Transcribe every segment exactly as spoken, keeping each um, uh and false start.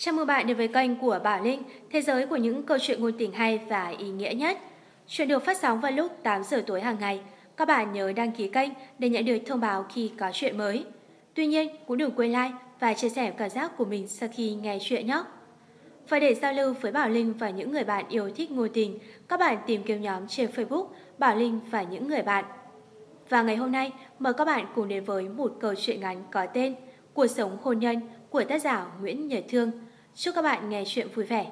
Chào mừng bạn đến với kênh của Bảo Linh, thế giới của những câu chuyện ngôn tình hay và ý nghĩa nhất. Chuyện được phát sóng vào lúc tám giờ tối hàng ngày. Các bạn nhớ đăng ký kênh để nhận được thông báo khi có chuyện mới. Tuy nhiên, cũng đừng quên like và chia sẻ cảm giác của mình sau khi nghe chuyện nhé. Và để giao lưu với Bảo Linh và những người bạn yêu thích ngôn tình, các bạn tìm kiếm nhóm trên Facebook Bảo Linh và những người bạn. Và ngày hôm nay, mời các bạn cùng đến với một câu chuyện ngắn có tên Cuộc sống hôn nhân của tác giả Nguyễn Nhật Thương. Chúc các bạn nghe chuyện vui vẻ.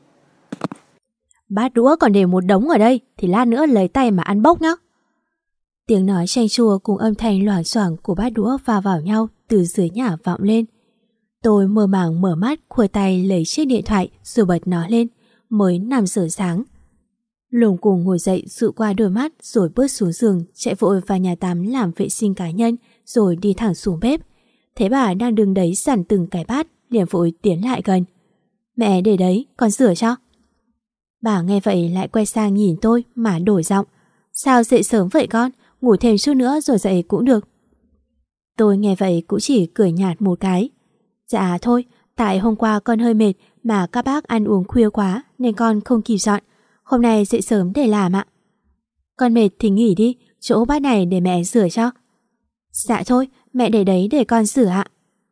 Bát đũa còn để một đống ở đây thì lát nữa lấy tay mà ăn bốc nhá. Tiếng nói chanh chua cùng âm thanh loảng xoảng của bát đũa va vào nhau từ dưới nhà vọng lên. Tôi mơ màng mở mắt, khuỷu tay lấy chiếc điện thoại rồi bật nó lên. Mới năm giờ sáng. Lùng cùng ngồi dậy dụi qua đôi mắt rồi bước xuống giường, chạy vội vào nhà tắm làm vệ sinh cá nhân rồi đi thẳng xuống bếp. Thấy bà đang đứng đấy dằn từng cái bát, liền vội tiến lại gần. Mẹ để đấy, con rửa cho. Bà nghe vậy lại quay sang nhìn tôi mà đổi giọng. Sao dậy sớm vậy con? Ngủ thêm chút nữa rồi dậy cũng được. Tôi nghe vậy cũng chỉ cười nhạt một cái. Dạ thôi, tại hôm qua con hơi mệt mà các bác ăn uống khuya quá nên con không kịp dọn. Hôm nay dậy sớm để làm ạ. Con mệt thì nghỉ đi, chỗ bát này để mẹ rửa cho. Dạ thôi, mẹ để đấy để con rửa ạ.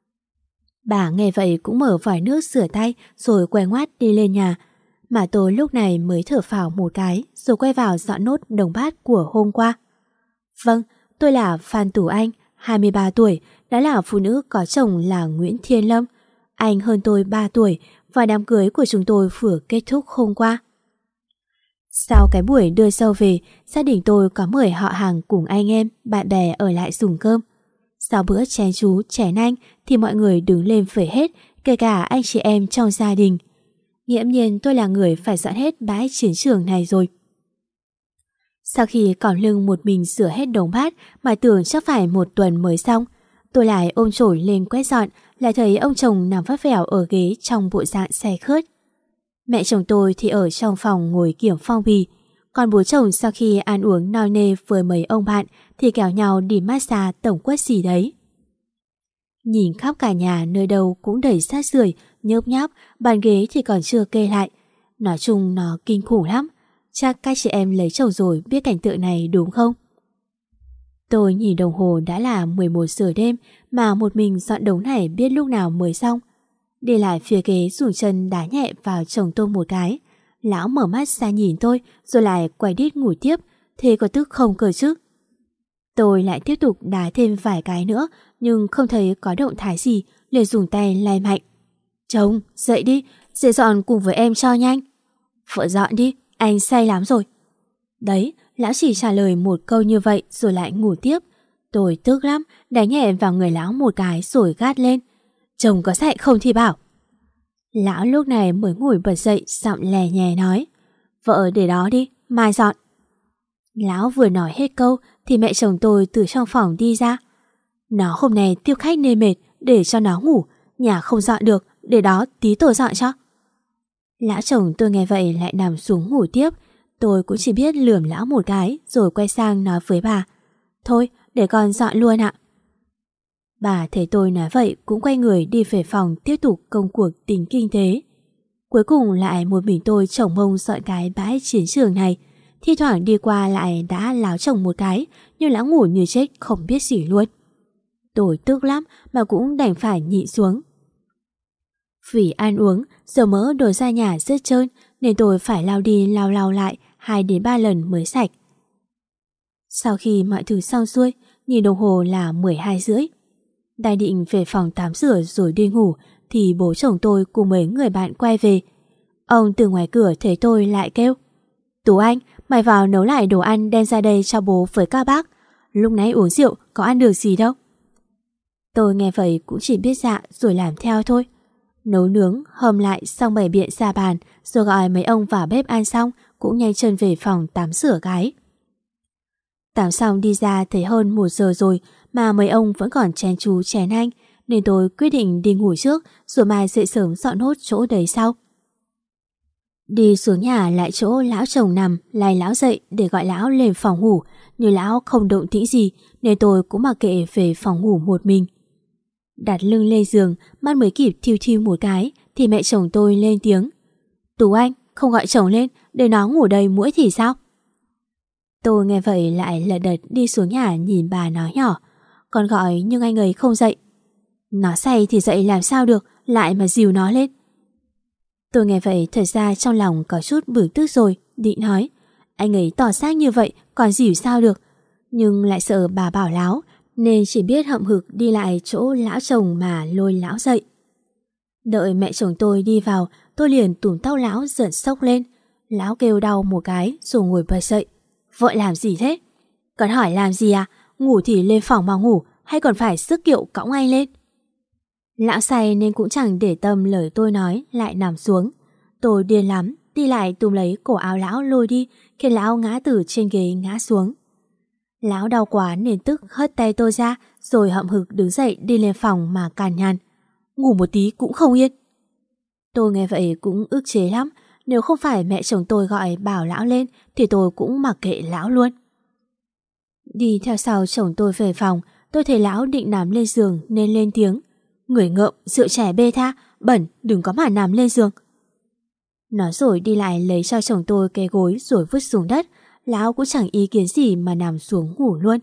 Bà nghe vậy cũng mở vòi nước rửa tay rồi quay ngoắt đi lên nhà. Mà tôi lúc này mới thở phào một cái rồi quay vào dọn nốt đống bát của hôm qua. Vâng, tôi là Phan Tú Anh, hai mươi ba tuổi, đã là phụ nữ có chồng là Nguyễn Thiên Lâm. Anh hơn tôi ba tuổi và đám cưới của chúng tôi vừa kết thúc hôm qua. Sau cái buổi đưa dâu về, gia đình tôi có mời họ hàng cùng anh em, bạn bè ở lại dùng cơm. Sau bữa chén chú, chén anh thì mọi người đứng lên về hết, kể cả anh chị em trong gia đình. Nghiễm nhiên tôi là người phải dọn hết bãi chiến trường này rồi. Sau khi cõng lưng một mình rửa hết đống bát mà tưởng chắc phải một tuần mới xong, tôi lại ôm chổi lên quét dọn, lại thấy ông chồng nằm vắt vẻo ở ghế trong bộ dạng say khướt. Mẹ chồng tôi thì ở trong phòng ngồi kiểm phong bì, còn bố chồng sau khi ăn uống no nê với mấy ông bạn thì kéo nhau đi massage tổng quất gì đấy. Nhìn khắp cả nhà nơi đâu cũng đầy rác rưởi, nhớp nháp, bàn ghế thì còn chưa kê lại. Nói chung nó kinh khủng lắm. Chắc các chị em lấy chồng rồi biết cảnh tượng này đúng không? Tôi nhìn đồng hồ đã là mười một giờ đêm mà một mình dọn đống này biết lúc nào mới xong. Đi lại phía ghế dùng chân đá nhẹ vào chồng tôi một cái. Lão mở mắt ra nhìn tôi rồi lại quay đít ngủ tiếp. Thế có tức không cơ chứ? Tôi lại tiếp tục đá thêm vài cái nữa nhưng không thấy có động thái gì, liền dùng tay lay mạnh. Chồng, dậy đi, dậy dọn cùng với em cho nhanh. Vợ dọn đi, anh say lắm rồi. Đấy, lão chỉ trả lời một câu như vậy rồi lại ngủ tiếp. Tôi tức lắm, đánh nhẹ vào người lão một cái rồi gắt lên. Chồng có dậy không thì bảo. Lão lúc này mới ngồi bật dậy, giọng lè nhè nói. Vợ để đó đi, mai dọn. Lão vừa nói hết câu thì mẹ chồng tôi từ trong phòng đi ra. Nó hôm nay tiếp khách nên mệt, để cho nó ngủ, nhà không dọn được, để đó tí tôi dọn cho. Lão chồng tôi nghe vậy lại nằm xuống ngủ tiếp. Tôi cũng chỉ biết lườm lão một cái rồi quay sang nói với bà. Thôi, để con dọn luôn ạ. Bà thấy tôi nói vậy cũng quay người đi về phòng tiếp tục công cuộc tính kinh tế. Cuối cùng lại một mình tôi chồng mông dọn cái bãi chiến trường này. Thi thoảng đi qua lại đã láo chồng một cái, nhưng lão ngủ như chết không biết gì luôn. Tôi tức lắm mà cũng đành phải nhịn xuống. Vì ăn uống, dầu mỡ đổ ra nhà rất trơn nên tôi phải lau đi lau lau lại hai đến ba lần mới sạch. Sau khi mọi thứ xong xuôi, nhìn đồng hồ là mười hai rưỡi. Đang định về phòng tắm rửa rồi đi ngủ thì bố chồng tôi cùng mấy người bạn quay về. Ông từ ngoài cửa thấy tôi lại kêu. Tú Anh, mày vào nấu lại đồ ăn đem ra đây cho bố với các bác. Lúc nãy uống rượu có ăn được gì đâu. Tôi nghe vậy cũng chỉ biết dạ rồi làm theo thôi. Nấu nướng, hầm lại xong bày biện ra bàn rồi gọi mấy ông vào bếp ăn xong cũng nhanh chân về phòng tắm rửa cái. Tắm xong đi ra thấy hơn một giờ rồi mà mấy ông vẫn còn chén chú chén anh nên tôi quyết định đi ngủ trước rồi mai dậy sớm dọn nốt chỗ đấy sau. Đi xuống nhà lại chỗ lão chồng nằm, lay lão dậy để gọi lão lên phòng ngủ, nhưng lão không động tĩnh gì nên tôi cũng mặc kệ về phòng ngủ một mình. Đặt lưng lên giường, mắt mới kịp thiu thiu một cái thì mẹ chồng tôi lên tiếng. Tú Anh, không gọi chồng lên để nó ngủ đầy muỗi thì sao? Tôi nghe vậy lại lật đật đi xuống nhà nhìn bà nói nhỏ. Con gọi nhưng anh ấy không dậy. Nó say thì dậy làm sao được, lại mà dìu nó lên. Tôi nghe vậy thật ra trong lòng có chút bực tức rồi, định nói. Anh ấy tỏ xác như vậy còn dìu sao được. Nhưng lại sợ bà bảo láo nên chỉ biết hậm hực đi lại chỗ lão chồng mà lôi lão dậy. Đợi mẹ chồng tôi đi vào, tôi liền túm tóc lão giận sốc lên. Lão kêu đau một cái rồi ngồi bật dậy. Vợ làm gì thế? Con hỏi làm gì à? Ngủ thì lên phòng mà ngủ, hay còn phải sức kiệu cõng anh lên? Lão say nên cũng chẳng để tâm lời tôi nói, lại nằm xuống. Tôi điên lắm, đi lại túm lấy cổ áo lão lôi đi, khiến lão ngã từ trên ghế ngã xuống. Lão đau quá nên tức hất tay tôi ra, rồi hậm hực đứng dậy đi lên phòng mà càn nhằn. Ngủ một tí cũng không yên. Tôi nghe vậy cũng ức chế lắm. Nếu không phải mẹ chồng tôi gọi bảo lão lên thì tôi cũng mặc kệ lão luôn. Đi theo sau chồng tôi về phòng, tôi thấy lão định nằm lên giường nên lên tiếng. Người ngợm, rượu trẻ bê tha, bẩn, đừng có mà nằm lên giường. Nói rồi đi lại lấy cho chồng tôi cái gối rồi vứt xuống đất. Lão cũng chẳng ý kiến gì mà nằm xuống ngủ luôn.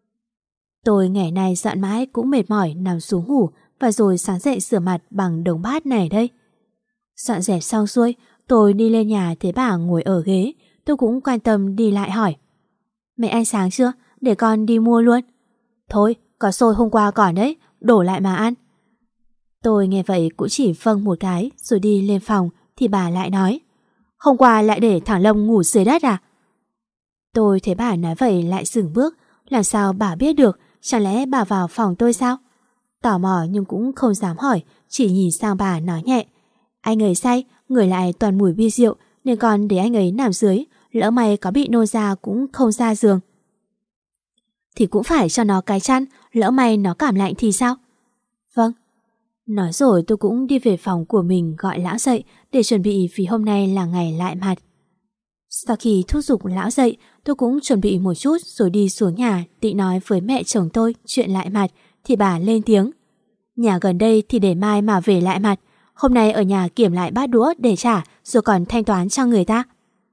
Tôi ngày nay dặn mãi cũng mệt mỏi nằm xuống ngủ, và rồi sáng dậy rửa mặt bằng đống bát này đây. Dọn dẹp xong xuôi, tôi đi lên nhà thấy bà ngồi ở ghế. Tôi cũng quan tâm đi lại hỏi. Mẹ ăn sáng chưa? Để con đi mua luôn. Thôi, có xôi hôm qua còn đấy, đổ lại mà ăn. Tôi nghe vậy cũng chỉ vâng một cái rồi đi lên phòng thì bà lại nói. Hôm qua lại để thằng Lâm ngủ dưới đất à? Tôi thấy bà nói vậy lại dừng bước. Làm sao bà biết được? Chẳng lẽ bà vào phòng tôi sao? Tò mò nhưng cũng không dám hỏi, chỉ nhìn sang bà nói nhẹ. Anh ấy say, người lại toàn mùi bia rượu, nên con để anh ấy nằm dưới, lỡ may có bị nôn ra cũng không ra giường. Thì cũng phải cho nó cái chăn, lỡ may nó cảm lạnh thì sao? Vâng. Nói rồi tôi cũng đi về phòng của mình gọi lão dậy để chuẩn bị vì hôm nay là ngày lại mặt. Sau khi thúc giục lão dậy, tôi cũng chuẩn bị một chút rồi đi xuống nhà định nói với mẹ chồng tôi chuyện lại mặt, thì bà lên tiếng. Nhà gần đây thì để mai mà về lại mặt, hôm nay ở nhà kiểm lại bát đũa để trả rồi còn thanh toán cho người ta.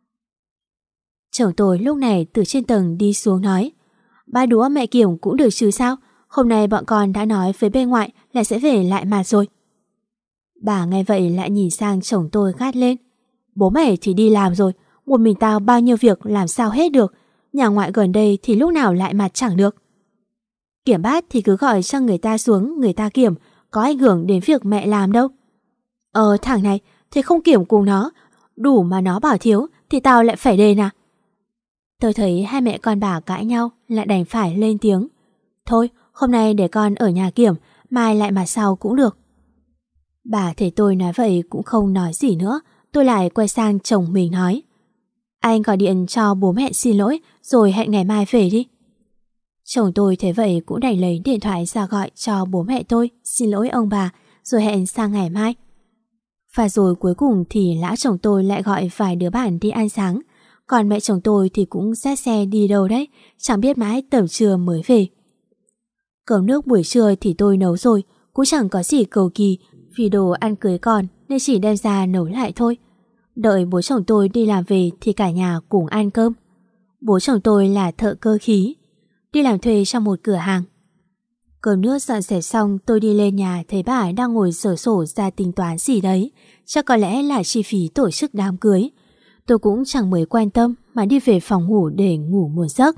Chồng tôi lúc này từ trên tầng đi xuống nói. Bát đũa mẹ kiểm cũng được chứ sao? Hôm nay bọn con đã nói với bên ngoại là sẽ về lại mặt rồi. Bà nghe vậy lại nhìn sang chồng tôi gắt lên. Bố mẹ thì đi làm rồi, một mình tao bao nhiêu việc làm sao hết được. Nhà ngoại gần đây thì lúc nào lại mặt chẳng được. Kiểm bát thì cứ gọi cho người ta xuống, người ta kiểm, có ảnh hưởng đến việc mẹ làm đâu. Ờ thằng này, thế không kiểm cùng nó, đủ mà nó bảo thiếu thì tao lại phải đền à? Tôi thấy hai mẹ con bà cãi nhau lại đành phải lên tiếng. Thôi, hôm nay để con ở nhà kiểm, mai lại mặt sau cũng được. Bà thấy tôi nói vậy cũng không nói gì nữa. Tôi lại quay sang chồng mình nói. Anh gọi điện cho bố mẹ xin lỗi rồi hẹn ngày mai về đi. Chồng tôi thấy vậy cũng đành lấy điện thoại ra gọi cho bố mẹ tôi xin lỗi ông bà rồi hẹn sang ngày mai. Và rồi cuối cùng thì lão chồng tôi lại gọi vài đứa bạn đi ăn sáng. Còn mẹ chồng tôi thì cũng dắt xe đi đâu đấy, chẳng biết mãi tầm trưa mới về. Cơm nước buổi trưa thì tôi nấu rồi, cũng chẳng có gì cầu kỳ vì đồ ăn cưới còn nên chỉ đem ra nấu lại thôi. Đợi bố chồng tôi đi làm về thì cả nhà cùng ăn cơm. Bố chồng tôi là thợ cơ khí, đi làm thuê trong một cửa hàng. Cơm nước dọn dẹp xong tôi đi lên nhà thấy bà ấy đang ngồi sổ sổ ra tính toán gì đấy. Chắc có lẽ là chi phí tổ chức đám cưới. Tôi cũng chẳng mấy quan tâm mà đi về phòng ngủ để ngủ một giấc.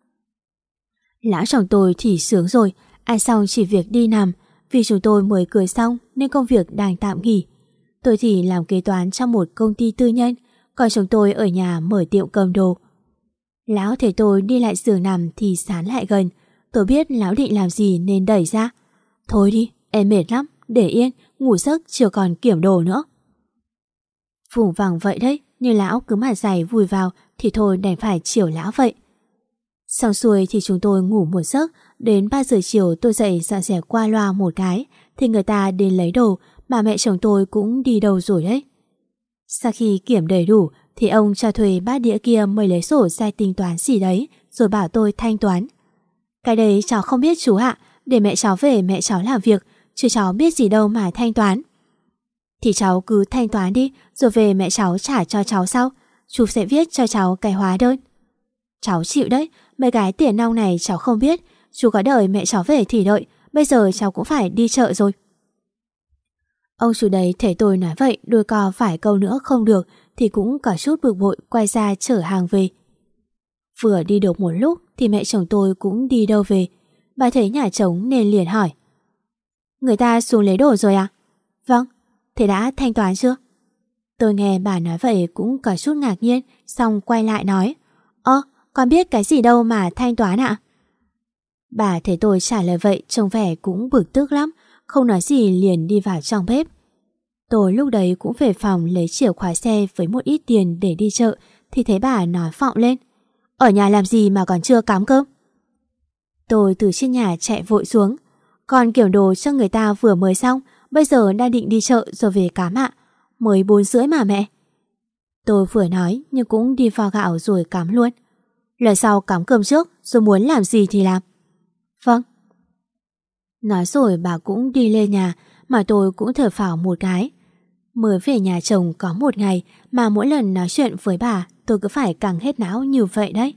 Lão chồng tôi thì sướng rồi, ăn xong chỉ việc đi nằm. Vì chúng tôi mới cưới xong nên công việc đang tạm nghỉ. Tôi thì làm kế toán trong một công ty tư nhân, còn chồng tôi ở nhà mở tiệm cầm đồ. Lão thấy tôi đi lại giường nằm thì sán lại gần. Tôi biết lão định làm gì nên đẩy ra. Thôi đi, em mệt lắm, để yên, ngủ giấc chưa còn kiểm đồ nữa. Vùng vằng vậy đấy, nhưng lão cứ mà giày vùi vào thì thôi đành phải chiều lão vậy. Xong xuôi thì chúng tôi ngủ một giấc. Đến ba giờ chiều tôi dậy dọn dẹp qua loa một cái thì người ta đến lấy đồ, mà mẹ chồng tôi cũng đi đâu rồi đấy. Sau khi kiểm đầy đủ thì ông cho thuê bát đĩa kia mới lấy sổ ra tính toán gì đấy rồi bảo tôi thanh toán. Cái đấy cháu không biết chú ạ, để mẹ cháu về mẹ cháu làm việc, chứ cháu biết gì đâu mà thanh toán. Thì cháu cứ thanh toán đi, rồi về mẹ cháu trả cho cháu sau. Chú sẽ viết cho cháu cái hóa đơn. Cháu chịu đấy, mấy cái tiền nong này cháu không biết. Chú có đợi mẹ cháu về thì đợi, bây giờ cháu cũng phải đi chợ rồi. Ông chủ đấy thấy tôi nói vậy, đôi co phải câu nữa không được thì cũng cả chút bực bội quay ra chở hàng về. Vừa đi được một lúc thì mẹ chồng tôi cũng đi đâu về. Bà thấy nhà trống nên liền hỏi: Người ta xuống lấy đồ rồi à? Vâng. Thế đã thanh toán chưa? Tôi nghe bà nói vậy cũng cả chút ngạc nhiên, xong quay lại nói: Ơ, con biết cái gì đâu mà thanh toán ạ? Bà thấy tôi trả lời vậy trông vẻ cũng bực tức lắm, không nói gì liền đi vào trong bếp. Tôi lúc đấy cũng về phòng lấy chìa khóa xe với một ít tiền để đi chợ thì thấy bà nói vọng lên: Ở nhà làm gì mà còn chưa cắm cơm? Tôi từ trên nhà chạy vội xuống: Còn kiểm đồ cho người ta vừa mới xong, bây giờ đang định đi chợ rồi về cám ạ. Mới bốn rưỡi mà mẹ. Tôi vừa nói nhưng cũng đi vo gạo rồi cắm luôn. Lần sau cắm cơm trước, rồi muốn làm gì thì làm. Vâng. Nói rồi bà cũng đi lên nhà, mà tôi cũng thở phào một cái. Mới về nhà chồng có một ngày mà mỗi lần nói chuyện với bà tôi cứ phải căng hết não như vậy đấy.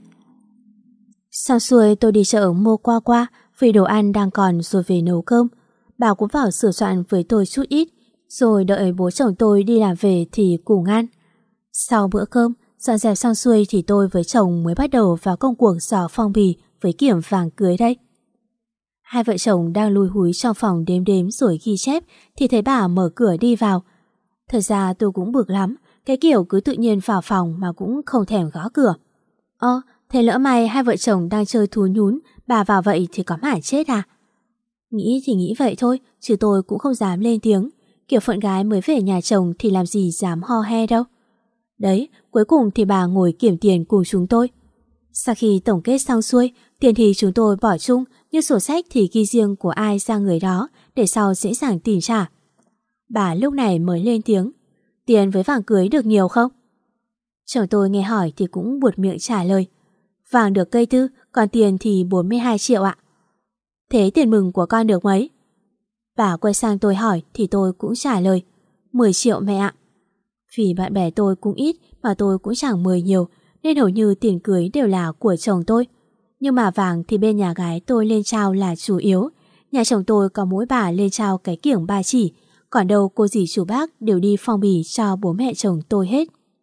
Xong xuôi tôi đi chợ mua qua qua vì đồ ăn đang còn rồi về nấu cơm. Bà cũng vào sửa soạn với tôi chút ít, rồi đợi bố chồng tôi đi làm về thì cùng ăn. Sau bữa cơm, dọn dẹp xong xuôi thì tôi với chồng mới bắt đầu vào công cuộc giỏ phong bì với kiểm vàng cưới đây. Hai vợ chồng đang lùi húi trong phòng đếm đếm rồi ghi chép thì thấy bà mở cửa đi vào. Thật ra tôi cũng bực lắm, cái kiểu cứ tự nhiên vào phòng mà cũng không thèm gõ cửa. Ơ, thế lỡ may hai vợ chồng đang chơi thú nhún, bà vào vậy thì có mải chết à? Nghĩ thì nghĩ vậy thôi, chứ tôi cũng không dám lên tiếng. Kiểu phận gái mới về nhà chồng thì làm gì dám ho he đâu. Đấy, cuối cùng thì bà ngồi kiểm tiền cùng chúng tôi. Sau khi tổng kết xong xuôi, tiền thì chúng tôi bỏ chung, nhưng sổ sách thì ghi riêng của ai ra người đó để sau dễ dàng tìm trả. Bà lúc này mới lên tiếng: Tiền với vàng cưới được nhiều không? Chồng tôi nghe hỏi thì cũng buột miệng trả lời: Vàng được cây tư, còn tiền thì bốn mươi hai triệu ạ. Thế tiền mừng của con được mấy? Bà quay sang tôi hỏi thì tôi cũng trả lời: mười triệu mẹ ạ. Vì bạn bè tôi cũng ít mà tôi cũng chẳng mời nhiều, nên hầu như tiền cưới đều là của chồng tôi. Nhưng mà vàng thì bên nhà gái tôi lên trao là chủ yếu. Nhà chồng tôi có mỗi bà lên trao cái kiểng ba chỉ, còn đâu cô dì chú bác đều đi phong bì cho bố mẹ chồng tôi hết.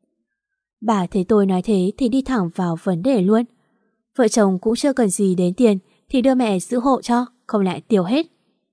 Bà thấy tôi nói thế thì đi thẳng vào vấn đề luôn: Vợ chồng cũng chưa cần gì đến tiền thì đưa mẹ giữ hộ cho, không lại tiêu hết.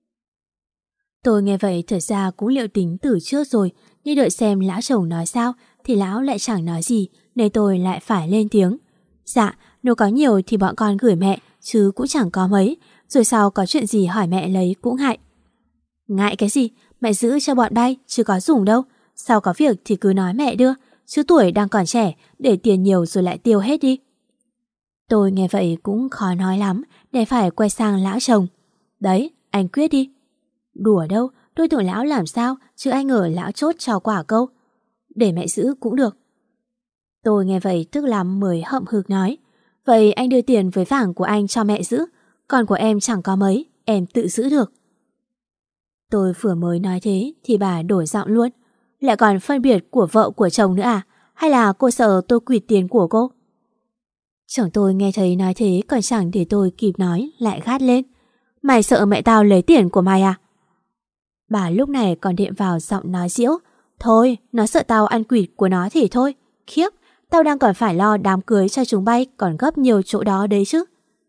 Tôi nghe vậy thật ra cũng liệu tính từ trước rồi, nhưng đợi xem lão chồng nói sao thì lão lại chẳng nói gì, nên tôi lại phải lên tiếng: Dạ, nếu có nhiều thì bọn con gửi mẹ, chứ cũng chẳng có mấy, rồi sau có chuyện gì hỏi mẹ lấy cũng ngại. Ngại cái gì, mẹ giữ cho bọn bay chứ có dùng đâu. Sau có việc thì cứ nói mẹ đưa, chứ tuổi đang còn trẻ, để tiền nhiều rồi lại tiêu hết đi. Tôi nghe vậy cũng khó nói lắm, để phải quay sang lão chồng: Đấy, anh quyết đi. Đùa đâu, tôi tưởng lão làm sao, chứ ai ngờ lão chốt cho quả câu: Để mẹ giữ cũng được. Tôi nghe vậy tức lắm mới hậm hực nói: Vậy anh đưa tiền với vàng của anh cho mẹ giữ, còn của em chẳng có mấy, em tự giữ được. Tôi vừa mới nói thế thì bà đổi giọng luôn: Lại còn phân biệt của vợ của chồng nữa à? Hay là cô sợ tôi quỵt tiền của cô? Chồng tôi nghe thấy nói thế còn chẳng để tôi kịp nói lại gắt lên: Mày sợ mẹ tao lấy tiền của mày à? Bà lúc này còn đệm vào giọng nói giễu: Thôi, nó sợ tao ăn quỵt của nó thì thôi. Khiếp, tao đang còn phải lo đám cưới cho chúng bay còn gấp nhiều chỗ đó đấy chứ.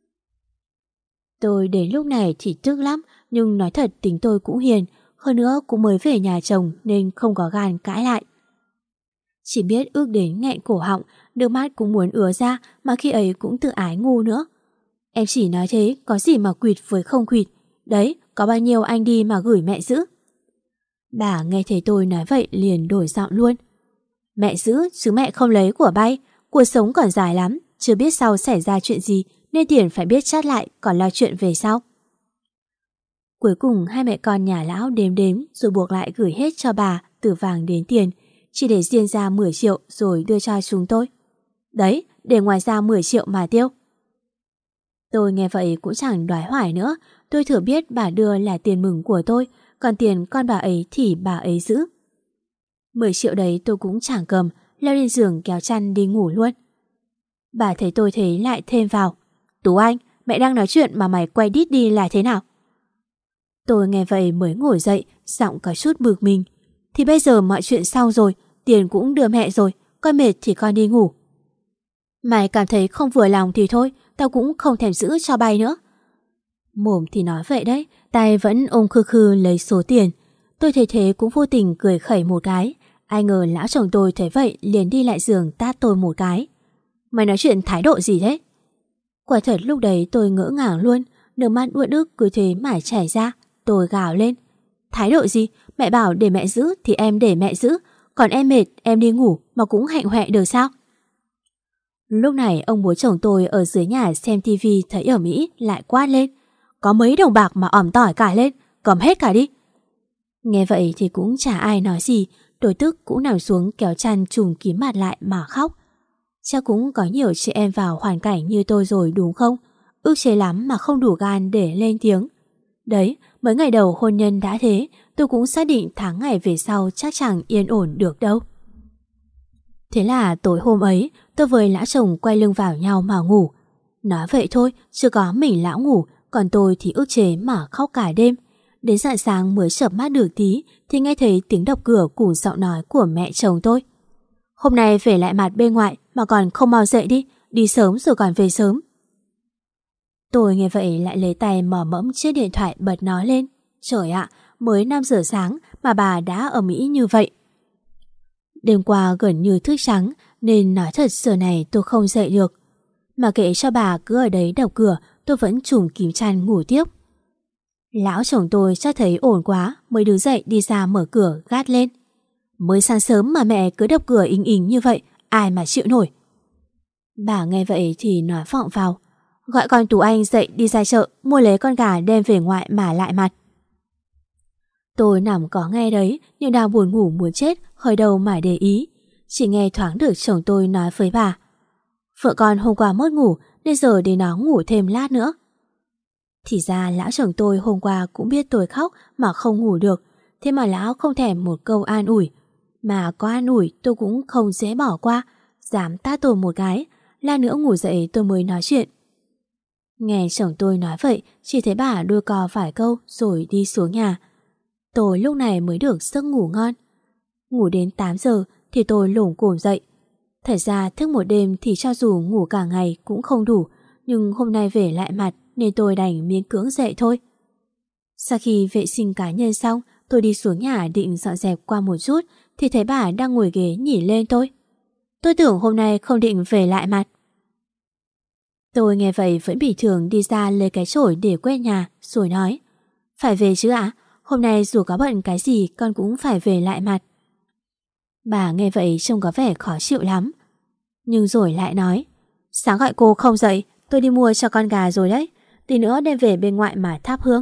Tôi đến lúc này thì tức lắm, nhưng nói thật tính tôi cũng hiền, hơn nữa cũng mới về nhà chồng nên không có gan cãi lại. Chỉ biết ước đến nghẹn cổ họng, nước mắt cũng muốn ứa ra, mà khi ấy cũng tự ái ngu nữa. Em chỉ nói thế, có gì mà quỵt với không quỵt. Đấy, có bao nhiêu anh đi mà gửi mẹ giữ. Bà nghe thấy tôi nói vậy liền đổi giọng luôn: Mẹ giữ chứ mẹ không lấy của bay. Cuộc sống còn dài lắm, chưa biết sau xảy ra chuyện gì, nên tiền phải biết chát lại, còn lo chuyện về sau. Cuối cùng hai mẹ con nhà lão đếm đếm rồi buộc lại gửi hết cho bà từ vàng đến tiền, chỉ để riêng ra mười triệu rồi đưa cho chúng tôi. Đấy, để ngoài ra mười triệu mà tiêu. Tôi nghe vậy cũng chẳng đoái hoài nữa. Tôi thừa biết bà đưa là tiền mừng của tôi, còn tiền con bà ấy thì bà ấy giữ. Mười triệu đấy tôi cũng chẳng cầm, leo lên giường kéo chăn đi ngủ luôn. Bà thấy tôi thế lại thêm vào: Tú Anh, mẹ đang nói chuyện mà mày quay đít đi là thế nào? Tôi nghe vậy mới ngồi dậy, giọng có chút bực mình. Thì bây giờ mọi chuyện xong rồi, tiền cũng đưa mẹ rồi, con mệt thì con đi ngủ. Mày cảm thấy không vừa lòng thì thôi, tao cũng không thèm giữ cho bay nữa. Mồm thì nói vậy đấy, tay vẫn ôm khư khư lấy số tiền. Tôi thấy thế cũng vô tình cười khẩy một cái. Ai ngờ lão chồng tôi thấy vậy liền đi lại giường tát tôi một cái. Mày nói chuyện thái độ gì thế? Quả thật lúc đấy tôi ngỡ ngàng luôn, nước mắt uất ức cứ thế mà chảy ra. Tôi gào lên: Thái độ gì? Mẹ bảo để mẹ giữ thì em để mẹ giữ, còn em mệt em đi ngủ mà cũng hạnh hoẹ được sao? Lúc này ông bố chồng tôi ở dưới nhà xem tivi thấy ở Mỹ lại quát lên: Có mấy đồng bạc mà ỏm tỏi cả lên, cầm hết cả đi. Nghe vậy thì cũng chả ai nói gì, tôi tức cũng nằm xuống kéo chăn trùm kín mặt lại mà khóc. Chắc cũng có nhiều chị em vào hoàn cảnh như tôi rồi đúng không? Ức chế lắm mà không đủ gan để lên tiếng. Đấy, mấy ngày đầu hôn nhân đã thế, tôi cũng xác định tháng ngày về sau chắc chẳng yên ổn được đâu. Thế là tối hôm ấy, tôi với lão chồng quay lưng vào nhau mà ngủ. Nói vậy thôi, chưa có mình lão ngủ, còn tôi thì ức chế mà khóc cả đêm. Đến rạng sáng mới chợp mắt được tí thì nghe thấy tiếng đập cửa cùng giọng nói của mẹ chồng tôi: Hôm nay về lại mặt bên ngoài mà còn không mau dậy đi, đi sớm rồi còn về sớm. Tôi nghe vậy lại lấy tay mò mẫm chiếc điện thoại bật nó lên. Trời ạ, mới năm giờ sáng mà bà đã ở Mỹ như vậy. Đêm qua gần như thức trắng nên nói thật giờ này tôi không dậy được. Mà kệ cho bà cứ ở đấy đập cửa, tôi vẫn trùm kín chăn ngủ tiếp. Lão chồng tôi chắc thấy ổn quá mới đứng dậy đi ra mở cửa gắt lên: Mới sáng sớm mà mẹ cứ đập cửa inh inh như vậy, ai mà chịu nổi. Bà nghe vậy thì nói vọng vào: Gọi con Tú Anh dậy đi ra chợ mua lấy con gà đem về ngoại mà lại mặt. Tôi nằm có nghe đấy nhưng đang buồn ngủ muốn chết, hơi đầu mải để ý. Chỉ nghe thoáng được chồng tôi nói với bà: Vợ con hôm qua mất ngủ nên giờ để nó ngủ thêm lát nữa. Thì ra lão chồng tôi hôm qua cũng biết tôi khóc mà không ngủ được, thế mà lão không thèm một câu an ủi. Mà có an ủi tôi cũng không dễ bỏ qua, dám tát tôi một cái, lát nữa ngủ dậy tôi mới nói chuyện. Nghe chồng tôi nói vậy, chỉ thấy bà đuôi cò vài câu rồi đi xuống nhà. Tôi lúc này mới được giấc ngủ ngon. Ngủ đến tám giờ thì tôi lủng củng dậy. Thật ra thức một đêm thì cho dù ngủ cả ngày cũng không đủ, nhưng hôm nay về lại mặt nên tôi đành miễn cưỡng dậy thôi. Sau khi vệ sinh cá nhân xong, tôi đi xuống nhà định dọn dẹp qua một chút thì thấy bà đang ngồi ghế nhìn lên tôi. Tôi tưởng hôm nay không định về lại mặt. Tôi nghe vậy vẫn bình thường đi ra lấy cái chổi để quét nhà rồi nói: Phải về chứ ạ? Hôm nay dù có bận cái gì con cũng phải về lại mặt. Bà nghe vậy trông có vẻ khó chịu lắm, nhưng rồi lại nói: Sáng gọi cô không dậy, tôi đi mua cho con gà rồi đấy, tí nữa đem về bên ngoại mà thắp hương.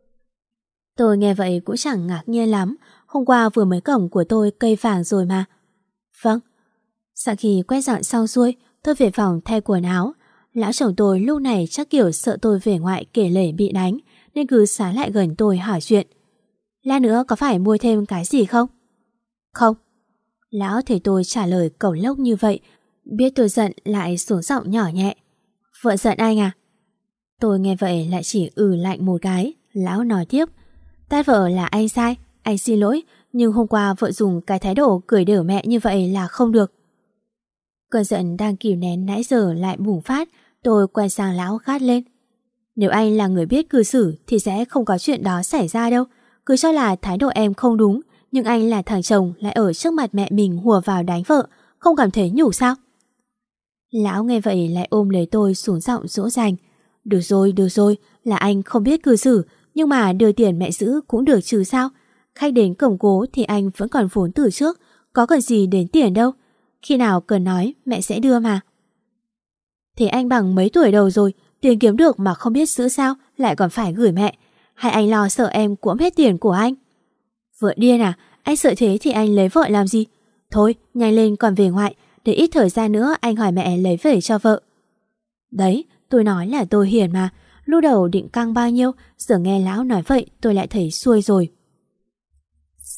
Tôi nghe vậy cũng chẳng ngạc nhiên lắm, hôm qua vừa mới cổng của tôi cây vàng rồi mà. Vâng. Sau khi quét dọn xong xuôi, tôi về phòng thay quần áo. Lão chồng tôi lúc này chắc kiểu sợ tôi về ngoại kể lể bị đánh nên cứ xá lại gần tôi hỏi chuyện: Lát nữa có phải mua thêm cái gì không? Không. Lão thấy tôi trả lời cẩu lốc như vậy, biết tôi giận lại xuống giọng nhỏ nhẹ: Vợ giận anh à? Tôi nghe vậy lại chỉ ừ lạnh một cái. Lão nói tiếp: Tát vợ là anh sai, anh xin lỗi, nhưng hôm qua vợ dùng cái thái độ cười đểu mẹ như vậy là không được. Cơn giận đang kìm nén nãy giờ lại bùng phát. Tôi quay sang lão gắt lên: Nếu anh là người biết cư xử thì sẽ không có chuyện đó xảy ra đâu. Cứ cho là thái độ em không đúng, nhưng anh là thằng chồng lại ở trước mặt mẹ mình hùa vào đánh vợ, không cảm thấy nhục sao? Lão nghe vậy lại ôm lấy tôi xuống giọng dỗ dành: Được rồi, được rồi, là anh không biết cư xử, nhưng mà đưa tiền mẹ giữ cũng được chứ sao? Khách đến cổng cố thì anh vẫn còn vốn từ trước, có cần gì đến tiền đâu. Khi nào cần nói mẹ sẽ đưa mà. Thế anh bằng mấy tuổi đầu rồi, tiền kiếm được mà không biết giữ sao, lại còn phải gửi mẹ? Hay anh lo sợ em cuỗm hết tiền của anh? Vợ điên à? Anh sợ thế thì anh lấy vợ làm gì? Thôi, nhanh lên còn về ngoại, để ít thời gian nữa anh hỏi mẹ lấy về cho vợ. Đấy, tôi nói là tôi hiền mà. Lúc đầu định căng bao nhiêu, giờ nghe lão nói vậy tôi lại thấy xuôi rồi.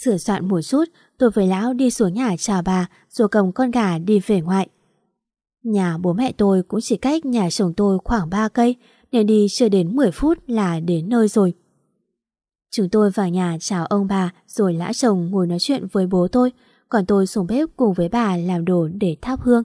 Sửa soạn một chút, tôi với lão đi xuống nhà chào bà rồi cầm con gà đi về ngoại. Nhà bố mẹ tôi cũng chỉ cách nhà chồng tôi khoảng ba cây, nên đi chưa đến mười phút là đến nơi rồi. Chúng tôi vào nhà chào ông bà rồi lão chồng ngồi nói chuyện với bố tôi, còn tôi xuống bếp cùng với bà làm đồ để thắp hương.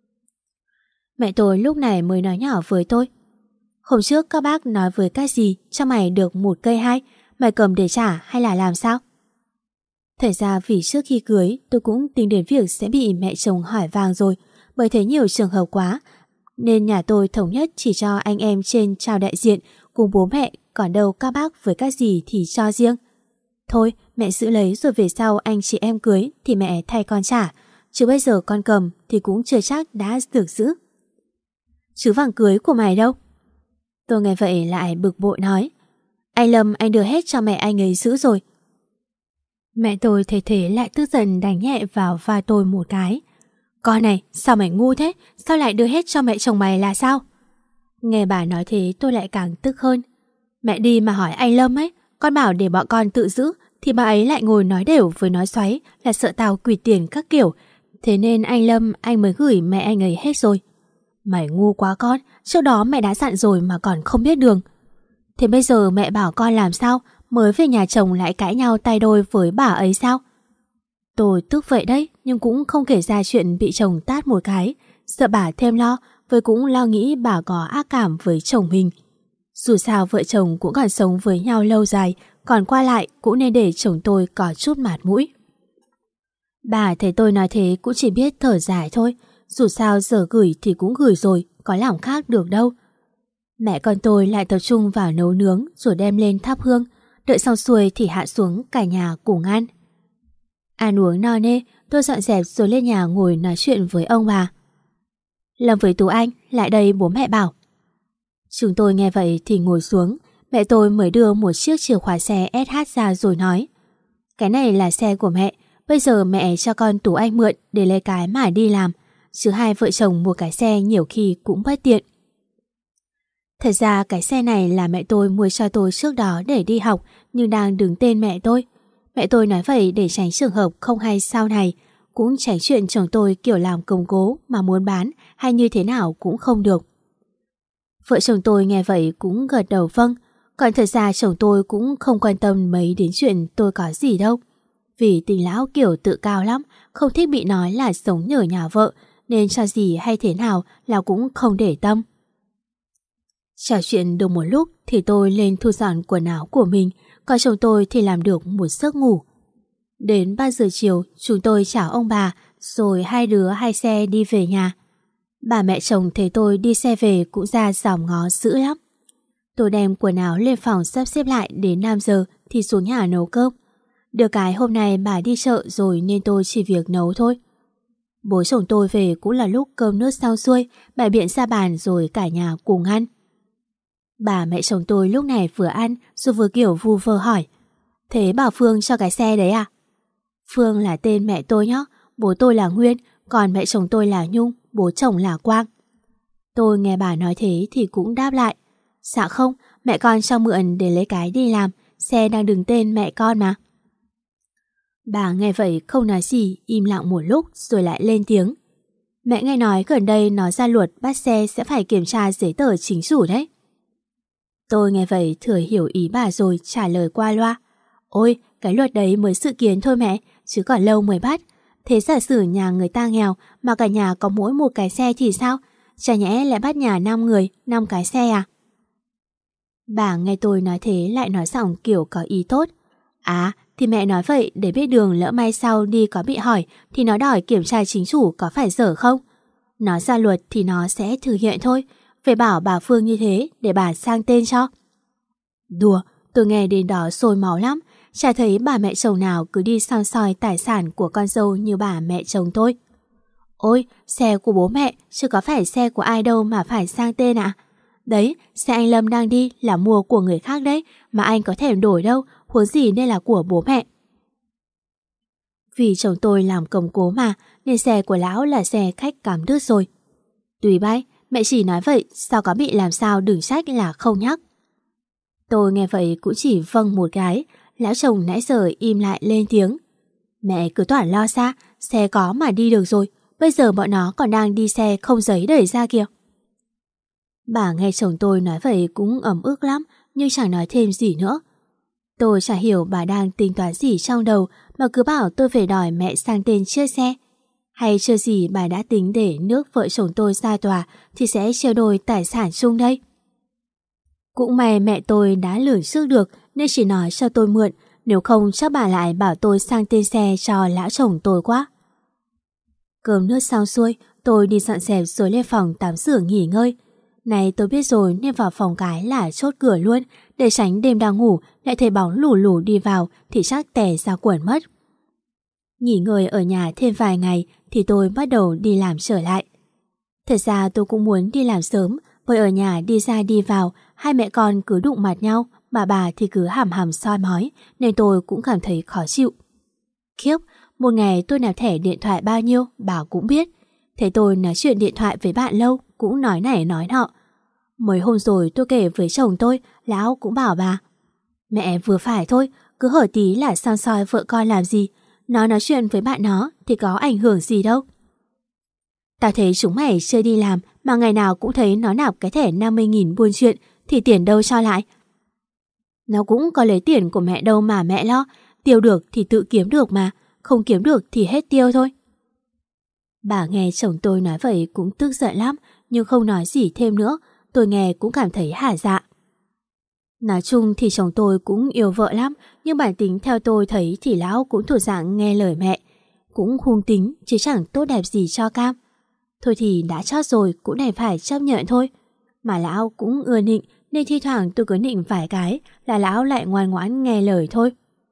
Mẹ tôi lúc này mới nói nhỏ với tôi: "Hôm trước các bác nói với cái gì cho mày được một cây hai, mày cầm để trả hay là làm sao?" Thật ra vì trước khi cưới tôi cũng tính đến việc sẽ bị mẹ chồng hỏi vàng rồi, bởi thấy nhiều trường hợp quá, nên nhà tôi thống nhất chỉ cho anh em trên chào đại diện cùng bố mẹ, còn đâu các bác với các gì thì cho riêng. Thôi mẹ giữ lấy rồi về sau anh chị em cưới thì mẹ thay con trả, chứ bây giờ con cầm thì cũng chưa chắc đã được giữ. "Chứ vàng cưới của mày đâu?" Tôi nghe vậy lại bực bội nói: "Anh Lâm anh đưa hết cho mẹ anh ấy giữ rồi." Mẹ tôi thấy thế lại tức giận đánh nhẹ vào vai tôi một cái: "Con này, sao mày ngu thế? Sao lại đưa hết cho mẹ chồng mày là sao?" Nghe bà nói thế tôi lại càng tức hơn. Mẹ đi mà hỏi anh Lâm ấy, con bảo để bọn con tự giữ, thì bà ấy lại ngồi nói đều với nói xoáy là sợ tao quỵt tiền các kiểu. Thế nên anh Lâm anh mới gửi mẹ anh ấy hết rồi. Mày ngu quá con, trước đó mẹ đã dặn rồi mà còn không biết đường. Thế bây giờ mẹ bảo con làm sao? Mới về nhà chồng lại cãi nhau tay đôi với bà ấy sao? Tôi tức vậy đấy, nhưng cũng không kể ra chuyện bị chồng tát một cái, sợ bà thêm lo, với cũng lo nghĩ bà có ác cảm với chồng mình. Dù sao vợ chồng cũng còn sống với nhau lâu dài, còn qua lại cũng nên để chồng tôi có chút mặt mũi. Bà thấy tôi nói thế cũng chỉ biết thở dài thôi, dù sao giờ gửi thì cũng gửi rồi, có làm khác được đâu. Mẹ con tôi lại tập trung vào nấu nướng rồi đem lên thắp hương, đợi xong xuôi thì hạ xuống cả nhà cùng ăn. Ăn uống no nê, tôi dọn dẹp rồi lên nhà ngồi nói chuyện với ông bà. Lâm với Tú Anh, lại đây bố mẹ bảo. Chúng tôi nghe vậy thì ngồi xuống, mẹ tôi mới đưa một chiếc chìa khóa xe ét hát ra rồi nói: "Cái này là xe của mẹ, bây giờ mẹ cho con Tú Anh mượn để lấy cái mà đi làm, chứ hai vợ chồng mua cái xe nhiều khi cũng bất tiện." Thật ra cái xe này là mẹ tôi mua cho tôi trước đó để đi học, nhưng đang đứng tên mẹ tôi. Mẹ tôi nói vậy để tránh trường hợp không hay sau này, cũng tránh chuyện chồng tôi kiểu làm công cố mà muốn bán hay như thế nào cũng không được. Vợ chồng tôi nghe vậy cũng gật đầu vâng, còn thật ra chồng tôi cũng không quan tâm mấy đến chuyện tôi có gì đâu. Vì tình lão kiểu tự cao lắm, không thích bị nói là sống nhờ nhà vợ, nên cho gì hay thế nào là cũng không để tâm. Trò chuyện được một lúc thì tôi lên thu dọn quần áo của mình, còn chồng tôi thì làm được một giấc ngủ. Đến ba giờ chiều chúng tôi chào ông bà, rồi hai đứa hai xe đi về nhà. Bà mẹ chồng thấy tôi đi xe về cũng ra giỏng ngó dữ lắm. Tôi đem quần áo lên phòng sắp xếp lại, đến năm giờ thì xuống nhà nấu cơm. Được cái hôm nay bà đi chợ rồi nên tôi chỉ việc nấu thôi. Bố chồng tôi về cũng là lúc cơm nước xong xuôi, bày biện ra bàn rồi cả nhà cùng ăn. Bà mẹ chồng tôi lúc này vừa ăn rồi vừa kiểu vu vơ hỏi: "Thế bảo Phương cho cái xe đấy à?" Phương là tên mẹ tôi nhá, bố tôi là Nguyên, còn mẹ chồng tôi là Nhung, bố chồng là Quang. Tôi nghe bà nói thế thì cũng đáp lại: "Dạ không, mẹ con cho mượn để lấy cái đi làm, xe đang đứng tên mẹ con mà." Bà nghe vậy không nói gì, im lặng một lúc rồi lại lên tiếng: "Mẹ nghe nói gần đây nó ra luật bắt xe sẽ phải kiểm tra giấy tờ chính chủ đấy." Tôi nghe vậy thừa hiểu ý bà rồi trả lời qua loa: "Ôi, cái luật đấy mới dự kiến thôi mẹ, chứ còn lâu mới bắt. Thế giả sử nhà người ta nghèo mà cả nhà có mỗi một cái xe thì sao? Chả nhẽ lại bắt nhà năm người, năm cái xe à?" Bà nghe tôi nói thế lại nói giọng kiểu có ý tốt: "À, thì mẹ nói vậy để biết đường, lỡ may sau đi có bị hỏi thì nó đòi kiểm tra chính chủ có phải dở không? Nó ra luật thì nó sẽ thực hiện thôi. Phải bảo bà Phương như thế để bà sang tên cho." Đùa, tôi nghe đến đó sôi máu lắm. Chả thấy bà mẹ chồng nào cứ đi soi soi tài sản của con dâu như bà mẹ chồng tôi. "Ôi, xe của bố mẹ, chứ có phải xe của ai đâu mà phải sang tên ạ? Đấy, xe anh Lâm đang đi là mua của người khác đấy, mà anh có thèm đổi đâu, huống gì nên là của bố mẹ." Vì chồng tôi làm công cố mà, nên xe của lão là xe khách cắm đứt rồi. Tùy bay, mẹ chỉ nói vậy, sao có bị làm sao đừng trách là không nhắc. Tôi nghe vậy cũng chỉ vâng một cái. Lão chồng nãy giờ im lại lên tiếng: Mẹ cứ toản lo xa, xe có mà đi được rồi, bây giờ bọn nó còn đang đi xe không giấy đẩy ra kìa. Bà nghe chồng tôi nói vậy cũng ấm ức lắm, nhưng chẳng nói thêm gì nữa. Tôi chả hiểu bà đang tính toán gì trong đầu mà cứ bảo tôi phải đòi mẹ sang tên chia xe. Hay chưa gì bà đã tính để nước vợ chồng tôi ra tòa thì sẽ chia đôi tài sản chung đây. Cũng may mẹ tôi đã lường trước được nên chỉ nói cho tôi mượn, nếu không chắc bà lại bảo tôi sang tên xe cho lão chồng tôi quá. Cơm nước xong xuôi, tôi đi dọn dẹp rồi lên phòng tắm rửa nghỉ ngơi. Này tôi biết rồi nên vào phòng cái là chốt cửa luôn, để tránh đêm đang ngủ lại thấy bóng lù lù đi vào thì chắc tè ra quần mất. Nghỉ ngơi ở nhà thêm vài ngày thì tôi bắt đầu đi làm trở lại. Thật ra tôi cũng muốn đi làm sớm, bởi ở nhà đi ra đi vào, hai mẹ con cứ đụng mặt nhau, bà bà thì cứ hàm hàm soi mói, nên tôi cũng cảm thấy khó chịu. Khiếp, một ngày tôi nạp thẻ điện thoại bao nhiêu, bà cũng biết. Thấy tôi nói chuyện điện thoại với bạn lâu, cũng nói này nói nọ. Mấy hôm rồi tôi kể với chồng tôi, lão cũng bảo bà: mẹ vừa phải thôi, cứ hở tí là soi soi vợ con làm gì. Nó nói chuyện với bạn nó thì có ảnh hưởng gì đâu. Tao thấy chúng mày chơi đi làm mà ngày nào cũng thấy nó nạp cái thẻ năm mươi nghìn buôn chuyện thì tiền đâu cho lại. Nó cũng có lấy tiền của mẹ đâu mà mẹ lo, tiêu được thì tự kiếm được mà, không kiếm được thì hết tiêu thôi. Bà nghe chồng tôi nói vậy cũng tức giận lắm, nhưng không nói gì thêm nữa, tôi nghe cũng cảm thấy hả dạ. Nói chung thì chồng tôi cũng yêu vợ lắm, nhưng bản tính theo tôi thấy thì lão cũng thuộc dạng nghe lời mẹ, cũng hung tính chứ chẳng tốt đẹp gì cho cam. Thôi thì đã chót rồi cũng đành phải chấp nhận thôi. Mà lão cũng ưa nịnh nên thi thoảng tôi cứ nịnh vài cái là lão lại ngoan ngoãn nghe lời thôi.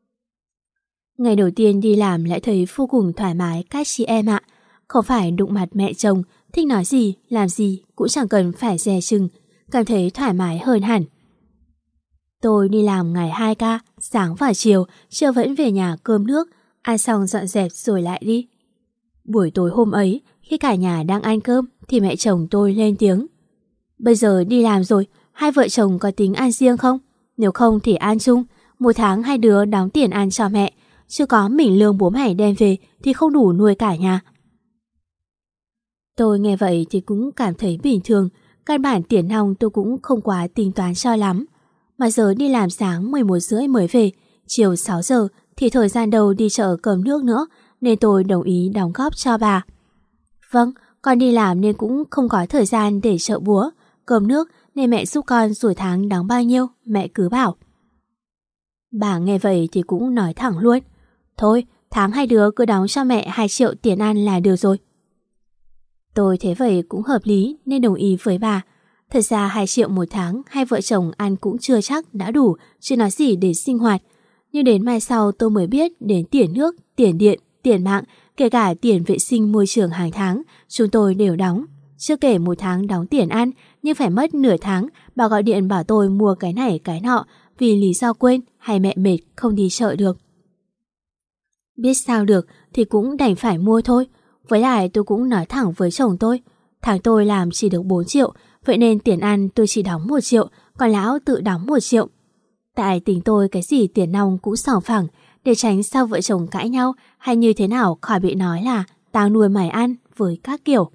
Ngày đầu tiên đi làm lại thấy vô cùng thoải mái các chị em ạ. Không phải đụng mặt mẹ chồng, thích nói gì, làm gì cũng chẳng cần phải dè chừng, cảm thấy thoải mái hơn hẳn. Tôi đi làm ngày hai ca, sáng và chiều, trưa vẫn về nhà cơm nước, ăn xong dọn dẹp rồi lại đi. Buổi tối hôm ấy, khi cả nhà đang ăn cơm thì mẹ chồng tôi lên tiếng: bây giờ đi làm rồi, hai vợ chồng có tính ăn riêng không? Nếu không thì ăn chung, một tháng hai đứa đóng tiền ăn cho mẹ, chứ có mình lương bố mày đem về thì không đủ nuôi cả nhà. Tôi nghe vậy thì cũng cảm thấy bình thường, căn bản tiền nong tôi cũng không quá tính toán cho lắm. Mà giờ đi làm sáng mười một rưỡi mới về, chiều sáu giờ thì thời gian đâu đi chợ cầm nước nữa, nên tôi đồng ý đóng góp cho bà. Vâng, con đi làm nên cũng không có thời gian để chợ búa, cầm nước, nên mẹ giúp con rồi tháng đóng bao nhiêu, mẹ cứ bảo. Bà nghe vậy thì cũng nói thẳng luôn: thôi, tháng hai đứa cứ đóng cho mẹ hai triệu tiền ăn là được rồi. Tôi thấy vậy cũng hợp lý nên đồng ý với bà. Thật ra hai triệu một tháng hai vợ chồng ăn cũng chưa chắc đã đủ, chứ nói gì để sinh hoạt. Nhưng đến mai sau tôi mới biết đến tiền nước, tiền điện, tiền mạng, kể cả tiền vệ sinh môi trường hàng tháng, chúng tôi đều đóng. Chưa kể một tháng đóng tiền ăn, nhưng phải mất nửa tháng bà gọi điện bảo tôi mua cái này cái nọ vì lý do quên hay mẹ mệt không đi chợ được. Biết sao được thì cũng đành phải mua thôi. Với lại tôi cũng nói thẳng với chồng tôi, tháng tôi làm chỉ được bốn triệu, vậy nên tiền ăn tôi chỉ đóng một triệu, còn lão tự đóng một triệu. Tại tính tôi cái gì tiền nong cũng sòng phẳng, để tránh sao vợ chồng cãi nhau hay như thế nào khỏi bị nói là tao nuôi mày ăn với các kiểu.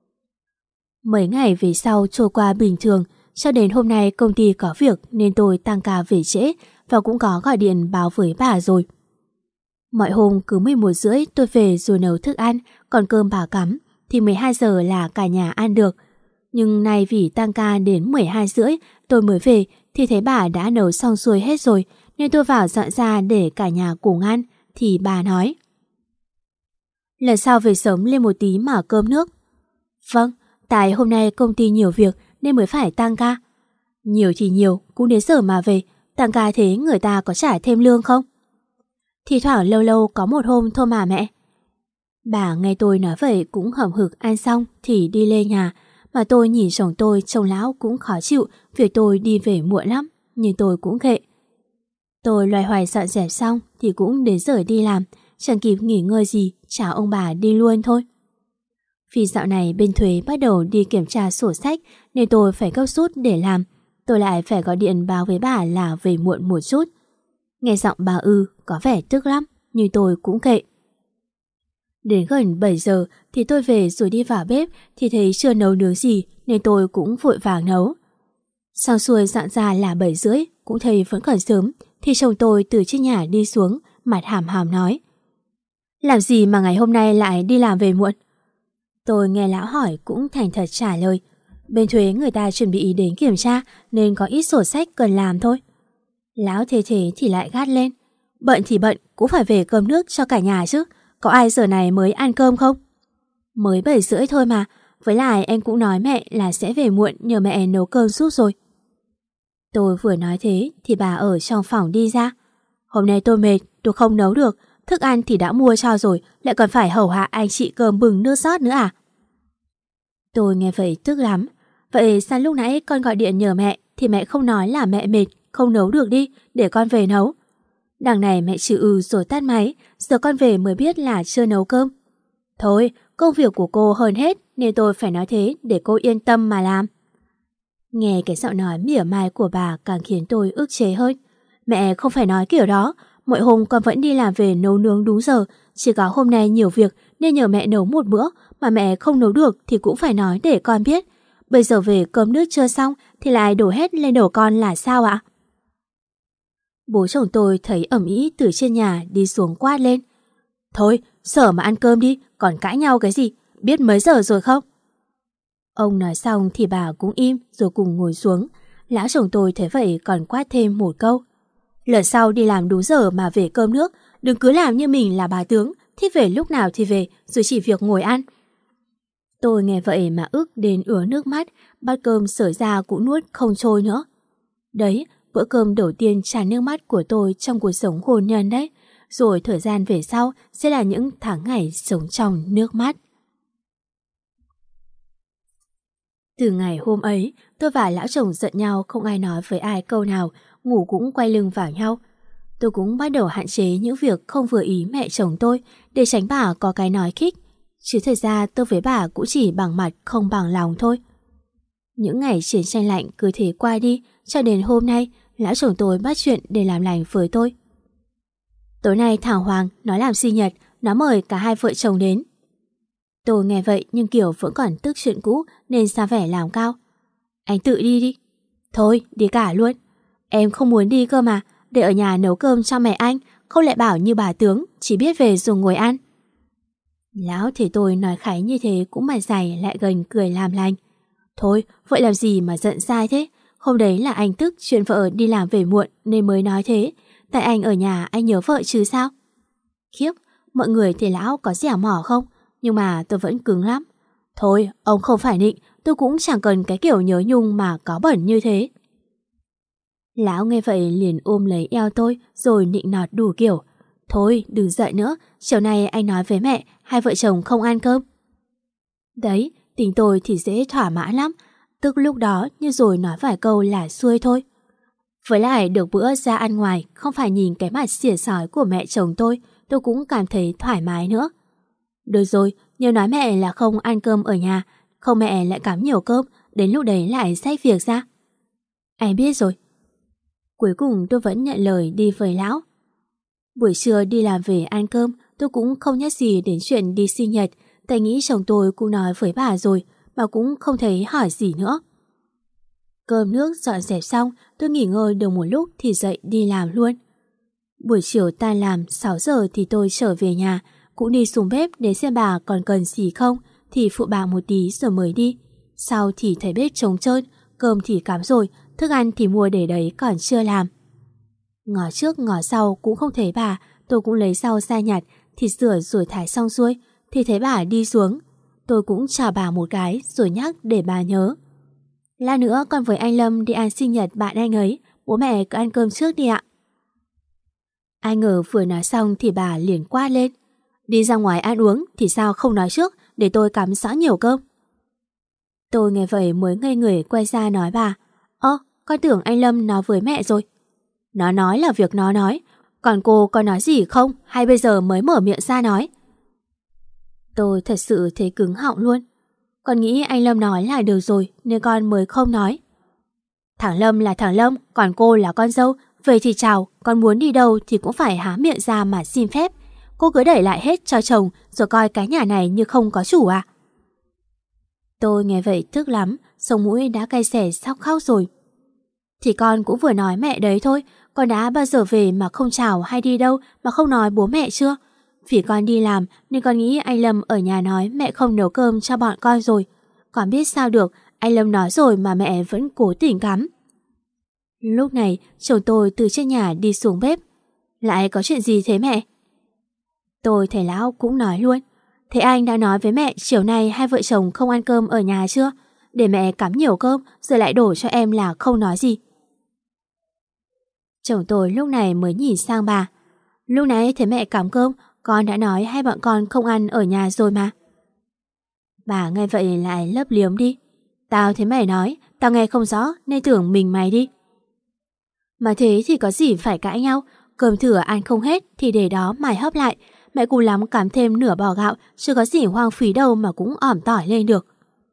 Mấy ngày về sau trôi qua bình thường, cho đến hôm nay công ty có việc nên tôi tăng ca về trễ và cũng có gọi điện báo với bà rồi. Mọi hôm cứ mười một rưỡi tôi về rồi nấu thức ăn, còn cơm bà cắm thì mười hai giờ là cả nhà ăn được. Nhưng nay vì tăng ca đến mười hai rưỡi tôi mới về thì thấy bà đã nấu xong xuôi hết rồi, nên tôi vào dọn ra để cả nhà cùng ăn. Thì bà nói: lần sau về sớm lên một tí mà cơm nước. Vâng, tại hôm nay công ty nhiều việc nên mới phải tăng ca. Nhiều thì nhiều, cũng đến giờ mà về, tăng ca thế người ta có trả thêm lương không? Thì thoảng lâu lâu có một hôm thôi mà mẹ. Bà nghe tôi nói vậy cũng hậm hực ăn xong thì đi lên nhà. Mà tôi nhìn chồng tôi, chồng lão cũng khó chịu việc tôi đi về muộn lắm, nhưng tôi cũng kệ. Tôi loay hoay dọn dẹp xong thì cũng đến giờ đi làm, chẳng kịp nghỉ ngơi gì, chào ông bà đi luôn thôi. Vì dạo này bên thuế bắt đầu đi kiểm tra sổ sách nên tôi phải gấp rút để làm. Tôi lại phải gọi điện báo với bà là về muộn một chút. Nghe giọng bà ư có vẻ tức lắm, nhưng tôi cũng kệ. Đến gần bảy giờ thì tôi về rồi đi vào bếp thì thấy chưa nấu nướng gì nên tôi cũng vội vàng nấu. Xong xuôi dặn ra là bảy rưỡi, cũng thấy vẫn còn sớm thì chồng tôi từ trên nhà đi xuống, mặt hàm hàm nói: Làm gì mà ngày hôm nay lại đi làm về muộn? Tôi nghe lão hỏi cũng thành thật trả lời: Bên thuế người ta chuẩn bị đến kiểm tra nên có ít sổ sách cần làm thôi. Lão thế thế thì lại gắt lên: Bận thì bận, cũng phải về cơm nước cho cả nhà chứ. Có ai giờ này mới ăn cơm không? Mới bảy rưỡi thôi mà. Với lại em cũng nói mẹ là sẽ về muộn nhờ mẹ nấu cơm giúp rồi. Tôi vừa nói thế thì bà ở trong phòng đi ra: Hôm nay tôi mệt, tôi không nấu được. Thức ăn thì đã mua cho rồi, lại còn phải hầu hạ anh chị cơm bừng nước rót nữa à? Tôi nghe vậy tức lắm. Vậy sao lúc nãy con gọi điện nhờ mẹ thì mẹ không nói là mẹ mệt, không nấu được đi, để con về nấu? Đằng này mẹ chữ ừ rồi tắt máy, giờ con về mới biết là chưa nấu cơm. Thôi, công việc của cô hơn hết nên tôi phải nói thế để cô yên tâm mà làm. Nghe cái giọng nói mỉa mai của bà càng khiến tôi ức chế hơn. Mẹ không phải nói kiểu đó, mỗi hôm con vẫn đi làm về nấu nướng đúng giờ, chỉ có hôm nay nhiều việc nên nhờ mẹ nấu một bữa, mà mẹ không nấu được thì cũng phải nói để con biết. Bây giờ về cơm nước chưa xong thì lại đổ hết lên đầu con là sao ạ? Bố chồng tôi thấy ầm ĩ từ trên nhà đi xuống quát lên: Thôi, sở mà ăn cơm đi, còn cãi nhau cái gì, biết mấy giờ rồi không? Ông nói xong thì bà cũng im rồi cùng ngồi xuống. Lão chồng tôi thấy vậy còn quát thêm một câu: Lần sau đi làm đúng giờ mà về cơm nước, đừng cứ làm như mình là bà tướng, thích về lúc nào thì về, rồi chỉ việc ngồi ăn. Tôi nghe vậy mà ức đến ứa nước mắt, bát cơm xởi ra cũng nuốt không trôi nữa. Đấy, bữa cơm đầu tiên tràn nước mắt của tôi trong cuộc sống hôn nhân đấy. Rồi thời gian về sau sẽ là những tháng ngày sống trong nước mắt. Từ ngày hôm ấy, tôi và lão chồng giận nhau, không ai nói với ai câu nào, ngủ cũng quay lưng vào nhau. Tôi cũng bắt đầu hạn chế những việc không vừa ý mẹ chồng tôi để tránh bà có cái nói khích. Chứ thật ra tôi với bà cũng chỉ bằng mặt không bằng lòng thôi. Những ngày chiến tranh lạnh cứ thế qua đi, cho đến hôm nay, lão chồng tôi bắt chuyện để làm lành với tôi. Tối nay Thảo Hoàng nó làm sinh nhật, nó mời cả hai vợ chồng đến. Tôi nghe vậy nhưng kiểu vẫn còn tức chuyện cũ nên ra vẻ làm cao. Anh tự đi đi. Thôi, đi cả luôn. Em không muốn đi cơ mà, để ở nhà nấu cơm cho mẹ anh, không lại bảo như bà tướng, chỉ biết về rồi ngồi ăn. Lão thấy tôi nói khái như thế cũng mặt dày lại gần cười làm lành. Thôi, vậy làm gì mà giận sai thế? Hôm đấy là anh tức chuyện vợ đi làm về muộn nên mới nói thế. Tại anh ở nhà anh nhớ vợ chứ sao? Khiếp, mọi người thì lão có dẻo mỏ không? Nhưng mà tôi vẫn cứng lắm. Thôi, ông không phải nịnh, tôi cũng chẳng cần cái kiểu nhớ nhung mà có bẩn như thế. Lão nghe vậy liền ôm lấy eo tôi rồi nịnh nọt đủ kiểu. Thôi, đừng giận nữa, chiều nay anh nói với mẹ, hai vợ chồng không ăn cơm. Đấy, tính tôi thì dễ thỏa mãn lắm, tức lúc đó như rồi nói vài câu là xuôi thôi. Với lại được bữa ra ăn ngoài, không phải nhìn cái mặt xỉa xói của mẹ chồng tôi, tôi cũng cảm thấy thoải mái nữa. Được rồi, nhớ nói mẹ là không ăn cơm ở nhà, không mẹ lại cắm nhiều cơm, đến lúc đấy lại xách việc ra. Anh biết rồi. Cuối cùng tôi vẫn nhận lời đi với lão. Buổi trưa đi làm về ăn cơm, tôi cũng không nhắc gì đến chuyện đi sinh nhật, tại nghĩ chồng tôi cũng nói với bà rồi, mà cũng không thấy hỏi gì nữa. Cơm nước dọn dẹp xong, tôi nghỉ ngơi được một lúc thì dậy đi làm luôn. Buổi chiều tan làm sáu giờ thì tôi trở về nhà, cũng đi xuống bếp để xem bà còn cần gì không, thì phụ bà một tí rồi mới đi. Sau thì thấy bếp trống trơn, cơm thì cắm rồi, thức ăn thì mua để đấy còn chưa làm. Ngó trước ngó sau cũng không thấy bà, tôi cũng lấy rau ra nhặt, thịt rửa rồi thái xong xuôi, thì thấy bà đi xuống. Tôi cũng chào bà một cái rồi nhắc để bà nhớ. Lát nữa con với anh Lâm đi ăn sinh nhật bạn anh ấy, bố mẹ cứ ăn cơm trước đi ạ. Ai ngờ vừa nói xong thì bà liền quát lên. Đi ra ngoài ăn uống thì sao không nói trước, để tôi cắm sẵn nhiều cơm. Tôi nghe vậy mới ngây người quay ra nói bà. Ơ, con tưởng anh Lâm nói với mẹ rồi. Nó nói là việc nó nói, còn cô có nói gì không hay bây giờ mới mở miệng ra nói? Tôi thật sự thấy cứng họng luôn. Con nghĩ anh Lâm nói là được rồi nên con mới không nói. Thằng Lâm là thằng Lâm, còn cô là con dâu, vậy thì chào, con muốn đi đâu thì cũng phải há miệng ra mà xin phép. Cô cứ đẩy lại hết cho chồng rồi coi cái nhà này như không có chủ à? Tôi nghe vậy tức lắm, sống mũi đã cay xè sắp khóc rồi. Thì con cũng vừa nói mẹ đấy thôi, con đã bao giờ về mà không chào hay đi đâu mà không nói bố mẹ chưa? Vì con đi làm nên con nghĩ anh Lâm ở nhà nói mẹ không nấu cơm cho bọn con rồi. Con biết sao được, anh Lâm nói rồi mà mẹ vẫn cố tình cắm. Lúc này chồng tôi từ trên nhà đi xuống bếp. Lại có chuyện gì thế mẹ? Tôi thấy lão cũng nói luôn. Thế anh đã nói với mẹ chiều nay hai vợ chồng không ăn cơm ở nhà chưa? Để mẹ cắm nhiều cơm rồi lại đổ cho em là không nói gì. Chồng tôi lúc này mới nhìn sang bà. Lúc nãy thấy mẹ cắm cơm, con đã nói hai bọn con không ăn ở nhà rồi mà. Bà nghe vậy lại lấp liếm đi. Tao thấy mày nói, tao nghe không rõ nên tưởng mình mày đi. Mà thế thì có gì phải cãi nhau, cơm thừa ăn không hết thì để đó mày hấp lại. Mẹ cùng lắm cắm thêm nửa bò gạo, chứ có gì hoang phí đâu mà cũng ỏm tỏi lên được.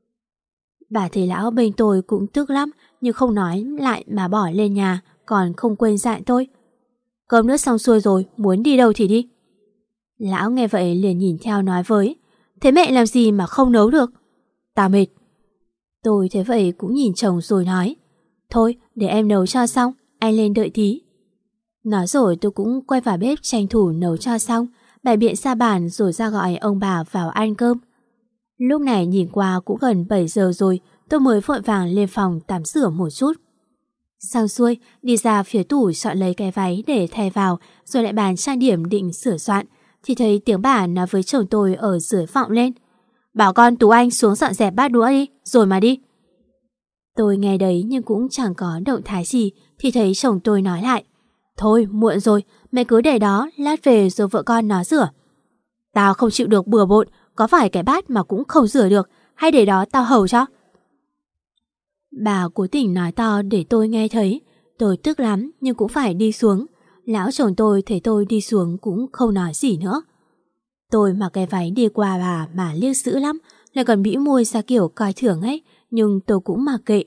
Bà thấy lão bên tôi cũng tức lắm, nhưng không nói lại mà bỏ lên nhà, còn không quên dặn tôi. Cơm nước xong xuôi rồi, muốn đi đâu thì đi. Lão nghe vậy liền nhìn theo nói với. Thế mẹ làm gì mà không nấu được? Tao mệt. Tôi thế vậy cũng nhìn chồng rồi nói. Thôi, để em nấu cho xong, anh lên đợi tí. Nói rồi tôi cũng quay vào bếp tranh thủ nấu cho xong, bày biện ra bàn rồi ra gọi ông bà vào ăn cơm. Lúc này nhìn qua cũng gần bảy giờ rồi, tôi mới vội vàng lên phòng tắm rửa một chút. Xong xuôi, đi ra phía tủ chọn lấy cái váy để thay vào, rồi lại bàn trang điểm định sửa soạn, thì thấy tiếng bà nói với chồng tôi ở dưới vọng lên. Bảo con Tú Anh xuống dọn dẹp bát đũa đi, rồi mà đi. Tôi nghe đấy nhưng cũng chẳng có động thái gì, thì thấy chồng tôi nói lại. Thôi, muộn rồi, mẹ cứ để đó, lát về rồi vợ con nó rửa. Tao không chịu được bừa bộn, có phải cái bát mà cũng không rửa được, hay để đó tao hầu cho. Bà cố tình nói to để tôi nghe thấy. Tôi tức lắm nhưng cũng phải đi xuống. Lão chồng tôi thấy tôi đi xuống cũng không nói gì nữa. Tôi mặc cái váy đi qua bà mà liếc dữ lắm, lại còn bĩu môi ra kiểu coi thường ấy, nhưng tôi cũng mặc kệ.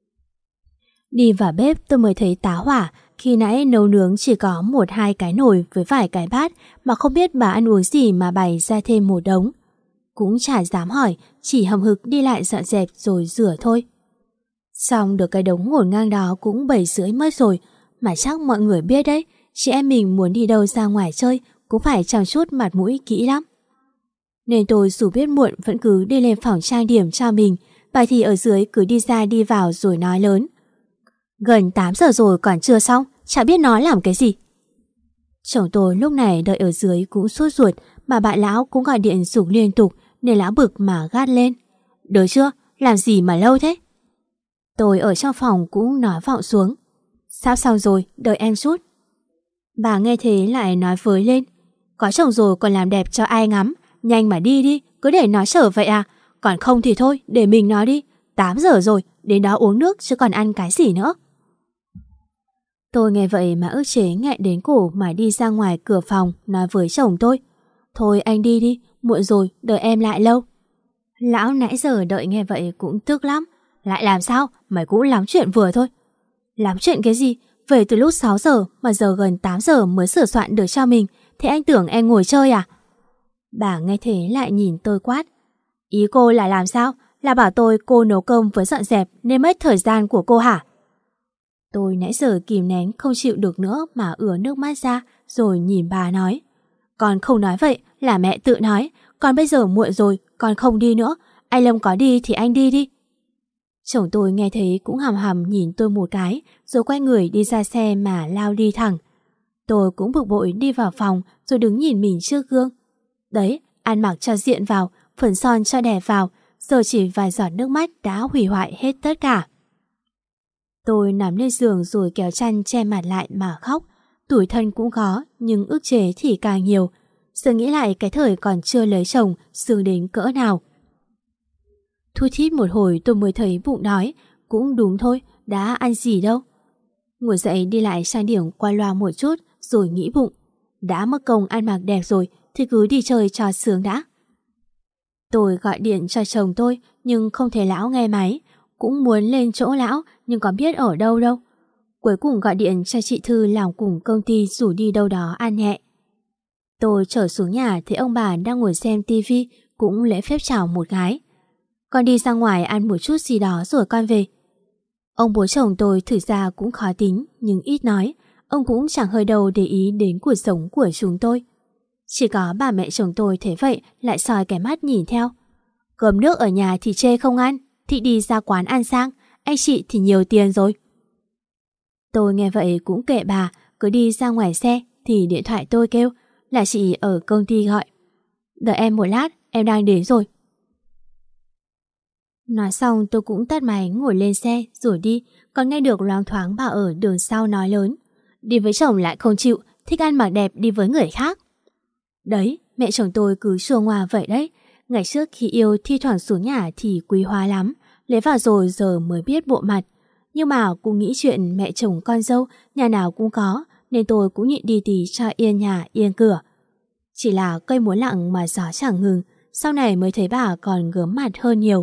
Đi vào bếp tôi mới thấy tá hỏa. Khi nãy nấu nướng chỉ có một hai cái nồi với vài cái bát, mà không biết bà ăn uống gì mà bày ra thêm một đống. Cũng chả dám hỏi, chỉ hầm hực đi lại dọn dẹp rồi rửa thôi. Xong được cái đống ngổn ngang đó cũng bảy rưỡi mất rồi, mà chắc mọi người biết đấy, chị em mình muốn đi đâu ra ngoài chơi cũng phải chăm chút mặt mũi kỹ lắm. Nên tôi dù biết muộn vẫn cứ đi lên phòng trang điểm cho mình, và thì ở dưới cứ đi ra đi vào rồi nói lớn. Gần tám giờ rồi còn chưa xong, chả biết nói làm cái gì. Chồng tôi lúc này đợi ở dưới cũng sốt ruột, mà bạn lão cũng gọi điện giục liên tục nên lão bực mà gắt lên. Được chưa, làm gì mà lâu thế? Tôi ở trong phòng cũng nói vọng xuống. Sắp xong rồi, đợi em chút. Bà nghe thế lại nói với lên. Có chồng rồi còn làm đẹp cho ai ngắm, nhanh mà đi đi, cứ để nó chờ vậy à? Còn không thì thôi, để mình nói đi. tám giờ rồi, đến đó uống nước chứ còn ăn cái gì nữa. Tôi nghe vậy mà ức chế nghẹn đến cổ mà đi ra ngoài cửa phòng nói với chồng tôi. Thôi anh đi đi, muộn rồi, đợi em lại lâu. Lão nãy giờ đợi nghe vậy cũng tức lắm. Lại làm sao, mày cũng lắm chuyện vừa thôi. Lắm chuyện cái gì, về từ lúc sáu giờ mà giờ gần tám giờ mới sửa soạn được cho mình, thế anh tưởng em ngồi chơi à? Bà nghe thế lại nhìn tôi quát. Ý cô là làm sao? Là bảo tôi cô nấu cơm với dọn dẹp nên mất thời gian của cô hả? Tôi nãy giờ kìm nén không chịu được nữa mà ứa nước mắt ra rồi nhìn bà nói. Con không nói vậy, là mẹ tự nói. Còn bây giờ muộn rồi, con không đi nữa. Anh Lâm có đi thì anh đi đi. Chồng tôi nghe thấy cũng hằm hằm nhìn tôi một cái rồi quay người đi ra xe mà lao đi thẳng. Tôi cũng bực bội đi vào phòng rồi đứng nhìn mình trước gương. Đấy, ăn mặc cho diện vào, phấn son cho đẹp vào, giờ chỉ vài giọt nước mắt đã hủy hoại hết tất cả. Tôi nằm lên giường rồi kéo chăn che mặt lại mà khóc. Tủi thân cũng có, nhưng ức chế thì càng nhiều. Giờ nghĩ lại cái thời còn chưa lấy chồng sướng đến cỡ nào. Thu thít một hồi tôi mới thấy bụng đói. Cũng đúng thôi, đã ăn gì đâu. Ngồi dậy đi lại trang điểm qua loa một chút rồi nghĩ bụng. Đã mất công ăn mặc đẹp rồi thì cứ đi chơi cho sướng đã. Tôi gọi điện cho chồng tôi nhưng không thấy lão nghe máy. Cũng muốn lên chỗ lão nhưng có biết ở đâu đâu. Cuối cùng gọi điện cho chị Thư làm cùng công ty rủ đi đâu đó ăn nhẹ. Tôi trở xuống nhà thấy ông bà đang ngồi xem tivi, cũng lễ phép chào một cái. Con đi ra ngoài ăn một chút gì đó rồi con về. Ông bố chồng tôi thực ra cũng khó tính nhưng ít nói, ông cũng chẳng hơi đâu để ý đến cuộc sống của chúng tôi. Chỉ có bà mẹ chồng tôi thấy vậy lại soi cái mắt nhìn theo. Cơm nước ở nhà thì chê không ăn, thì đi ra quán ăn sang, anh chị thì nhiều tiền rồi. Tôi nghe vậy cũng kệ bà, cứ đi ra ngoài xe thì điện thoại tôi kêu là chị ở công ty gọi. Đợi em một lát, em đang đến rồi. Nói xong tôi cũng tắt máy ngồi lên xe rồi đi, còn nghe được loáng thoáng bà ở đường sau nói lớn. Đi với chồng lại không chịu, thích ăn mặc đẹp đi với người khác. Đấy, mẹ chồng tôi cứ xua ngoa vậy đấy. Ngày trước khi yêu thi thoảng xuống nhà thì quý hóa lắm, lấy vào rồi giờ mới biết bộ mặt. Nhưng mà cũng nghĩ chuyện mẹ chồng con dâu nhà nào cũng có, nên tôi cũng nhịn đi tí cho yên nhà yên cửa. Chỉ là cây muốn lặng mà gió chẳng ngừng, sau này mới thấy bà còn gớm mặt hơn nhiều.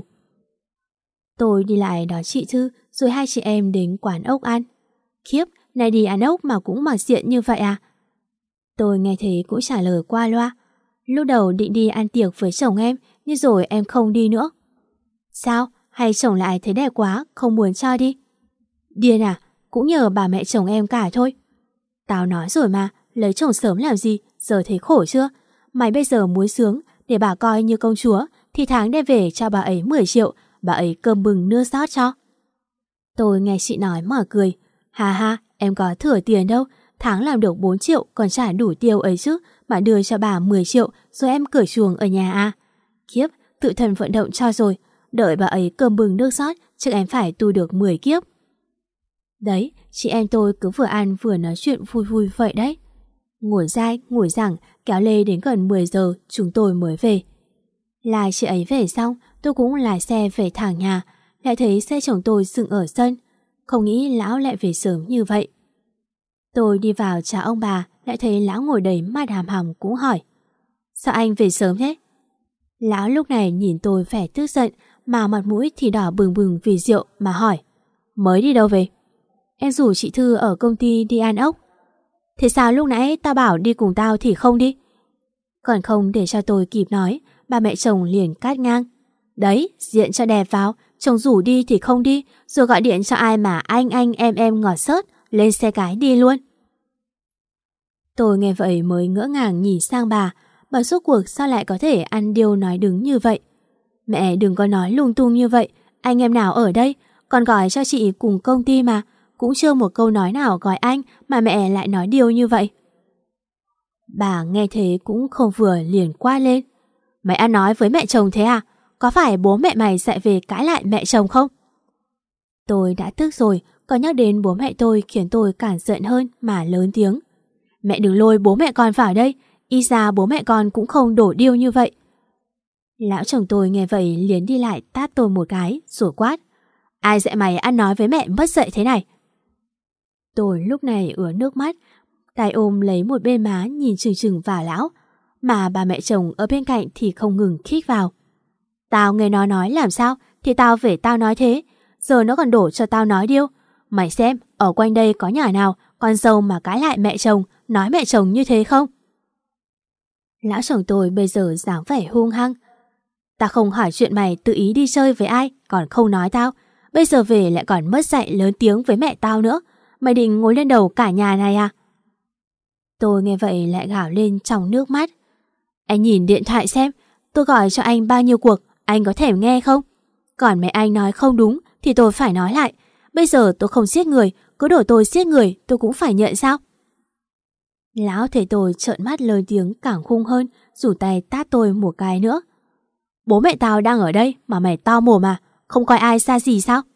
Tôi đi lại đón chị Thư, rồi hai chị em đến quán ốc ăn. Khiếp, này đi ăn ốc mà cũng mặc diện như vậy à? Tôi nghe thế cũng trả lời qua loa. Lúc đầu định đi ăn tiệc với chồng em, nhưng rồi em không đi nữa. Sao? Hay chồng lại thấy đẹp quá, không muốn cho đi? Điên à? Cũng nhờ bà mẹ chồng em cả thôi. Tao nói rồi mà, lấy chồng sớm làm gì, giờ thấy khổ chưa? Mày bây giờ muốn sướng, để bà coi như công chúa, thì tháng đem về cho bà ấy mười triệu, bà ấy cơm bừng nưa rót cho. Tôi nghe chị nói mà cười. Ha ha, em có thừa tiền đâu, tháng làm được bốn triệu còn trả đủ tiêu ấy chứ, mà đưa cho bà mười triệu rồi em cởi chuồng ở nhà à? Kiếp, tự thân vận động cho rồi, đợi bà ấy cơm bừng nước rót, chứ em phải tu được mười kiếp. Đấy, chị em tôi cứ vừa ăn vừa nói chuyện vui vui vậy đấy. Ngồi dai, ngồi giảng, kéo lê đến gần mười giờ chúng tôi mới về. Là chị ấy về xong, tôi cũng lái xe về thẳng nhà, lại thấy xe chồng tôi dựng ở sân. Không nghĩ lão lại về sớm như vậy. Tôi đi vào chào ông bà, lại thấy lão ngồi đấy mắt hàm hàm cũng hỏi. Sao anh về sớm thế? Lão lúc này nhìn tôi vẻ tức giận, mà mặt mũi thì đỏ bừng bừng vì rượu mà hỏi. Mới đi đâu về? Em rủ chị Thư ở công ty đi ăn ốc. Thế sao lúc nãy tao bảo đi cùng tao thì không đi? Còn không để cho tôi kịp nói, bà mẹ chồng liền cắt ngang. Đấy, diện cho đẹp vào, chồng rủ đi thì không đi, rồi gọi điện cho ai mà anh anh em em ngọt sớt, lên xe cái đi luôn. Tôi nghe vậy mới ngỡ ngàng nhìn sang bà, bà suốt cuộc sao lại có thể ăn điêu nói đứng như vậy. Mẹ đừng có nói lung tung như vậy, anh em nào ở đây, còn gọi cho chị cùng công ty mà, cũng chưa một câu nói nào gọi anh mà mẹ lại nói điêu như vậy. Bà nghe thế cũng không vừa liền quát lên. Mày ăn nói với mẹ chồng thế à? Có phải bố mẹ mày dạy về cãi lại mẹ chồng không? Tôi đã tức rồi, còn nhắc đến bố mẹ tôi khiến tôi càng giận hơn mà lớn tiếng. Mẹ đừng lôi bố mẹ con vào đây, y ra bố mẹ con cũng không đổ điêu như vậy. Lão chồng tôi nghe vậy liền đi lại tát tôi một cái rồi quát. Ai dạy mày ăn nói với mẹ mất dạy thế này? Tôi lúc này ứa nước mắt, tay ôm lấy một bên má nhìn chừng chừng vào lão, mà bà mẹ chồng ở bên cạnh thì không ngừng khích vào. Tao nghe nó nói làm sao thì tao về tao nói thế, giờ nó còn đổ cho tao nói điêu. Mày xem, ở quanh đây có nhà nào con dâu mà cãi lại mẹ chồng, nói mẹ chồng như thế không? Lão chồng tôi bây giờ dáng vẻ hung hăng. Tao không hỏi chuyện mày tự ý đi chơi với ai, còn không nói tao. Bây giờ về lại còn mất dạy lớn tiếng với mẹ tao nữa. Mày định ngồi lên đầu cả nhà này à? Tôi nghe vậy lại gào lên trong nước mắt. Anh nhìn điện thoại xem, tôi gọi cho anh bao nhiêu cuộc, anh có thèm nghe không? Còn mẹ anh nói không đúng thì tôi phải nói lại. Bây giờ tôi không giết người, cứ đổ tôi giết người tôi cũng phải nhận sao? Lão thấy tôi trợn mắt lớn tiếng càng hung hơn, rủ tay tát tôi một cái nữa. Bố mẹ tao đang ở đây mà mày to mồm à? Không coi ai ra gì sao?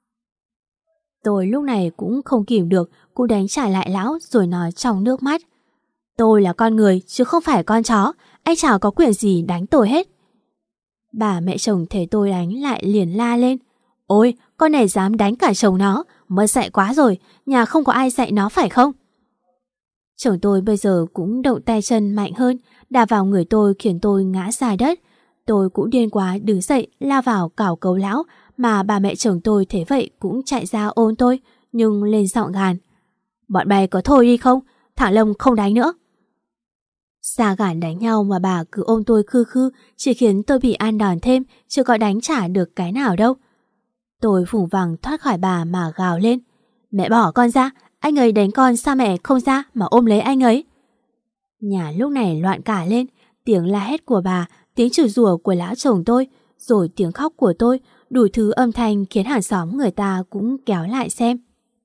Tôi lúc này cũng không kìm được, cũng đánh trả lại lão rồi nói trong nước mắt. Tôi là con người chứ không phải con chó, anh chả có quyền gì đánh tôi hết. Bà mẹ chồng thấy tôi đánh lại liền la lên. Ôi, con này dám đánh cả chồng nó, mất dạy quá rồi, nhà không có ai dạy nó phải không? Chồng tôi bây giờ cũng động tay chân mạnh hơn, đạp vào người tôi khiến tôi ngã dài đất. Tôi cũng điên quá đứng dậy la vào cào cấu lão, mà bà mẹ chồng tôi thế vậy cũng chạy ra ôm tôi, nhưng lên giọng gàn. Bọn bay có thôi đi không? Thằng Lâm không đánh nữa. Xa gản đánh nhau mà bà cứ ôm tôi khư khư, chỉ khiến tôi bị ăn đòn thêm, chứ có đánh trả được cái nào đâu. Tôi vùng vằng thoát khỏi bà mà gào lên. Mẹ bỏ con ra, anh ấy đánh con sao mẹ không ra mà ôm lấy anh ấy? Nhà lúc này loạn cả lên, tiếng la hét của bà, tiếng chửi rủa của lão chồng tôi, rồi tiếng khóc của tôi, đủ thứ âm thanh khiến hàng xóm người ta cũng kéo lại xem.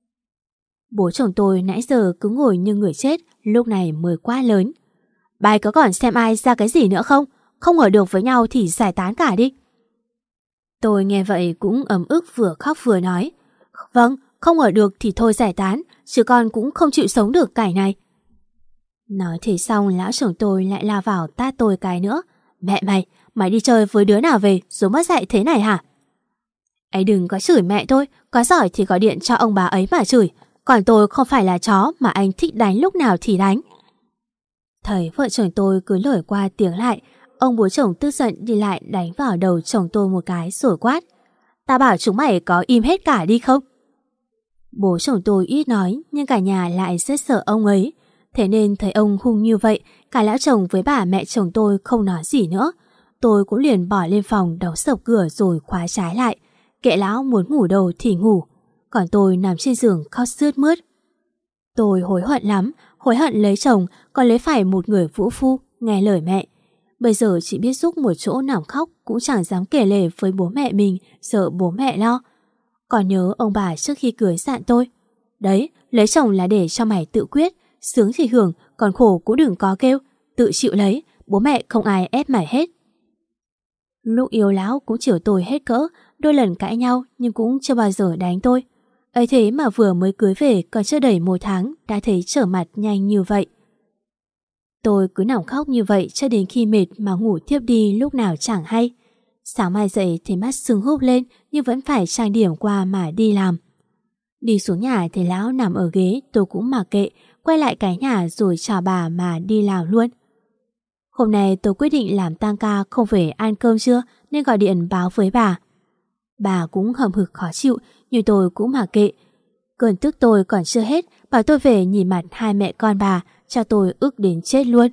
Bố chồng tôi nãy giờ cứ ngồi như người chết, lúc này mới quá lớn. Bà ấy có còn xem ai ra cái gì nữa không? Không ở được với nhau thì giải tán cả đi. Tôi nghe vậy cũng ấm ức vừa khóc vừa nói. Vâng, không ở được thì thôi giải tán, chứ con cũng không chịu sống được cảnh này. Nói thế xong lão chồng tôi lại lao vào tát tôi cái nữa. Mẹ mày, mày đi chơi với đứa nào về rồi mất dạy thế này hả? Ấy đừng có chửi mẹ tôi, có giỏi thì gọi điện cho ông bà ấy mà chửi. Còn tôi không phải là chó mà anh thích đánh lúc nào thì đánh. Thấy vợ chồng tôi cứ lủi qua tiếng lại, ông bố chồng tức giận đi lại đánh vào đầu chồng tôi một cái rồi quát. Ta bảo chúng mày có im hết cả đi không? Bố chồng tôi ít nói nhưng cả nhà lại rất sợ ông ấy. Thế nên thấy ông hung như vậy, cả lão chồng với bà mẹ chồng tôi không nói gì nữa. Tôi cũng liền bỏ lên phòng đóng sập cửa rồi khóa trái lại. Kệ lão muốn ngủ đâu thì ngủ. Còn tôi nằm trên giường khóc sướt mướt. Tôi hối hận lắm, hối hận lấy chồng còn lấy phải một người vũ phu, nghe lời mẹ. Bây giờ chỉ biết rúc một chỗ nằm khóc cũng chẳng dám kể lể với bố mẹ mình, sợ bố mẹ lo. Còn nhớ ông bà trước khi cưới dặn tôi. Đấy, lấy chồng là để cho mày tự quyết, sướng thì hưởng, còn khổ cũng đừng có kêu, tự chịu lấy, bố mẹ không ai ép mày hết. Lúc yêu lão cũng chiều tôi hết cỡ, đôi lần cãi nhau nhưng cũng chưa bao giờ đánh tôi. Ấy thế mà vừa mới cưới về còn chưa đầy một tháng đã thấy trở mặt nhanh như vậy. Tôi cứ nằm khóc như vậy cho đến khi mệt mà ngủ thiếp đi lúc nào chẳng hay. Sáng mai dậy thì mắt sưng húp lên nhưng vẫn phải trang điểm qua mà đi làm. Đi xuống nhà thì lão nằm ở ghế, tôi cũng mặc kệ, quay lại cái nhà rồi chào bà mà đi làm luôn. Hôm nay tôi quyết định làm tang ca không về ăn cơm trưa nên gọi điện báo với bà. Bà cũng hầm hực khó chịu nhưng tôi cũng mặc kệ. Cơn tức tôi còn chưa hết, bảo tôi về nhìn mặt hai mẹ con bà, cho tôi ức đến chết luôn.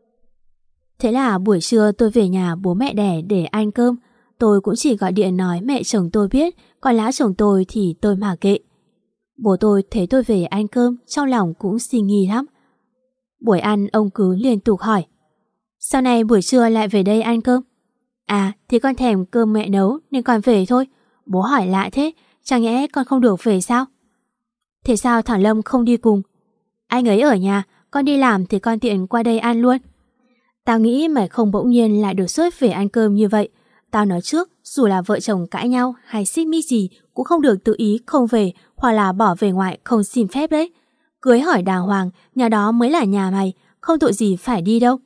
Thế là buổi trưa tôi về nhà bố mẹ đẻ để ăn cơm. Tôi cũng chỉ gọi điện nói mẹ chồng tôi biết, còn lão chồng tôi thì tôi mặc kệ. Bố tôi thấy tôi về ăn cơm, trong lòng cũng suy nghi lắm. Buổi ăn ông cứ liên tục hỏi. Sau này buổi trưa lại về đây ăn cơm? À thì con thèm cơm mẹ nấu nên con về thôi. Bố hỏi lạ thế, chẳng nhẽ con không được về sao? Thế sao thằng Lâm không đi cùng? Anh ấy ở nhà, con đi làm thì con tiện qua đây ăn luôn. Tao nghĩ mày không bỗng nhiên lại đột xuất về ăn cơm như vậy. Tao nói trước, dù là vợ chồng cãi nhau hay xích mích gì cũng không được tự ý không về hoặc là bỏ về ngoại không xin phép đấy. Cưới hỏi đàng hoàng, nhà đó mới là nhà mày, không tội gì phải đi đâu.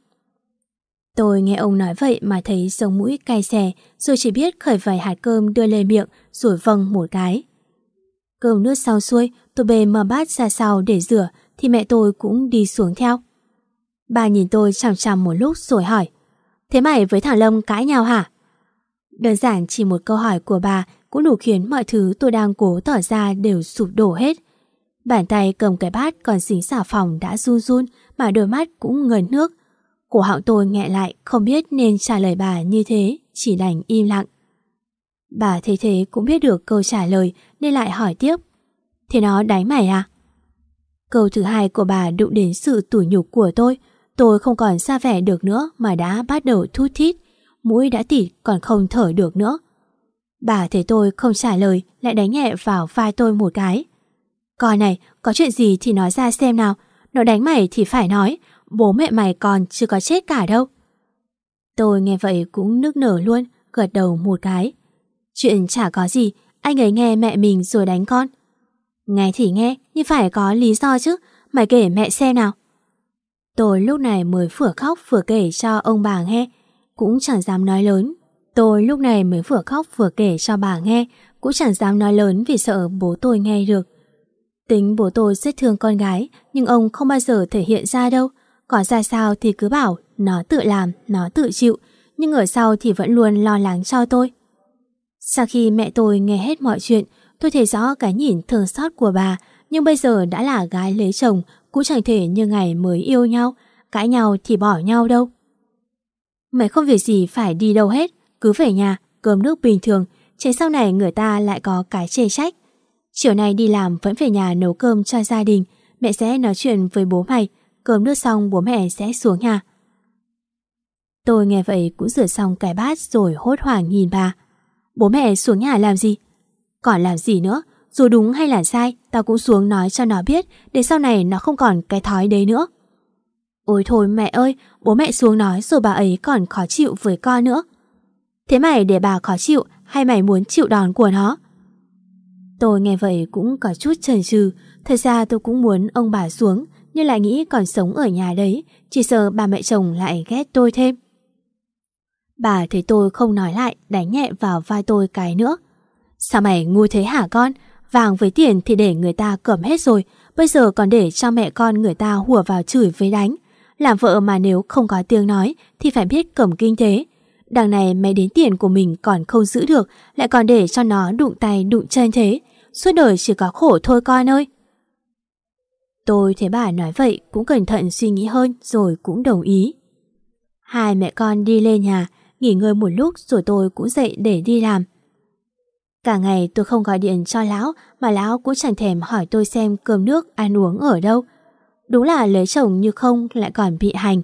Tôi nghe ông nói vậy mà thấy sống mũi cay xè, rồi chỉ biết khởi vài hạt cơm đưa lên miệng rồi vâng một cái. Cơm nước xong xuôi, tôi bê mâm bát ra sau để rửa thì mẹ tôi cũng đi xuống theo. Bà nhìn tôi chằm chằm một lúc rồi hỏi. Thế mày với thằng Lâm cãi nhau hả? Đơn giản chỉ một câu hỏi của bà cũng đủ khiến mọi thứ tôi đang cố tỏ ra đều sụp đổ hết. Bàn tay cầm cái bát còn dính xà phòng đã run run mà đôi mắt cũng ngấn nước. Cổ họng tôi nghẹn lại không biết nên trả lời bà như thế, chỉ đành im lặng. Bà thấy thế cũng biết được câu trả lời nên lại hỏi tiếp. Thế nó đánh mày à? Câu thứ hai của bà đụng đến sự tủi nhục của tôi. Tôi không còn ra vẻ được nữa mà đã bắt đầu thút thít. Mũi đã tịt còn không thở được nữa. Bà thấy tôi không trả lời lại đánh nhẹ vào vai tôi một cái. Con này, có chuyện gì thì nói ra xem nào. Nó đánh mày thì phải nói. Bố mẹ mày còn chưa có chết cả đâu. Tôi nghe vậy cũng nức nở luôn, gật đầu một cái. Chuyện chả có gì, anh ấy nghe mẹ mình rồi đánh con. Nghe thì nghe, nhưng phải có lý do chứ. Mày kể mẹ xem nào. Tôi lúc này mới vừa khóc vừa kể cho ông bà nghe, cũng chẳng dám nói lớn. Tôi lúc này mới vừa khóc vừa kể cho bà nghe, cũng chẳng dám nói lớn vì sợ bố tôi nghe được. Tính bố tôi rất thương con gái, nhưng ông không bao giờ thể hiện ra đâu. Có ra sao thì cứ bảo nó tự làm, nó tự chịu, nhưng ở sau thì vẫn luôn lo lắng cho tôi. Sau khi mẹ tôi nghe hết mọi chuyện, tôi thấy rõ cái nhìn thương xót của bà, nhưng bây giờ đã là gái lấy chồng, cũng chẳng thể như ngày mới yêu nhau. cãi nhau thì bỏ nhau đâu. Mày không việc gì phải đi đâu hết, cứ về nhà, cơm nước bình thường, tránh sau này người ta lại có cái chê trách. Chiều nay đi làm vẫn về nhà nấu cơm cho gia đình, mẹ sẽ nói chuyện với bố mày, cơm nước xong bố mẹ sẽ xuống nhà. Tôi nghe vậy cũng rửa xong cái bát rồi hốt hoảng nhìn bà. Bố mẹ xuống nhà làm gì? Còn làm gì nữa, dù đúng hay là sai, tao cũng xuống nói cho nó biết, để sau này nó không còn cái thói đấy nữa. Ôi thôi mẹ ơi, bố mẹ xuống nói rồi bà ấy còn khó chịu với con nữa. Thế mày để bà khó chịu hay mày muốn chịu đòn của nó? Tôi nghe vậy cũng có chút chần chừ. Thật ra tôi cũng muốn ông bà xuống, nhưng lại nghĩ còn sống ở nhà đấy, chỉ sợ bà mẹ chồng lại ghét tôi thêm. Bà thấy tôi không nói lại, đánh nhẹ vào vai tôi cái nữa. Sao mày ngu thế hả con? Vàng với tiền thì để người ta cầm hết rồi, bây giờ còn để cho mẹ con người ta hùa vào chửi với đánh. Làm vợ mà nếu không có tiếng nói thì phải biết cầm kinh tế. Đằng này mày đến tiền của mình còn không giữ được, lại còn để cho nó đụng tay đụng chân thế. Suốt đời chỉ có khổ thôi con ơi. Tôi thấy bà nói vậy cũng cẩn thận suy nghĩ hơn rồi cũng đồng ý. Hai mẹ con đi lên nhà, nghỉ ngơi một lúc rồi tôi cũng dậy để đi làm. Cả ngày tôi không gọi điện cho lão, mà lão cũng chẳng thèm hỏi tôi xem cơm nước ăn uống ở đâu. Đúng là lấy chồng như không lại còn bị hành.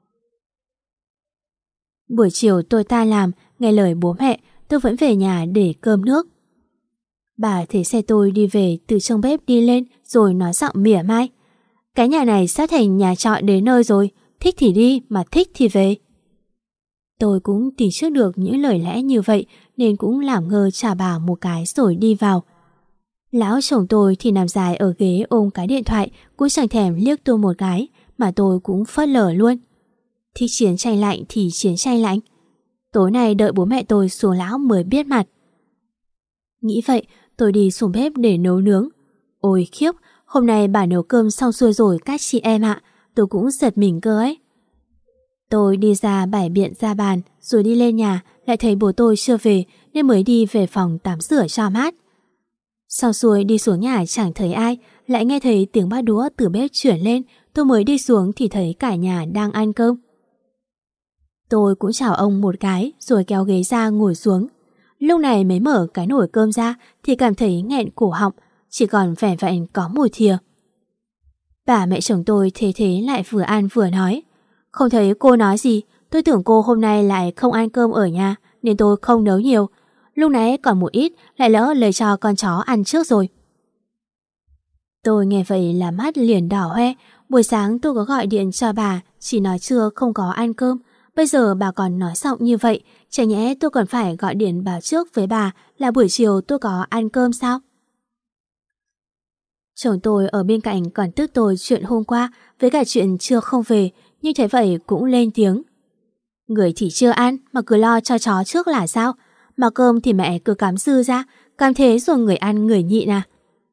Buổi chiều tôi tan làm, nghe lời bố mẹ, tôi vẫn về nhà để cơm nước. Bà thấy xe tôi đi về từ trong bếp đi lên rồi nói giọng mỉa mai. Cái nhà này sắp thành nhà trọ đến nơi rồi, thích thì đi mà thích thì về. Tôi cũng tìm trước được những lời lẽ như vậy nên cũng làm ngơ trả bà một cái rồi đi vào. Lão chồng tôi thì nằm dài ở ghế ôm cái điện thoại, cũng chẳng thèm liếc tôi một cái, mà tôi cũng phớt lờ luôn. Thích chiến tranh lạnh thì chiến tranh lạnh. Tối nay đợi bố mẹ tôi xuống lão mới biết mặt. Nghĩ vậy, tôi đi xuống bếp để nấu nướng. Ôi khiếp, hôm nay bà nấu cơm xong xuôi rồi các chị em ạ, tôi cũng giật mình cơ ấy. Tôi đi ra bày biện ra bàn, rồi đi lên nhà, lại thấy bố tôi chưa về nên mới đi về phòng tắm rửa cho mát. Sau xuôi đi xuống nhà chẳng thấy ai, lại nghe thấy tiếng bát đũa từ bếp chuyển lên, tôi mới đi xuống thì thấy cả nhà đang ăn cơm. Tôi cũng chào ông một cái rồi kéo ghế ra ngồi xuống. Lúc này mới mở cái nồi cơm ra thì cảm thấy nghẹn cổ họng, chỉ còn vẻn vẹn có một thìa. Bà mẹ chồng tôi thế thế lại vừa ăn vừa nói. Không thấy cô nói gì, tôi tưởng cô hôm nay lại không ăn cơm ở nhà nên tôi không nấu nhiều. Lúc nãy còn một ít, lại lỡ lời cho con chó ăn trước rồi. Tôi nghe vậy là mắt liền đỏ hoe. Buổi sáng tôi có gọi điện cho bà, chỉ nói trưa không có ăn cơm. Bây giờ bà còn nói giọng như vậy, chả nhẽ tôi còn phải gọi điện báo trước với bà là buổi chiều tôi có ăn cơm sao? Chồng tôi ở bên cạnh còn tức tôi chuyện hôm qua với cả chuyện trưa không về, nhưng thế vậy cũng lên tiếng. Người thì chưa ăn mà cứ lo cho chó trước là sao? Mà cơm thì mẹ cứ cắm dư ra, cắm thế rồi người ăn người nhịn à?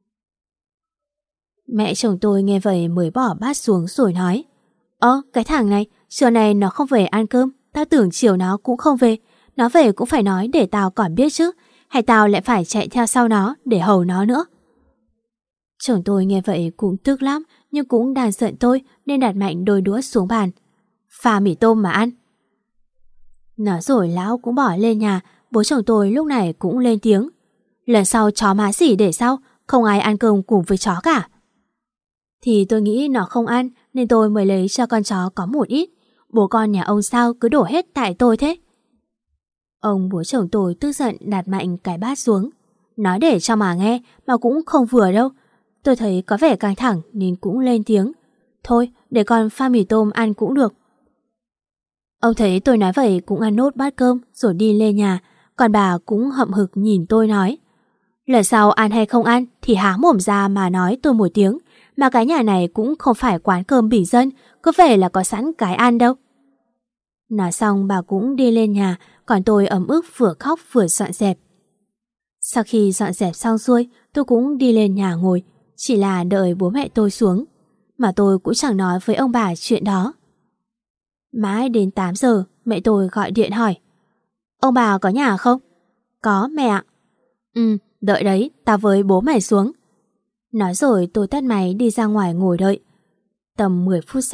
Mẹ chồng tôi nghe vậy mới bỏ bát xuống rồi nói. Ơ, cái thằng này, chiều này nó không về ăn cơm, tao tưởng chiều nó cũng không về. Nó về cũng phải nói để tao còn biết chứ, hay tao lại phải chạy theo sau nó để hầu nó nữa. Chồng tôi nghe vậy cũng tức lắm, nhưng cũng đang giận tôi nên đặt mạnh đôi đũa xuống bàn. Pha mì tôm mà ăn. Nói rồi lão cũng bỏ lên nhà. Bố chồng tôi lúc này cũng lên tiếng. Lần sau chó má gì để sau, không ai ăn cơm cùng với chó cả. Thì tôi nghĩ nó không ăn nên tôi mới lấy cho con chó có một ít. Bố con nhà ông sao cứ đổ hết tại tôi thế? Ông bố chồng tôi tức giận đặt mạnh cái bát xuống. Nói để cho mà nghe mà cũng không vừa đâu. Tôi thấy có vẻ căng thẳng nên cũng lên tiếng. Thôi để con pha mì tôm ăn cũng được. Ông thấy tôi nói vậy cũng ăn nốt bát cơm rồi đi lên nhà. Còn bà cũng hậm hực nhìn tôi nói. Lần sau ăn hay không ăn thì há mồm ra mà nói tôi một tiếng. Mà cái nhà này cũng không phải quán cơm bình dân, có vẻ là có sẵn cái ăn đâu. Nói xong bà cũng đi lên nhà, còn tôi ấm ức vừa khóc vừa dọn dẹp. Sau khi dọn dẹp xong xuôi, tôi cũng đi lên nhà ngồi, chỉ là đợi bố mẹ tôi xuống. Mà tôi cũng chẳng nói với ông bà chuyện đó. Mãi đến tám giờ, mẹ tôi gọi điện hỏi. Ông bà có nhà không? Có mẹ ạ. Ừ, đợi đấy, tao với bố mày xuống. Nói rồi tôi tắt máy đi ra ngoài ngồi đợi. Tầm mười phút sau, bố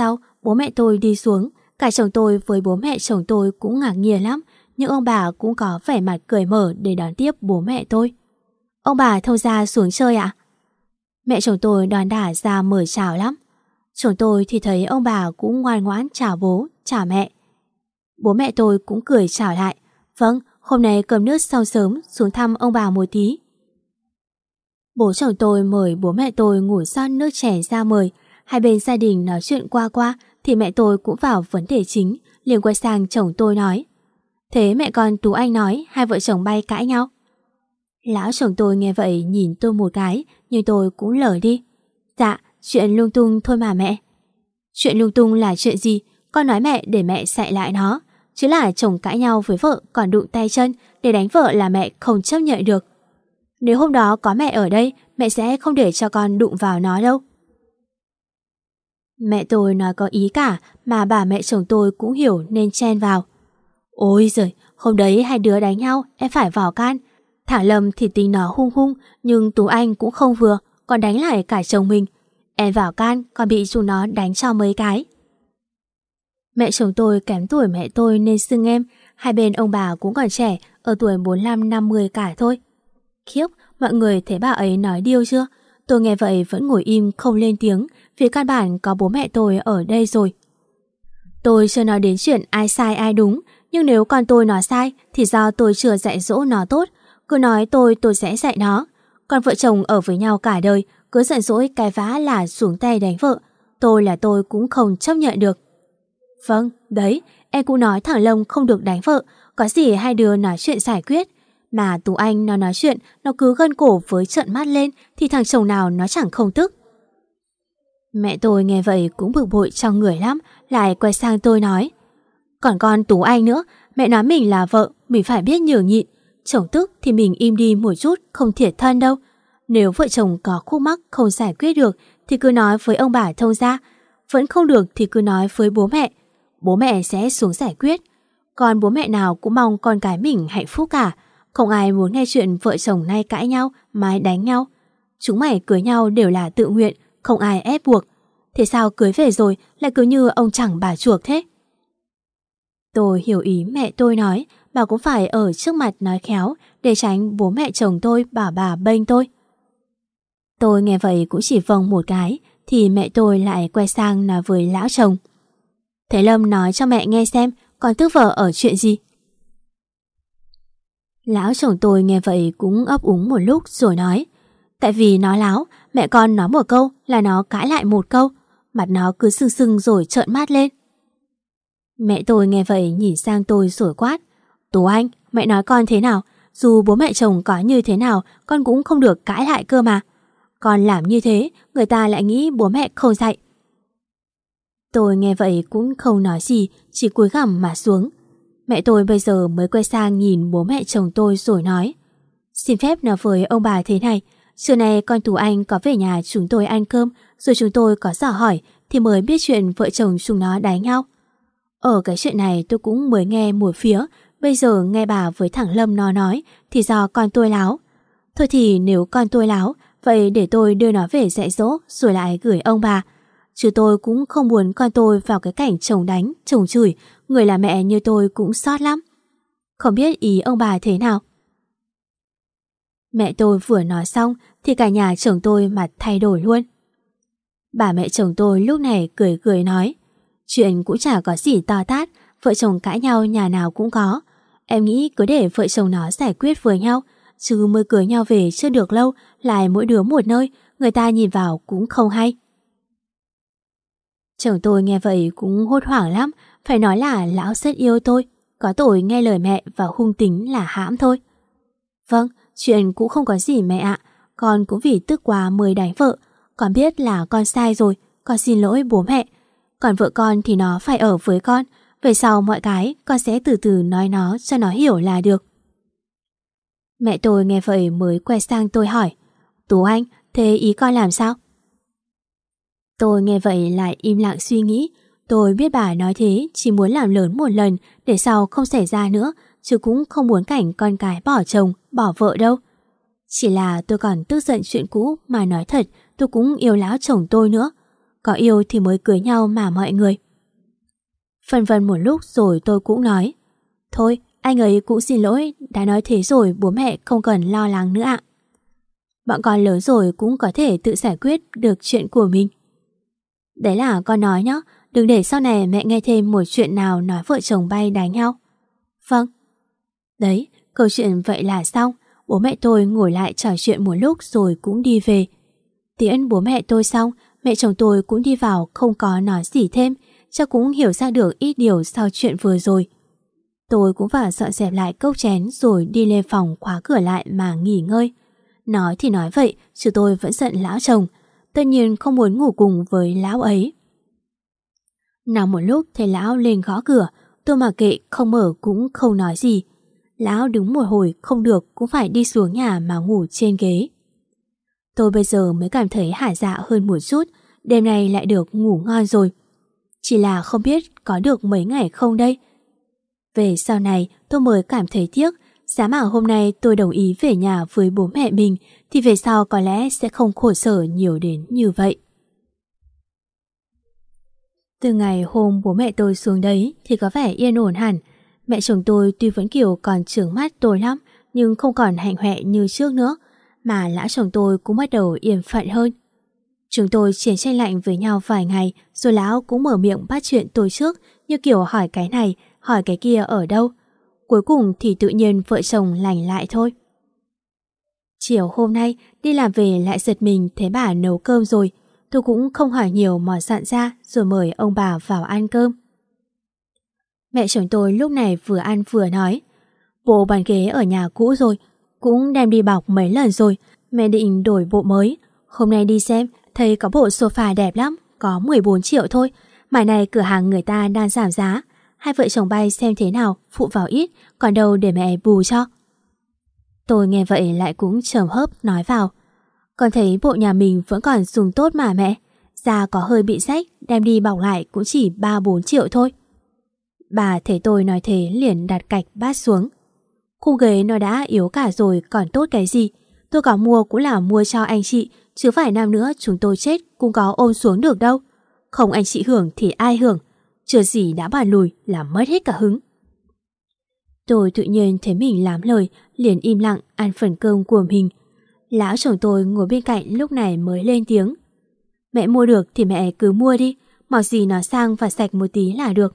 Bố mẹ tôi đi xuống, cả chồng tôi với bố mẹ chồng tôi cũng ngạc nhiên lắm, nhưng ông bà cũng có vẻ mặt cười mở để đón tiếp bố mẹ tôi. Ông bà Thông Gia xuống chơi ạ? Mẹ chồng tôi đón đả ra mời chào lắm. Chồng tôi thì thấy ông bà cũng ngoan ngoãn chào bố, chào mẹ. Bố mẹ tôi cũng cười chào lại. Vâng, hôm nay cơm nước xong sớm, xuống thăm ông bà một tí. Bố chồng tôi mời bố mẹ tôi ngủ rót nước chè ra mời. Hai bên gia đình nói chuyện qua qua thì mẹ tôi cũng vào vấn đề chính, liền quay sang chồng tôi nói: Thế mẹ con Tú Anh nói hai vợ chồng bay cãi nhau. Lão chồng tôi nghe vậy nhìn tôi một cái, nhưng tôi cũng lờ đi. Dạ, chuyện lung tung thôi mà mẹ. Chuyện lung tung là chuyện gì? Con nói mẹ để mẹ dạy lại nó. Chứ là chồng cãi nhau với vợ còn đụng tay chân để đánh vợ là mẹ không chấp nhận được. Nếu hôm đó có mẹ ở đây, mẹ sẽ không để cho con đụng vào nó đâu. Mẹ tôi nói có ý cả mà bà mẹ chồng tôi cũng hiểu nên chen vào. Ôi giời, hôm đấy hai đứa đánh nhau, em phải vào can. Thả Lâm thì tính nó hung hung, nhưng Tú Anh cũng không vừa, còn đánh lại cả chồng mình. Em vào can, còn bị chúng nó đánh cho mấy cái. Mẹ chồng tôi kém tuổi mẹ tôi nên xưng em, hai bên ông bà cũng còn trẻ, ở tuổi bốn lăm năm mươi cả thôi. Khiếp, mọi người thấy bà ấy nói điêu chưa? Tôi nghe vậy vẫn ngồi im không lên tiếng, vì căn bản có bố mẹ tôi ở đây rồi. Tôi chưa nói đến chuyện ai sai ai đúng, nhưng nếu con tôi nói sai thì do tôi chưa dạy dỗ nó tốt. Cứ nói tôi tôi sẽ dạy nó. Còn vợ chồng ở với nhau cả đời, cứ giận dỗi cái vã là xuống tay đánh vợ. Tôi là tôi cũng không chấp nhận được. Vâng, đấy, em cũng nói thằng Long không được đánh vợ. Có gì hai đứa nói chuyện giải quyết. Mà Tú Anh nó nói chuyện, nó cứ gân cổ với trợn mắt lên thì thằng chồng nào nó chẳng không tức. Mẹ tôi nghe vậy cũng bực bội trong người lắm, lại quay sang tôi nói: Còn con Tú Anh nữa, mẹ nói mình là vợ, mình phải biết nhường nhịn. Chồng tức thì mình im đi một chút, không thiệt thân đâu. Nếu vợ chồng có khúc mắc không giải quyết được thì cứ nói với ông bà Thông gia. Vẫn không được thì cứ nói với bố mẹ. Bố mẹ sẽ xuống giải quyết. Còn bố mẹ nào cũng mong con cái mình hạnh phúc cả. Không ai muốn nghe chuyện vợ chồng nay cãi nhau, mai đánh nhau. Chúng mày cưới nhau đều là tự nguyện, không ai ép buộc. Thế sao cưới về rồi lại cứ như ông chẳng bà chuộc thế? Tôi hiểu ý mẹ tôi nói, bà cũng phải ở trước mặt nói khéo để tránh bố mẹ chồng tôi bảo bà bênh tôi. Tôi nghe vậy cũng chỉ vâng một cái, thì mẹ tôi lại quay sang nói với lão chồng: Thế Lâm nói cho mẹ nghe xem con tức vợ ở chuyện gì. Lão chồng tôi nghe vậy cũng ấp úng một lúc rồi nói: Tại vì nó láo, mẹ con nói một câu là nó cãi lại một câu, mặt nó cứ sưng sưng rồi trợn mắt lên. Mẹ tôi nghe vậy nhìn sang tôi rồi quát: Tú Anh, mẹ nói con thế nào? Dù bố mẹ chồng có như thế nào, con cũng không được cãi lại cơ mà. Con làm như thế, người ta lại nghĩ bố mẹ không dạy. Tôi nghe vậy cũng không nói gì, chỉ cúi gằm mà xuống. Mẹ tôi bây giờ mới quay sang nhìn bố mẹ chồng tôi rồi nói: Xin phép nói với ông bà thế này, trưa nay con Tú Anh có về nhà chúng tôi ăn cơm, rồi chúng tôi có dò hỏi thì mới biết chuyện vợ chồng chúng nó đánh nhau. Ở cái chuyện này tôi cũng mới nghe một phía, bây giờ nghe bà với thằng Lâm nó nói thì do con tôi láo. Thôi thì nếu con tôi láo, vậy để tôi đưa nó về dạy dỗ rồi lại gửi ông bà. Chứ tôi cũng không muốn con tôi vào cái cảnh chồng đánh, chồng chửi, người là mẹ như tôi cũng xót lắm. Không biết ý ông bà thế nào? Mẹ tôi vừa nói xong thì cả nhà chồng tôi mặt thay đổi luôn. Bà mẹ chồng tôi lúc này cười cười nói: Chuyện cũng chả có gì to tát, vợ chồng cãi nhau nhà nào cũng có. Em nghĩ cứ để vợ chồng nó giải quyết với nhau, chứ mới cưới nhau về chưa được lâu lại mỗi đứa một nơi, người ta nhìn vào cũng không hay. Chồng tôi nghe vậy cũng hốt hoảng lắm, phải nói là lão rất yêu tôi, có tội nghe lời mẹ và hung tính là hãm thôi. Vâng, chuyện cũng không có gì mẹ ạ, con cũng vì tức quá mới đánh vợ, con biết là con sai rồi, con xin lỗi bố mẹ. Còn vợ con thì nó phải ở với con, về sau mọi cái con sẽ từ từ nói nó cho nó hiểu là được. Mẹ tôi nghe vậy mới quay sang tôi hỏi: Tú Anh, thế ý con làm sao? Tôi nghe vậy lại im lặng suy nghĩ. Tôi biết bà nói thế chỉ muốn làm lớn một lần để sau không xảy ra nữa, chứ cũng không muốn cảnh con cái bỏ chồng, bỏ vợ đâu. Chỉ là tôi còn tức giận chuyện cũ, mà nói thật tôi cũng yêu lão chồng tôi nữa. Có yêu thì mới cưới nhau mà mọi người. Phân vân một lúc rồi tôi cũng nói, thôi anh ấy cũng xin lỗi, đã nói thế rồi bố mẹ không cần lo lắng nữa ạ. Bọn con lớn rồi cũng có thể tự giải quyết được chuyện của mình. Đấy là con nói nhá, đừng để sau này mẹ nghe thêm một chuyện nào nói vợ chồng bay đánh nhau. Vâng. Đấy, câu chuyện vậy là xong. Bố mẹ tôi ngồi lại trò chuyện một lúc rồi cũng đi về. Tiễn bố mẹ tôi xong, mẹ chồng tôi cũng đi vào không có nói gì thêm, chắc cũng hiểu ra được ít điều sau chuyện vừa rồi. Tôi cũng vào dọn dẹp lại cốc chén rồi đi lên phòng khóa cửa lại mà nghỉ ngơi. Nói thì nói vậy, chứ tôi vẫn giận lão chồng. Tất nhiên không muốn ngủ cùng với lão ấy. Nằm một lúc thấy lão lên gõ cửa, tôi mặc kệ không mở cũng không nói gì. Lão đứng một hồi không được cũng phải đi xuống nhà mà ngủ trên ghế. Tôi bây giờ mới cảm thấy hả dạ hơn một chút, đêm nay lại được ngủ ngon rồi. Chỉ là không biết có được mấy ngày không đây. Về sau này tôi mới cảm thấy tiếc, giá mà hôm nay tôi đồng ý về nhà với bố mẹ mình thì về sau có lẽ sẽ không khổ sở nhiều đến như vậy. Từ ngày hôm bố mẹ tôi xuống đấy thì có vẻ yên ổn hẳn. Mẹ chồng tôi tuy vẫn kiểu còn trướng mắt tôi lắm, nhưng không còn hạnh hoẹ như trước nữa, mà lão chồng tôi cũng bắt đầu yên phận hơn. Chúng tôi chiến tranh lạnh với nhau vài ngày, rồi lão cũng mở miệng bắt chuyện tôi trước, như kiểu hỏi cái này, hỏi cái kia ở đâu. Cuối cùng thì tự nhiên vợ chồng lành lại thôi. Chiều hôm nay đi làm về lại giật mình thấy bà nấu cơm rồi. Tôi cũng không hỏi nhiều mà dặn ra rồi mời ông bà vào ăn cơm. Mẹ chồng tôi lúc này vừa ăn vừa nói, bộ bàn ghế ở nhà cũ rồi, cũng đem đi bọc mấy lần rồi, mẹ định đổi bộ mới. Hôm nay đi xem, thấy có bộ sofa đẹp lắm, có mười bốn triệu thôi. Mải này cửa hàng người ta đang giảm giá. Hai vợ chồng bay xem thế nào, phụ vào ít, còn đâu để mẹ bù cho. Tôi nghe vậy lại cũng trầm hớp nói vào, con thấy bộ nhà mình vẫn còn dùng tốt mà mẹ. Da có hơi bị rách, đem đi bọc lại cũng chỉ ba bốn triệu thôi. Bà thấy tôi nói thế liền đặt cạch bát xuống. Khung ghế nó đã yếu cả rồi còn tốt cái gì. Tôi có mua cũng là mua cho anh chị, chứ phải năm nữa chúng tôi chết cũng có ôm xuống được đâu. Không anh chị hưởng thì ai hưởng. Chưa gì đã bàn lùi là mất hết cả hứng. Tôi tự nhiên thấy mình lắm lời, liền im lặng ăn phần cơm của mình. Lão chồng tôi ngồi bên cạnh lúc này mới lên tiếng, mẹ mua được thì mẹ cứ mua đi, màu gì nó sang và sạch một tí là được.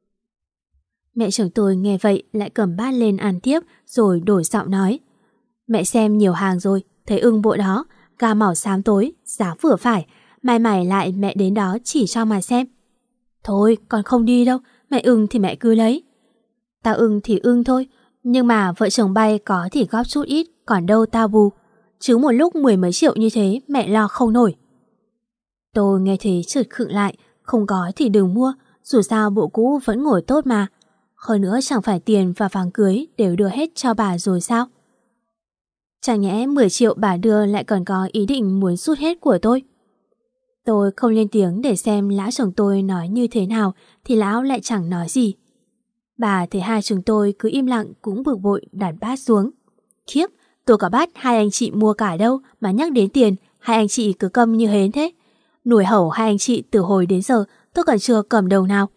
Mẹ chồng tôi nghe vậy lại cầm bát lên ăn tiếp rồi đổi giọng nói, mẹ xem nhiều hàng rồi, thấy ưng bộ đó, gà màu xám tối, giá vừa phải, mai mày lại mẹ đến đó chỉ cho mà xem. Thôi con không đi đâu, mẹ ưng thì mẹ cứ lấy. Tao ưng thì ưng thôi, nhưng mà vợ chồng bay có thì góp chút ít, còn đâu tao bù. Chứ một lúc mười mấy triệu như thế mẹ lo không nổi. Tôi nghe thế chợt khựng lại, không có thì đừng mua, dù sao bộ cũ vẫn ngồi tốt mà. Hơn nữa chẳng phải tiền và vàng cưới đều đưa hết cho bà rồi sao? Chẳng nhẽ mười triệu bà đưa lại còn có ý định muốn rút hết của tôi? Tôi không lên tiếng để xem lão chồng tôi nói như thế nào thì lão lại chẳng nói gì. Bà thấy hai chúng tôi cứ im lặng cũng bực bội đặt bát xuống. Khiếp, tôi có bát hai anh chị mua cả đâu mà nhắc đến tiền, hai anh chị cứ câm như hến thế. Nổi hẩu hai anh chị từ hồi đến giờ tôi còn chưa cầm đồng nào.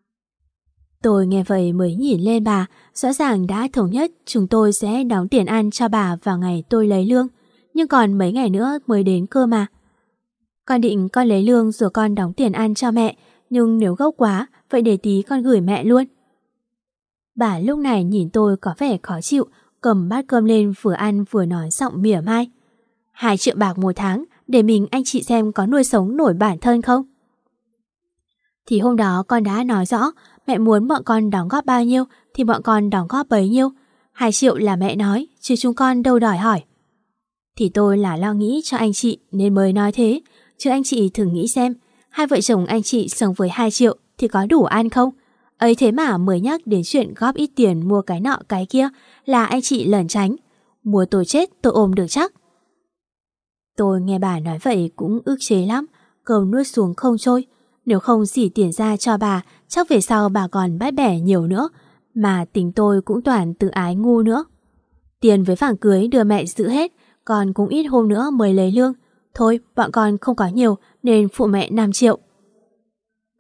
Tôi nghe vậy mới nhìn lên bà, rõ ràng đã thống nhất chúng tôi sẽ đóng tiền ăn cho bà vào ngày tôi lấy lương, nhưng còn mấy ngày nữa mới đến cơ mà. Con định con lấy lương rồi con đóng tiền ăn cho mẹ, nhưng nếu gốc quá, vậy để tí con gửi mẹ luôn. Bà lúc này nhìn tôi có vẻ khó chịu, cầm bát cơm lên vừa ăn vừa nói giọng mỉa mai. Hai triệu bạc một tháng, để mình anh chị xem có nuôi sống nổi bản thân không? Thì hôm đó con đã nói rõ, mẹ muốn bọn con đóng góp bao nhiêu thì bọn con đóng góp bấy nhiêu. Hai triệu là mẹ nói, chứ chúng con đâu đòi hỏi. Thì tôi là lo nghĩ cho anh chị nên mới nói thế, chứ anh chị thử nghĩ xem, hai vợ chồng anh chị sống với hai triệu thì có đủ ăn không? Ấy thế mà mới nhắc đến chuyện góp ít tiền mua cái nọ cái kia là anh chị lẩn tránh. Mua tôi chết tôi ôm được chắc. Tôi nghe bà nói vậy cũng ức chế lắm, cơm nuốt xuống không trôi. Nếu không xỉ tiền ra cho bà, chắc về sau bà còn bắt bẻ nhiều nữa. Mà tính tôi cũng toàn tự ái ngu nữa. Tiền với vàng cưới đưa mẹ giữ hết, còn cũng ít hôm nữa mới lấy lương. Thôi bọn con không có nhiều nên phụ mẹ năm triệu. Gớm,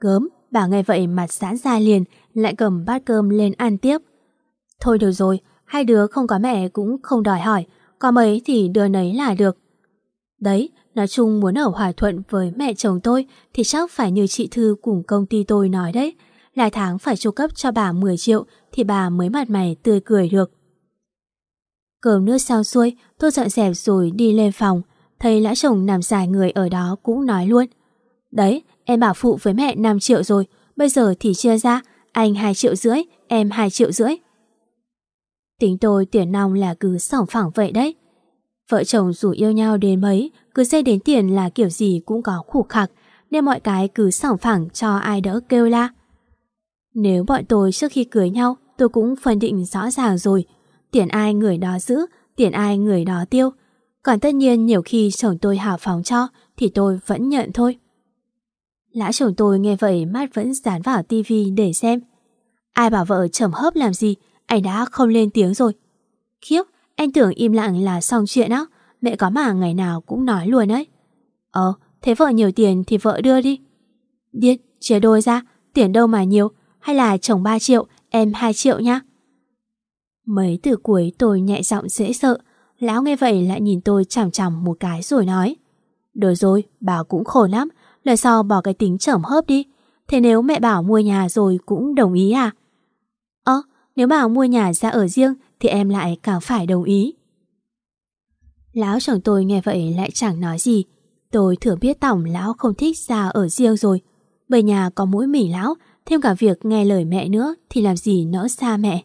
Bà nghe vậy mặt giãn ra liền, lại cầm bát cơm lên ăn tiếp. Thôi được rồi, hai đứa không có mẹ cũng không đòi hỏi, có mấy thì đứa nấy là được. Đấy, nói chung muốn ở hòa thuận với mẹ chồng tôi thì chắc phải như chị Thư cùng công ty tôi nói đấy, là tháng phải chu cấp cho bà mười triệu thì bà mới mặt mày tươi cười được. Cơm nước xong xuôi, tôi dọn dẹp rồi đi lên phòng, thấy lão chồng nằm dài người ở đó cũng nói luôn. Đấy, em bảo phụ với mẹ năm triệu rồi, bây giờ thì chia ra, anh hai triệu rưỡi, em hai triệu rưỡi. Tính tôi tiền nong là cứ sòng phẳng vậy đấy. Vợ chồng dù yêu nhau đến mấy, cứ xây đến tiền là kiểu gì cũng có khục khặc, nên mọi cái cứ sòng phẳng cho ai đỡ kêu la. Nếu bọn tôi trước khi cưới nhau, tôi cũng phân định rõ ràng rồi, tiền ai người đó giữ, tiền ai người đó tiêu. Còn tất nhiên nhiều khi chồng tôi hào phóng cho thì tôi vẫn nhận thôi. Lão chồng tôi nghe vậy mắt vẫn dán vào tivi để xem. Ai bảo vợ trầm hớp làm gì, anh đã không lên tiếng rồi. Khiếp, anh tưởng im lặng là xong chuyện á, mẹ có mà ngày nào cũng nói luôn ấy. Ờ, thế vợ nhiều tiền thì vợ đưa đi. Điên, chia đôi ra, tiền đâu mà nhiều, hay là chồng ba triệu, em hai triệu nha. Mấy từ cuối tôi nhẹ giọng dễ sợ, lão nghe vậy lại nhìn tôi chằm chằm một cái rồi nói. Được rồi, bà cũng khổ lắm, lần sau bỏ cái tính trầm hớp đi. Thế nếu mẹ bảo mua nhà rồi cũng đồng ý à? Ơ, nếu bảo mua nhà ra ở riêng thì em lại càng phải đồng ý. Lão chồng tôi nghe vậy lại chẳng nói gì. Tôi thừa biết tổng lão không thích ra ở riêng rồi. Bởi nhà có mỗi mình lão, thêm cả việc nghe lời mẹ nữa thì làm gì nỡ xa mẹ.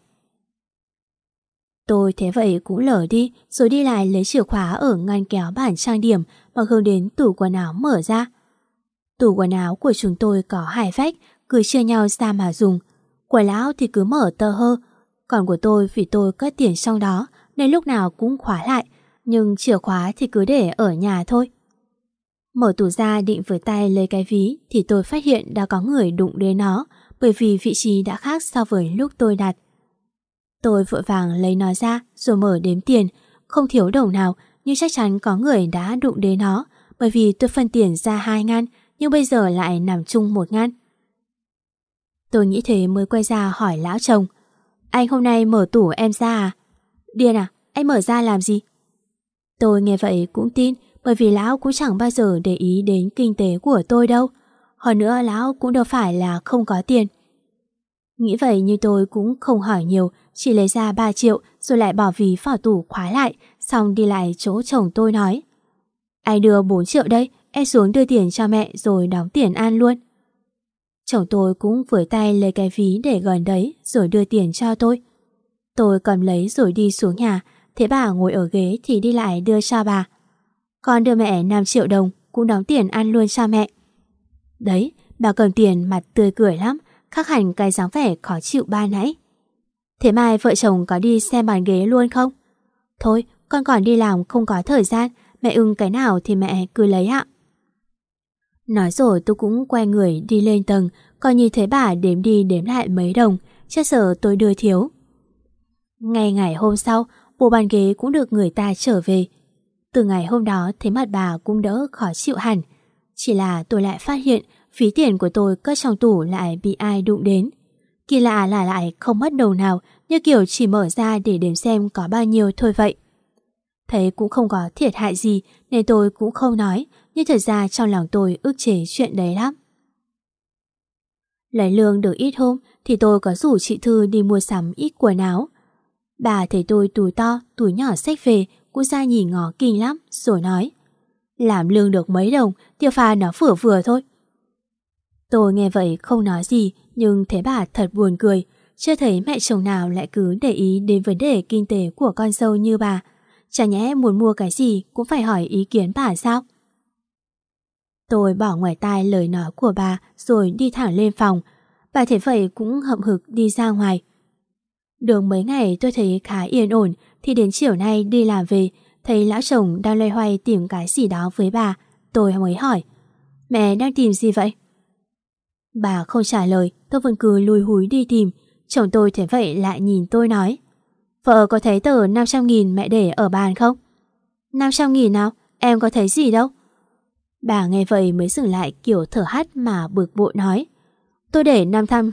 Tôi thế vậy cũng lờ đi, rồi đi lại lấy chìa khóa ở ngăn kéo bàn trang điểm mà hướng đến tủ quần áo mở ra. Tủ quần áo của chúng tôi có hai vách, cứ chia nhau ra mà dùng. Của lão thì cứ mở tơ hơ, còn của tôi vì tôi cất tiền trong đó nên lúc nào cũng khóa lại, nhưng chìa khóa thì cứ để ở nhà thôi. Mở tủ ra định với tay lấy cái ví thì tôi phát hiện đã có người đụng đến nó, bởi vì vị trí đã khác so với lúc tôi đặt. Tôi vội vàng lấy nó ra rồi mở đếm tiền, không thiếu đồng nào, nhưng chắc chắn có người đã đụng đến nó, bởi vì tôi phân tiền ra hai ngăn nhưng bây giờ lại nằm chung một ngăn. Tôi nghĩ thế mới quay ra hỏi lão chồng. Anh hôm nay mở tủ em ra à? Điên à, anh mở ra làm gì? Tôi nghe vậy cũng tin, bởi vì lão cũng chẳng bao giờ để ý đến kinh tế của tôi đâu. Hơn nữa lão cũng đâu phải là không có tiền. Nghĩ vậy nhưng tôi cũng không hỏi nhiều, chỉ lấy ra ba triệu rồi lại bỏ ví vào tủ khóa lại, xong đi lại chỗ chồng tôi nói. Anh đưa bốn triệu đây, em xuống đưa tiền cho mẹ rồi đóng tiền ăn luôn. Chồng tôi cũng với tay lấy cái ví để gần đấy rồi đưa tiền cho tôi. Tôi cầm lấy rồi đi xuống nhà, thế bà ngồi ở ghế thì đi lại đưa cho bà. Con đưa mẹ năm triệu đồng, cũng đóng tiền ăn luôn cho mẹ. Đấy, bà cầm tiền mặt tươi cười lắm, khác hẳn cái dáng vẻ khó chịu ban nãy. Thế mai vợ chồng có đi xem bàn ghế luôn không? Thôi, con còn đi làm không có thời gian, mẹ ưng cái nào thì mẹ cứ lấy ạ. Nói rồi tôi cũng quay người đi lên tầng, coi như thế bà đếm đi đếm lại mấy đồng, chắc sợ tôi đưa thiếu. Ngày ngày hôm sau, bộ bàn ghế cũng được người ta trở về. Từ ngày hôm đó thấy mặt bà cũng đỡ khó chịu hẳn. Chỉ là tôi lại phát hiện phí tiền của tôi cất trong tủ lại bị ai đụng đến. Kỳ lạ là lại không mất đồng nào, như kiểu chỉ mở ra để đếm xem có bao nhiêu thôi vậy. Thấy cũng không có thiệt hại gì nên tôi cũng không nói, nhưng thật ra trong lòng tôi ức chế chuyện đấy lắm. Lấy lương được ít hôm thì tôi có rủ chị Thư đi mua sắm ít quần áo. Bà thấy tôi túi to, túi nhỏ xách về cũng ra nhìn ngó kinh lắm rồi nói. Làm lương được mấy đồng, tiêu pha nó vừa vừa thôi. Tôi nghe vậy không nói gì, nhưng thấy bà thật buồn cười. Chưa thấy mẹ chồng nào lại cứ để ý đến vấn đề kinh tế của con dâu như bà. Chả nhẽ muốn mua cái gì cũng phải hỏi ý kiến bà sao? Tôi bỏ ngoài tai lời nói của bà rồi đi thẳng lên phòng. Bà thấy vậy cũng hậm hực đi ra ngoài. Được mấy ngày tôi thấy khá yên ổn thì đến chiều nay đi làm về, thấy lão chồng đang loay hoay tìm cái gì đó với bà. Tôi mới hỏi, mẹ đang tìm gì vậy? Bà không trả lời, tôi vẫn cứ lùi húi đi tìm. Chồng tôi thấy vậy lại nhìn tôi nói, vợ có thấy tờ năm trăm nghìn mẹ để ở bàn không? năm trăm nghìn nào? Em có thấy gì đâu. Bà nghe vậy mới dừng lại kiểu thở hắt mà bực bội nói, Tôi để năm trăm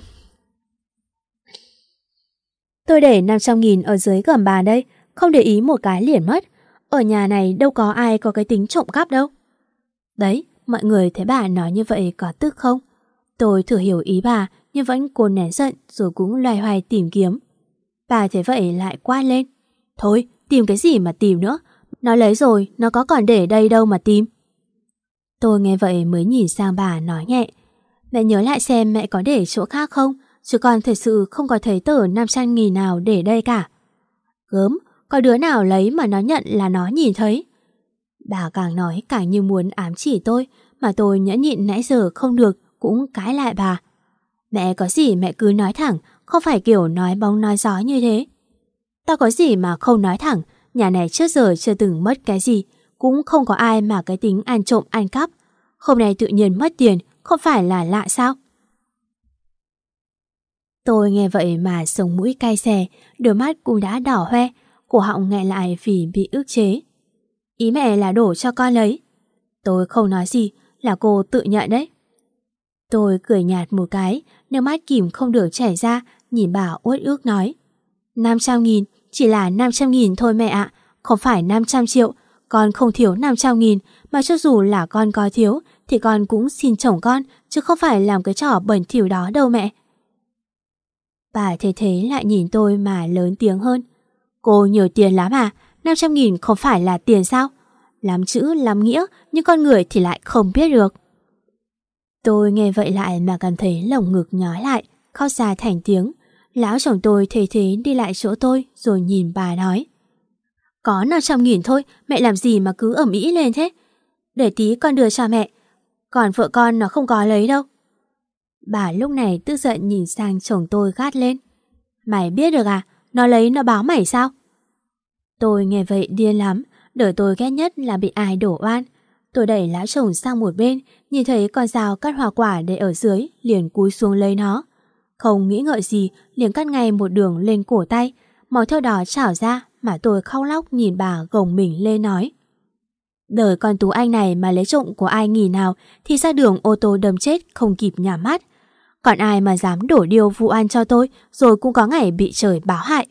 Tôi để năm trăm nghìn ở dưới gầm bàn đây, không để ý một cái liền mất. Ở nhà này đâu có ai có cái tính trộm cắp đâu. Đấy, mọi người thấy bà nói như vậy có tức không? Tôi thử hiểu ý bà, nhưng vẫn cố nén giận rồi cũng loay hoay tìm kiếm. Bà thấy vậy lại quát lên. Thôi, tìm cái gì mà tìm nữa? Nó lấy rồi, nó có còn để đây đâu mà tìm. Tôi nghe vậy mới nhìn sang bà nói nhẹ. Mẹ nhớ lại xem mẹ có để chỗ khác không? Chứ con thật sự không có thấy tờ năm trăm nghìn nào để đây cả. Gớm, có đứa nào lấy mà nó nhận là nó nhìn thấy. Bà càng nói càng như muốn ám chỉ tôi, mà tôi nhẫn nhịn nãy giờ không được cũng cãi lại bà. Mẹ có gì mẹ cứ nói thẳng, không phải kiểu nói bóng nói gió như thế. Tao có gì mà không nói thẳng, nhà này trước giờ chưa từng mất cái gì, cũng không có ai mà cái tính ăn trộm ăn cắp. Hôm nay tự nhiên mất tiền, không phải là lạ sao? Tôi nghe vậy mà sống mũi cay xè, đôi mắt cũng đã đỏ hoe, cổ họng nghẹn lại vì bị ức chế. Ý mẹ là đổ cho con lấy. Tôi không nói gì, là cô tự nhận đấy. Tôi cười nhạt một cái, nước mắt kìm không được chảy ra, nhìn bà uất ức nói. năm trăm nghìn, chỉ là năm trăm nghìn thôi mẹ ạ, không phải năm trăm triệu. Con không thiếu năm trăm nghìn, mà cho dù là con có thiếu, thì con cũng xin chồng con, chứ không phải làm cái trò bẩn thỉu đó đâu mẹ. Bà thế thế lại nhìn tôi mà lớn tiếng hơn. Cô nhiều tiền lắm à, năm trăm nghìn không phải là tiền sao? Lắm chữ lắm nghĩa, nhưng con người thì lại không biết được. Tôi nghe vậy lại mà cảm thấy lồng ngực nhói lại, khóc ra thành tiếng. Lão chồng tôi thế thế đi lại chỗ tôi rồi nhìn bà nói. Có năm trăm nghìn thôi, mẹ làm gì mà cứ ầm ĩ lên thế? Để tí con đưa cho mẹ, còn vợ con nó không có lấy đâu. Bà lúc này tức giận nhìn sang chồng tôi gắt lên. Mày biết được à, nó lấy nó báo mày sao? Tôi nghe vậy điên lắm, đời tôi ghét nhất là bị ai đổ oan. Tôi đẩy lão chồng sang một bên, nhìn thấy con dao cắt hoa quả để ở dưới, liền cúi xuống lấy nó. Không nghĩ ngợi gì, liền cắt ngay một đường lên cổ tay, máu theo đó trào ra mà tôi khóc lóc nhìn bà gồng mình lên nói. Đời con Tú Anh này mà lấy trộm của ai nghỉ nào thì ra đường ô tô đâm chết không kịp nhắm mắt. Còn ai mà dám đổ điều vụ oan cho tôi rồi cũng có ngày bị trời báo hại.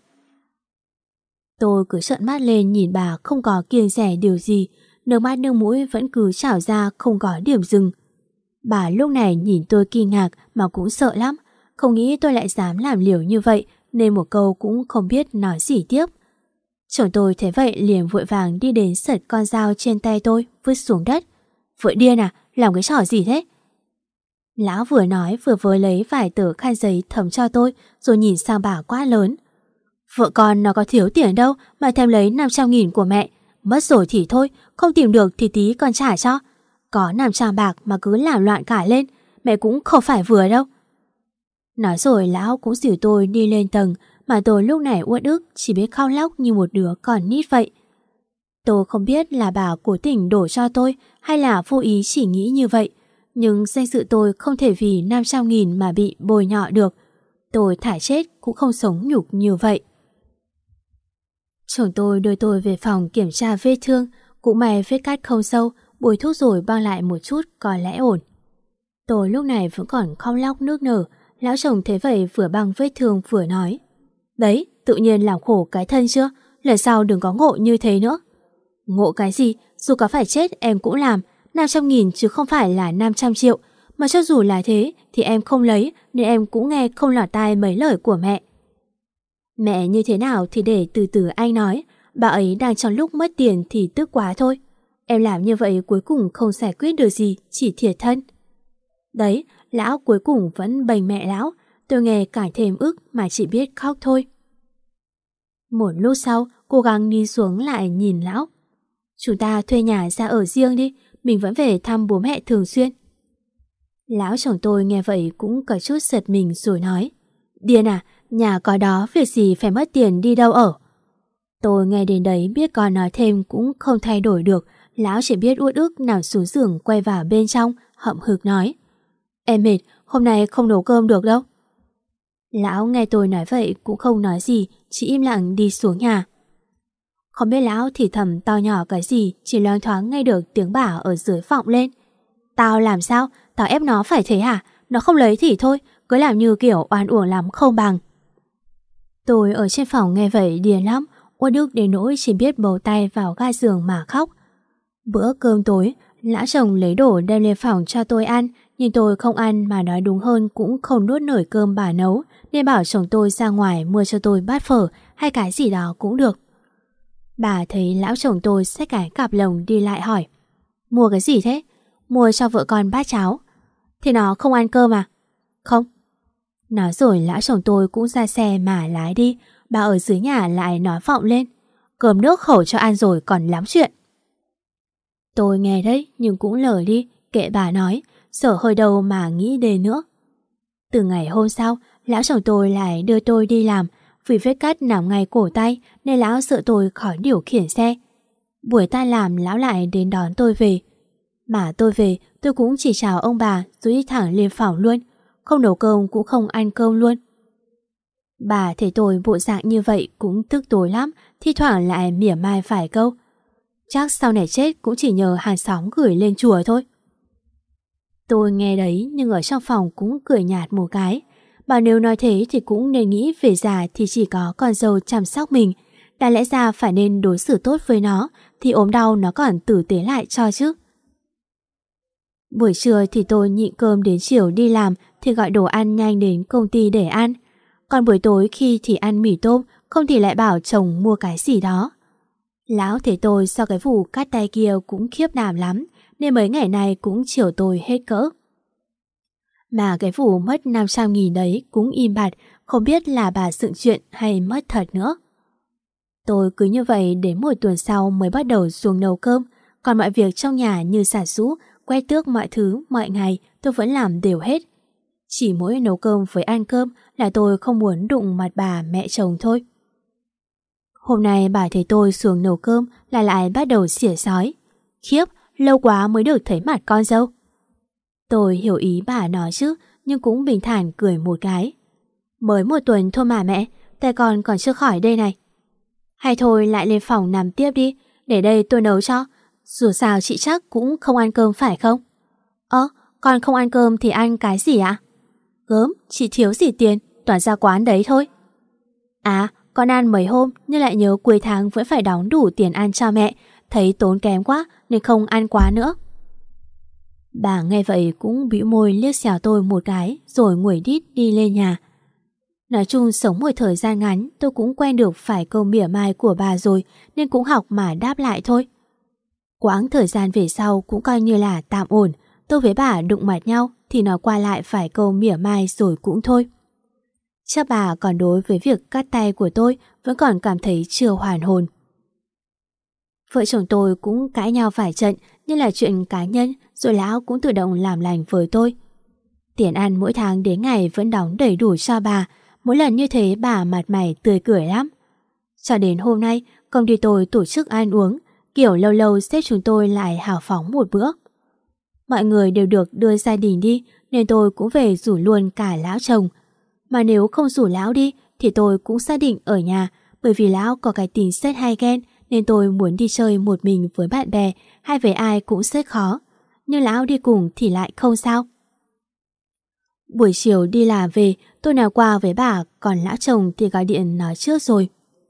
Tôi cứ trợn mắt lên nhìn bà không có kiêng dè điều gì, nước mắt nước mũi vẫn cứ trào ra không có điểm dừng. Bà lúc này nhìn tôi kinh ngạc mà cũng sợ lắm, không nghĩ tôi lại dám làm liều như vậy nên một câu cũng không biết nói gì tiếp. Chồng tôi thấy vậy liền vội vàng đi đến sật con dao trên tay tôi vứt xuống đất. Vợ điên à, làm cái trò gì thế? Lão vừa nói vừa với lấy vài tờ khăn giấy thấm cho tôi rồi nhìn sang bà quát lớn. Vợ con nó có thiếu tiền đâu mà thèm lấy năm trăm nghìn của mẹ. Mất rồi thì thôi, không tìm được thì tí con trả cho. Có năm trăm bạc mà cứ làm loạn cả lên, mẹ cũng không phải vừa đâu. Nói rồi lão cũng dìu tôi đi lên tầng, mà tôi lúc này uất ức chỉ biết khóc lóc như một đứa con nít vậy. Tôi không biết là bà cố tình đổ cho tôi hay là vô ý chỉ nghĩ như vậy, nhưng danh dự tôi không thể vì năm trăm nghìn mà bị bồi nhọ được. Tôi thả chết cũng không sống nhục như vậy. Chồng tôi đưa tôi về phòng kiểm tra vết thương, cũng may vết cắt không sâu, bôi thuốc rồi băng lại một chút có lẽ ổn. Tôi lúc này vẫn còn khóc lóc nước nở, lão chồng thấy vậy vừa băng vết thương vừa nói. Đấy, tự nhiên làm khổ cái thân chưa, lần sau đừng có ngộ như thế nữa. Ngộ cái gì, dù có phải chết em cũng làm, năm trăm nghìn chứ không phải là năm trăm triệu, mà cho dù là thế thì em không lấy nên em cũng nghe không lọt tai mấy lời của mẹ. Mẹ như thế nào thì để từ từ anh nói, bà ấy đang trong lúc mất tiền thì tức quá thôi. Em làm như vậy cuối cùng không giải quyết được gì, chỉ thiệt thân. Đấy, lão cuối cùng vẫn bênh mẹ lão, tôi nghe càng thêm ức mà chỉ biết khóc thôi. Một lúc sau, cố gắng đi xuống lại nhìn lão. Chúng ta thuê nhà ra ở riêng đi, mình vẫn về thăm bố mẹ thường xuyên. Lão chồng tôi nghe vậy cũng có chút giật mình rồi nói. Điên à, nhà có đó việc gì phải mất tiền đi đâu ở. Tôi nghe đến đấy biết còn nói thêm cũng không thay đổi được, lão chỉ biết uất ức nằm xuống giường quay vào bên trong, hậm hực nói. Em mệt, hôm nay không nấu cơm được đâu. Lão nghe tôi nói vậy cũng không nói gì, chỉ im lặng đi xuống nhà. Không biết lão thì thầm to nhỏ cái gì, chỉ loáng thoáng nghe được tiếng bảo ở dưới vọng lên. Tao làm sao? Tao ép nó phải thế hả? Nó không lấy thì thôi, cứ làm như kiểu oan uổng lắm không bằng. Tôi ở trên phòng nghe vậy điên lắm, uất ức đến nỗi chỉ biết bấu tay vào ga giường mà khóc. Bữa cơm tối, lão chồng lấy đồ đem lên phòng cho tôi ăn, nhưng tôi không ăn mà nói đúng hơn cũng không nuốt nổi cơm bà nấu, nên bảo chồng tôi ra ngoài mua cho tôi bát phở hay cái gì đó cũng được. Bà thấy lão chồng tôi xách cái cặp lồng đi lại hỏi: Mua cái gì thế? Mua cho vợ con bát cháo. Thì nó không ăn cơm à? Không. Nói rồi lão chồng tôi cũng ra xe mà lái đi. Bà ở dưới nhà lại nói vọng lên: Cơm nước khẩu cho ăn rồi còn lắm chuyện. Tôi nghe đấy nhưng cũng lờ đi, kệ bà nói, sợ hơi đầu mà nghĩ đến nữa. Từ ngày hôm sau, lão chồng tôi lại đưa tôi đi làm. Vì vết cắt nằm ngay cổ tay nên lão sợ tôi khỏi điều khiển xe. Buổi tan làm lão lại đến đón tôi về. Mà tôi về, tôi cũng chỉ chào ông bà rồi đi thẳng lên phòng luôn. Không nấu cơm cũng không ăn cơm luôn. Bà thấy tôi bộ dạng như vậy cũng tức tối lắm, thi thoảng lại mỉa mai vài câu. Chắc sau này chết cũng chỉ nhờ hàng xóm gửi lên chùa thôi. Tôi nghe đấy nhưng ở trong phòng cũng cười nhạt một cái. Bảo nếu nói thế thì cũng nên nghĩ về già thì chỉ có con dâu chăm sóc mình. Đã lẽ ra phải nên đối xử tốt với nó, thì ốm đau nó còn tử tế lại cho chứ. Buổi trưa thì tôi nhịn cơm đến chiều đi làm thì gọi đồ ăn nhanh đến công ty để ăn. Còn buổi tối khi thì ăn mì tôm, không thì lại bảo chồng mua cái gì đó. Lão thấy tôi sau cái vụ cắt tay kia cũng khiếp đảm lắm, nên mấy ngày này cũng chiều tôi hết cỡ. Mà cái vụ mất năm trăm nghìn đấy cũng im bặt, không biết là bà dựng chuyện hay mất thật nữa. Tôi cứ như vậy đến một tuần sau mới bắt đầu xuống nấu cơm, còn mọi việc trong nhà như xả sũ, quét tước mọi thứ, mọi ngày tôi vẫn làm đều hết. Chỉ mỗi nấu cơm với ăn cơm là tôi không muốn đụng mặt bà mẹ chồng thôi. Hôm nay bà thấy tôi xuống nấu cơm là lại bắt đầu xỉa xói. Khiếp, lâu quá mới được thấy mặt con dâu. Tôi hiểu ý bà nói chứ, nhưng cũng bình thản cười một cái. Mới một tuần thôi mà mẹ, tay con còn chưa khỏi đây này. Hay thôi lại lên phòng nằm tiếp đi, để đây tôi nấu cho. Dù sao chị chắc cũng không ăn cơm phải không? Ơ, con không ăn cơm thì ăn cái gì ạ? Gớm, chị thiếu gì tiền, toàn ra quán đấy thôi. À, con ăn mấy hôm nhưng lại nhớ cuối tháng vẫn phải đóng đủ tiền ăn cho mẹ, thấy tốn kém quá nên không ăn quá nữa. Bà nghe vậy cũng bĩu môi liếc xéo tôi một cái rồi nguẩy đít đi lên nhà. Nói chung sống một thời gian ngắn tôi cũng quen được phải câu mỉa mai của bà rồi nên cũng học mà đáp lại thôi. Quãng thời gian về sau cũng coi như là tạm ổn, tôi với bà đụng mặt nhau thì nói qua lại phải câu mỉa mai rồi cũng thôi. Chắc bà còn đối với việc cắt tay của tôi vẫn còn cảm thấy chưa hoàn hồn. Vợ chồng tôi cũng cãi nhau vài trận nhưng là chuyện cá nhân, rồi lão cũng tự động làm lành với tôi. Tiền ăn mỗi tháng đến ngày vẫn đóng đầy đủ cho bà, mỗi lần như thế bà mặt mày tươi cười lắm. Cho đến hôm nay công ty tôi tổ chức ăn uống, kiểu lâu lâu sếp chúng tôi lại hào phóng một bữa. Mọi người đều được đưa gia đình đi nên tôi cũng về rủ luôn cả lão chồng. Mà nếu không rủ lão đi thì tôi cũng xác định ở nhà, bởi vì lão có cái tính rất hay ghen nên tôi muốn đi chơi một mình với bạn bè hay với ai cũng rất khó. Nhưng lão đi cùng thì lại không sao. Buổi chiều đi làm về tôi nói qua với bà, còn lão chồng thì gọi điện nói trước rồi.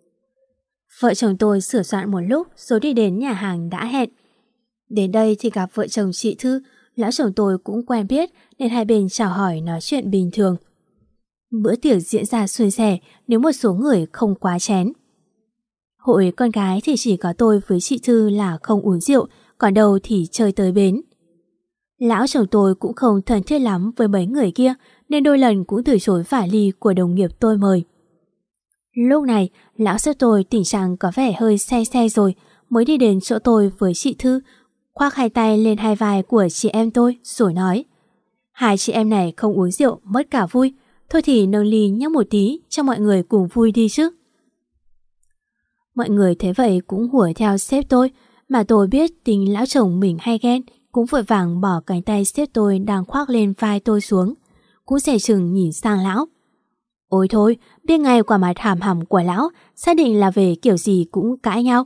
Vợ chồng tôi sửa soạn một lúc rồi đi đến nhà hàng đã hẹn. Đến đây thì gặp vợ chồng chị Thư, lão chồng tôi cũng quen biết nên hai bên chào hỏi nói chuyện bình thường. Bữa tiệc diễn ra suôn sẻ nếu một số người không quá chén. Hội con gái thì chỉ có tôi với chị Thư là không uống rượu, còn đâu thì chơi tới bến. Lão chồng tôi cũng không thân thiết lắm với mấy người kia nên đôi lần cũng từ chối vài ly của đồng nghiệp tôi mời. Lúc này, lão sếp tôi tình trạng có vẻ hơi say xe rồi mới đi đến chỗ tôi với chị Thư, khoác hai tay lên hai vai của chị em tôi rồi nói: Hai chị em này không uống rượu mất cả vui, thôi thì nâng ly nhắc một tí cho mọi người cùng vui đi chứ. Mọi người thế vậy cũng hùa theo sếp tôi, mà tôi biết tính lão chồng mình hay ghen, cũng vội vàng bỏ cánh tay sếp tôi đang khoác lên vai tôi xuống, cũng dè chừng nhìn sang lão. Ôi thôi, biết ngay qua mặt hàm hầm của lão, xác định là về kiểu gì cũng cãi nhau.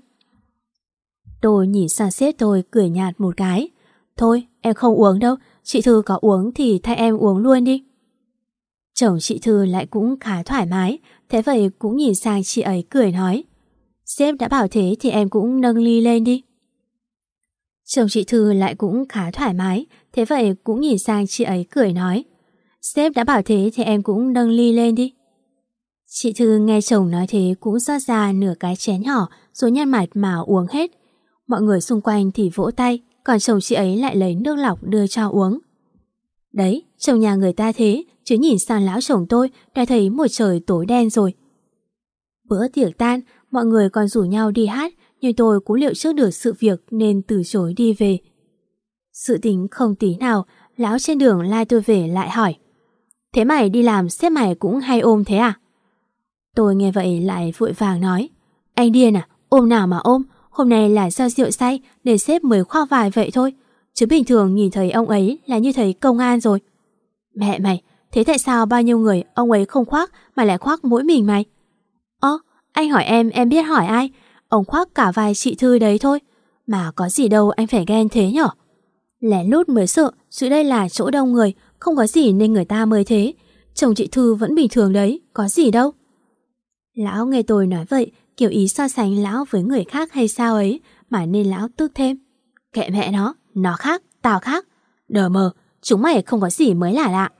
Tôi nhìn sang sếp tôi cười nhạt một cái. Thôi, em không uống đâu, chị Thư có uống thì thay em uống luôn đi. Chồng chị Thư lại cũng khá thoải mái, thế vậy cũng nhìn sang chị ấy cười nói: Sếp đã bảo thế thì em cũng nâng ly lên đi. Chồng chị Thư lại cũng khá thoải mái, thế vậy cũng nhìn sang chị ấy cười nói: Sếp đã bảo thế thì em cũng nâng ly lên đi. Chị Thư nghe chồng nói thế cũng rót ra nửa cái chén nhỏ rồi nhăn mặt mà uống hết. Mọi người xung quanh thì vỗ tay, còn chồng chị ấy lại lấy nước lọc đưa cho uống. Đấy, chồng nhà người ta thế, chứ nhìn sang lão chồng tôi đã thấy một trời tối đen rồi. Bữa tiệc tan, mọi người còn rủ nhau đi hát, nhưng tôi cũng liệu trước được sự việc nên từ chối đi về. Sự tính không tí nào, lão trên đường lai tôi về lại hỏi: Thế mày đi làm sếp mày cũng hay ôm thế à? Tôi nghe vậy lại vội vàng nói: Anh điên à, ôm nào mà ôm, hôm nay là do rượu say nên sếp mới khoác vài vậy thôi, chứ bình thường nhìn thấy ông ấy là như thấy công an rồi. Mẹ mày, thế tại sao bao nhiêu người ông ấy không khoác mà lại khoác mỗi mình mày? Ơ, anh hỏi em, em biết hỏi ai? Ông khoác cả vai chị Thư đấy thôi, mà có gì đâu anh phải ghen thế nhở? Lén lút mới sợ, chứ đây là chỗ đông người, không có gì nên người ta mới thế. Chồng chị Thư vẫn bình thường đấy, có gì đâu. Lão nghe tôi nói vậy, kiểu ý so sánh lão với người khác hay sao ấy, mà nên lão tức thêm: Kệ mẹ nó, nó khác, tao khác. Đờ mờ, chúng mày không có gì mới lạ lạ.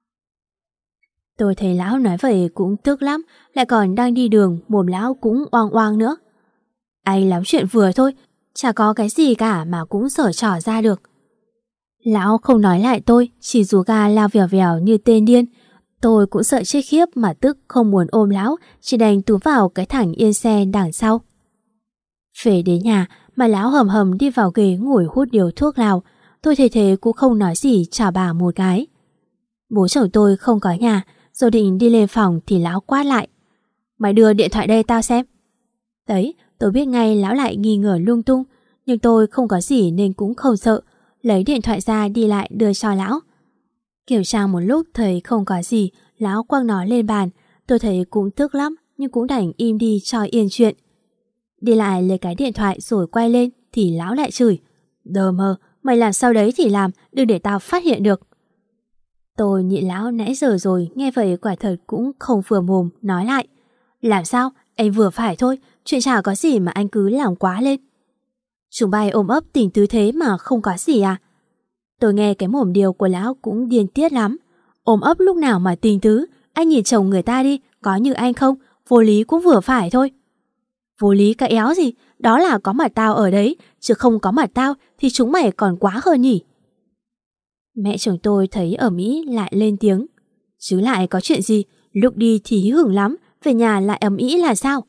Tôi thấy lão nói vậy cũng tức lắm, lại còn đang đi đường, mồm lão cũng oang oang nữa. Anh lắm chuyện vừa thôi, chả có cái gì cả mà cũng giở trò ra được. Lão không nói lại tôi, chỉ rú ga lao vèo vèo như tên điên. Tôi cũng sợ chết khiếp mà tức không muốn ôm lão, chỉ đành túm vào cái thẳng yên xe đằng sau. Về đến nhà mà lão hầm hầm đi vào ghế ngồi hút điếu thuốc lào. Tôi thấy thế cũng không nói gì, chào bà một cái. Bố chồng tôi không có nhà, rồi định đi lên phòng thì lão quát lại: Mày đưa điện thoại đây tao xem. Đấy, tôi biết ngay lão lại nghi ngờ lung tung, nhưng tôi không có gì nên cũng không sợ, lấy điện thoại ra đi lại đưa cho lão. Kiểm tra một lúc thấy không có gì, lão quăng nó lên bàn. Tôi thấy cũng tức lắm, nhưng cũng đành im đi cho yên chuyện. Đi lại lấy cái điện thoại rồi quay lên thì lão lại chửi: Đờ mờ, mày làm sao đấy thì làm, đừng để tao phát hiện được. Tôi nhịn lão nãy giờ rồi, nghe vậy quả thật cũng không vừa mồm, nói lại: Làm sao, anh vừa phải thôi, chuyện chả có gì mà anh cứ làm quá lên. Chúng bay ôm ấp tình tứ thế mà không có gì à? Tôi nghe cái mồm điều của lão cũng điên tiết lắm. Ôm ấp lúc nào mà tình tứ, anh nhìn chồng người ta đi, có như anh không, vô lý cũng vừa phải thôi. Vô lý cái éo gì, đó là có mặt tao ở đấy, chứ không có mặt tao thì chúng mày còn quá hơn nhỉ. Mẹ chồng tôi thấy ở Mỹ lại lên tiếng: Chứ lại có chuyện gì, lúc đi thì hí hửng lắm, về nhà lại ầm ĩ là sao?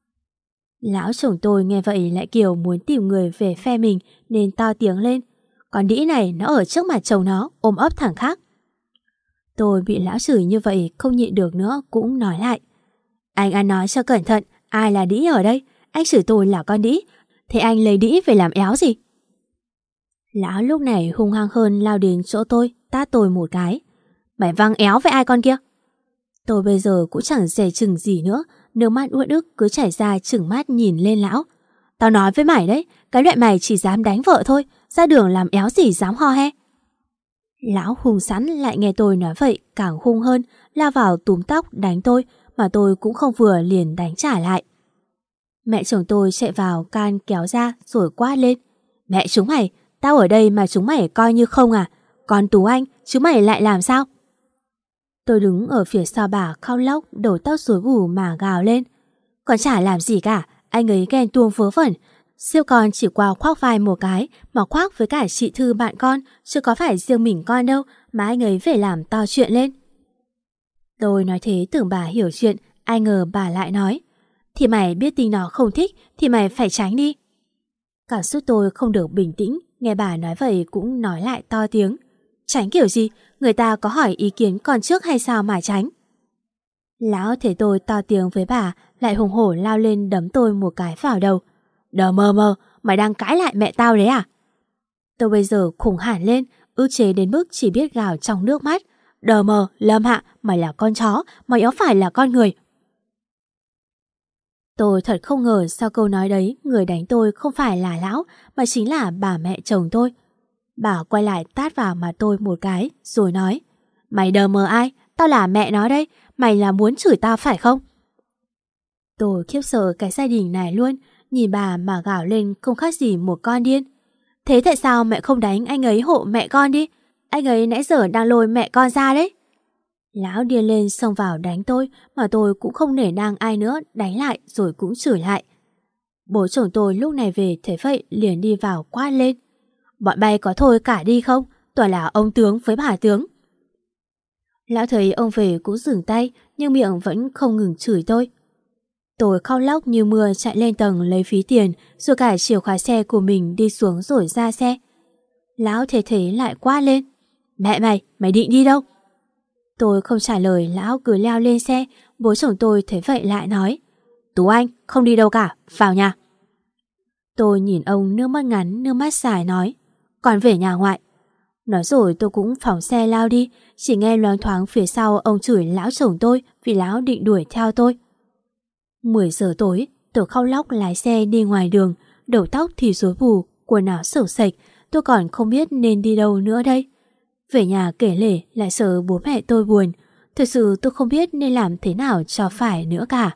Lão chồng tôi nghe vậy lại kiểu muốn tìm người về phe mình nên to tiếng lên: Con đĩ này nó ở trước mặt chồng nó, ôm ấp thằng khác. Tôi bị lão chửi như vậy không nhịn được nữa cũng nói lại: Anh ăn nói cho cẩn thận, ai là đĩ ở đây? Anh chửi tôi là con đĩ, thế anh lấy đĩ về làm éo gì? Lão lúc này hung hăng hơn lao đến chỗ tôi, tát tôi một cái: Mày văng éo với ai con kia? Tôi bây giờ cũng chẳng dè chừng gì nữa, nước mắt uất ức cứ chảy ra chừng mắt nhìn lên lão. Tao nói với mày đấy, cái loại mày chỉ dám đánh vợ thôi, ra đường làm éo gì dám ho he. Lão hung sẵn lại nghe tôi nói vậy càng hung hơn, lao vào túm tóc đánh tôi, mà tôi cũng không vừa liền đánh trả lại. Mẹ chồng tôi chạy vào can kéo ra rồi quát lên: Mẹ chúng mày, tao ở đây mà chúng mày coi như không à? Con Tú Anh, chúng mày lại làm sao? Tôi đứng ở phía sau bà khóc lóc, đầu tóc rối bù mà gào lên: Còn chả làm gì cả, anh ấy ghen tuông vớ vẩn. Siêu con chỉ qua khoác vai một cái mà khoác với cả chị Thư bạn con, chứ có phải riêng mình con đâu mà anh ấy phải làm to chuyện lên. Tôi nói thế tưởng bà hiểu chuyện, ai ngờ bà lại nói: Thì mày biết tính nó không thích thì mày phải tránh đi. Cảm xúc tôi không được bình tĩnh, nghe bà nói vậy cũng nói lại to tiếng: Tránh kiểu gì, người ta có hỏi ý kiến con trước hay sao mà tránh? Lão thấy tôi to tiếng với bà, lại hùng hổ lao lên đấm tôi một cái vào đầu: Đờ mờ mờ, mày đang cãi lại mẹ tao đấy à? Tôi bây giờ khủng hẳn lên, ức chế đến mức chỉ biết gào trong nước mắt: Đờ mờ, Lâm Hạ, mày là con chó, mày yếu phải là con người. Tôi thật không ngờ sau câu nói đấy, người đánh tôi không phải là lão, mà chính là bà mẹ chồng tôi. Bà quay lại tát vào mặt tôi một cái, rồi nói: Mày đờ mờ ai? Tao là mẹ nó đây, mày là muốn chửi tao phải không? Tôi khiếp sợ cái gia đình này luôn, nhìn bà mà gào lên không khác gì một con điên. Thế tại sao mẹ không đánh anh ấy hộ mẹ con đi? Anh ấy nãy giờ đang lôi mẹ con ra đấy. Lão điên lên xông vào đánh tôi, mà tôi cũng không nể nang ai nữa, đánh lại rồi cũng chửi lại. Bố chồng tôi lúc này về thấy vậy liền đi vào quát lên. Bọn bay có thôi cả đi không? Toàn là ông tướng với bà tướng. Lão thấy ông về cũng dừng tay, nhưng miệng vẫn không ngừng chửi tôi. Tôi khóc lóc như mưa chạy lên tầng lấy phí tiền, rồi cả chìa khóa xe của mình đi xuống rồi ra xe. Lão thế thế lại quát lên. Mẹ mày, mày định đi đâu? Tôi không trả lời, lão cứ leo lên xe. Bố chồng tôi thấy vậy lại nói. Tú Anh, không đi đâu cả, vào nhà. Tôi nhìn ông nước mắt ngắn, nước mắt dài nói. Còn về nhà ngoại. Nói rồi tôi cũng phóng xe lao đi, chỉ nghe loáng thoáng phía sau ông chửi lão chồng tôi vì lão định đuổi theo tôi. mười giờ tối, tôi khóc lóc lái xe đi ngoài đường, đầu tóc thì rối bù, quần áo xẩu xệch, tôi còn không biết nên đi đâu nữa đây. Về nhà kể lể lại sợ bố mẹ tôi buồn, thật sự tôi không biết nên làm thế nào cho phải nữa cả.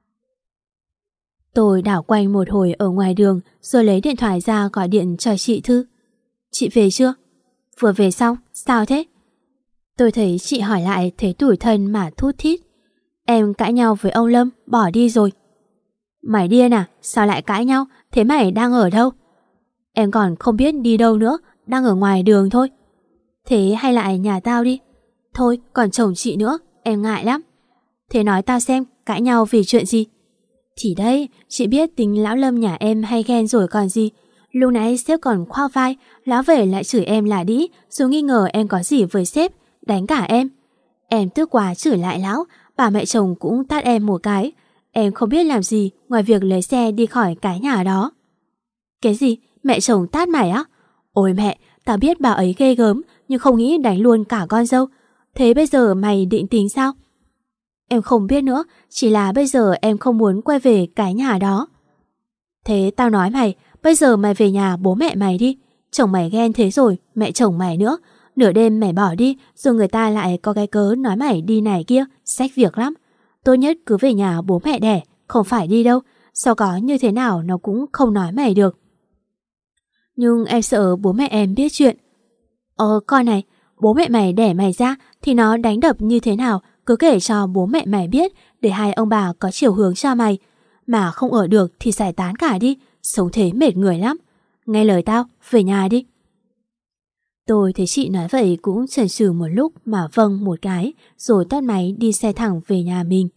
Tôi đảo quanh một hồi ở ngoài đường rồi lấy điện thoại ra gọi điện cho chị Thư. Chị về chưa? Vừa về xong, sao thế? Tôi thấy chị hỏi lại thấy tủi thân mà thút thít. Em cãi nhau với ông Lâm, bỏ đi rồi. Mày điên à? Sao lại cãi nhau? Thế mày đang ở đâu? Em còn không biết đi đâu nữa, đang ở ngoài đường thôi. Thế hay lại nhà tao đi. Thôi, còn chồng chị nữa, em ngại lắm. Thế nói tao xem, cãi nhau vì chuyện gì? Thì đây, chị biết tính lão Lâm nhà em hay ghen rồi còn gì. Lúc nãy sếp còn khoa vai, lão về lại chửi em là đĩ, rồi nghi ngờ em có gì với sếp, đánh cả em. Em tức quá chửi lại lão, bà mẹ chồng cũng tát em một cái. Em không biết làm gì ngoài việc lấy xe đi khỏi cái nhà đó. Cái gì? Mẹ chồng tát mày á? Ôi mẹ, tao biết bà ấy ghê gớm, nhưng không nghĩ đánh luôn cả con dâu. Thế bây giờ mày định tính sao? Em không biết nữa, chỉ là bây giờ em không muốn quay về cái nhà đó. Thế tao nói mày, bây giờ mày về nhà bố mẹ mày đi. Chồng mày ghen thế rồi, mẹ chồng mày nữa. Nửa đêm mày bỏ đi, rồi người ta lại có cái cớ nói mày đi này kia, xách việc lắm. Tốt nhất cứ về nhà bố mẹ đẻ, không phải đi đâu. Sau có như thế nào nó cũng không nói mày được. Nhưng em sợ bố mẹ em biết chuyện. Ờ con này, bố mẹ mày đẻ mày ra thì nó đánh đập như thế nào, cứ kể cho bố mẹ mày biết để hai ông bà có chiều hướng cho mày. Mà không ở được thì giải tán cả đi, sống thế mệt người lắm. Nghe lời tao, về nhà đi. Tôi thấy chị nói vậy cũng chần chừ một lúc mà vâng một cái, rồi tắt máy đi xe thẳng về nhà mình.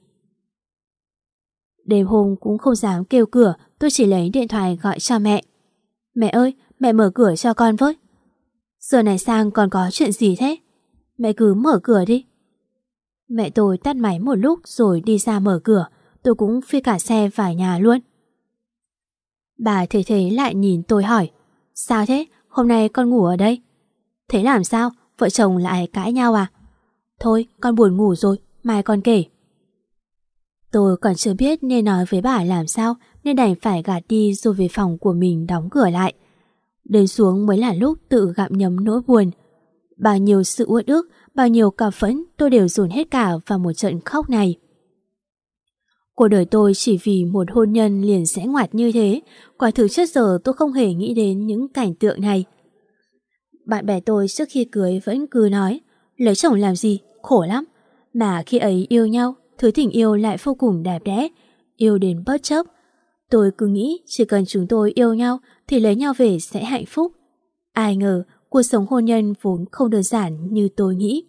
Đêm hôm cũng không dám kêu cửa, tôi chỉ lấy điện thoại gọi cho mẹ. Mẹ ơi, mẹ mở cửa cho con với. Giờ này sang còn có chuyện gì thế? Mẹ cứ mở cửa đi. Mẹ tôi tắt máy một lúc rồi đi ra mở cửa, tôi cũng phi cả xe vào nhà luôn. Bà thấy thế lại nhìn tôi hỏi. Sao thế? Hôm nay con ngủ ở đây. Thế làm sao? Vợ chồng lại cãi nhau à? Thôi, con buồn ngủ rồi, mai con kể. Tôi còn chưa biết nên nói với bà làm sao, nên đành phải gạt đi rồi về phòng của mình đóng cửa lại. Đến xuống mới là lúc tự gặm nhấm nỗi buồn. Bao nhiêu sự uất ức, bao nhiêu cảm phẫn tôi đều dồn hết cả vào một trận khóc này. Cuộc đời tôi chỉ vì một hôn nhân liền sẽ ngoặt như thế, quả thực trước giờ tôi không hề nghĩ đến những cảnh tượng này. Bạn bè tôi trước khi cưới vẫn cứ nói, lấy chồng làm gì, khổ lắm. Mà khi ấy yêu nhau, thứ tình yêu lại vô cùng đẹp đẽ, yêu đến bất chấp. Tôi cứ nghĩ chỉ cần chúng tôi yêu nhau thì lấy nhau về sẽ hạnh phúc. Ai ngờ cuộc sống hôn nhân vốn không đơn giản như tôi nghĩ.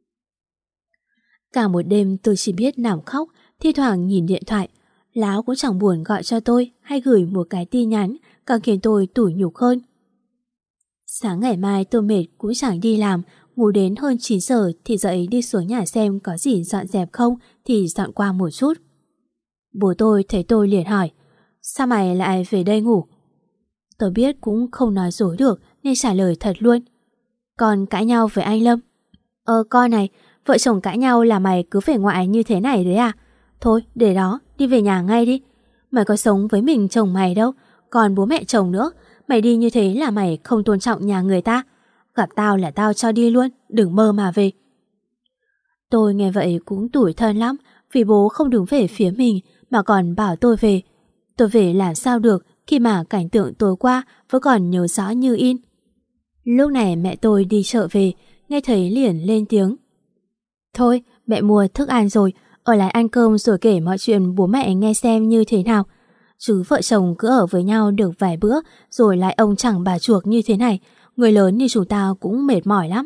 Cả một đêm tôi chỉ biết nằm khóc, thi thoảng nhìn điện thoại. Láo cũng chẳng buồn gọi cho tôi hay gửi một cái tin nhắn, càng khiến tôi tủi nhục hơn. Sáng ngày mai tôi mệt cũng chẳng đi làm, ngủ đến hơn chín giờ thì dậy đi xuống nhà xem có gì dọn dẹp không thì dọn qua một chút. Bố tôi thấy tôi liền hỏi, sao mày lại về đây ngủ? Tôi biết cũng không nói dối được nên trả lời thật luôn. Con cãi nhau với anh Lâm. Ờ con này, vợ chồng cãi nhau là mày cứ về ngoại như thế này đấy à? Thôi để đó, đi về nhà ngay đi. Mày có sống với mình chồng mày đâu, còn bố mẹ chồng nữa. Mày đi như thế là mày không tôn trọng nhà người ta. Gặp tao là tao cho đi luôn, đừng mơ mà về. Tôi nghe vậy cũng tủi thân lắm, vì bố không đứng về phía mình mà còn bảo tôi về. Tôi về làm sao được khi mà cảnh tượng tối qua vẫn còn nhớ rõ như in. Lúc này mẹ tôi đi chợ về, nghe thấy liền lên tiếng. Thôi, mẹ mua thức ăn rồi, ở lại ăn cơm rồi kể mọi chuyện bố mẹ nghe xem như thế nào. Chứ vợ chồng cứ ở với nhau được vài bữa rồi lại ông chẳng bà chuộc như thế này, người lớn như chúng ta cũng mệt mỏi lắm.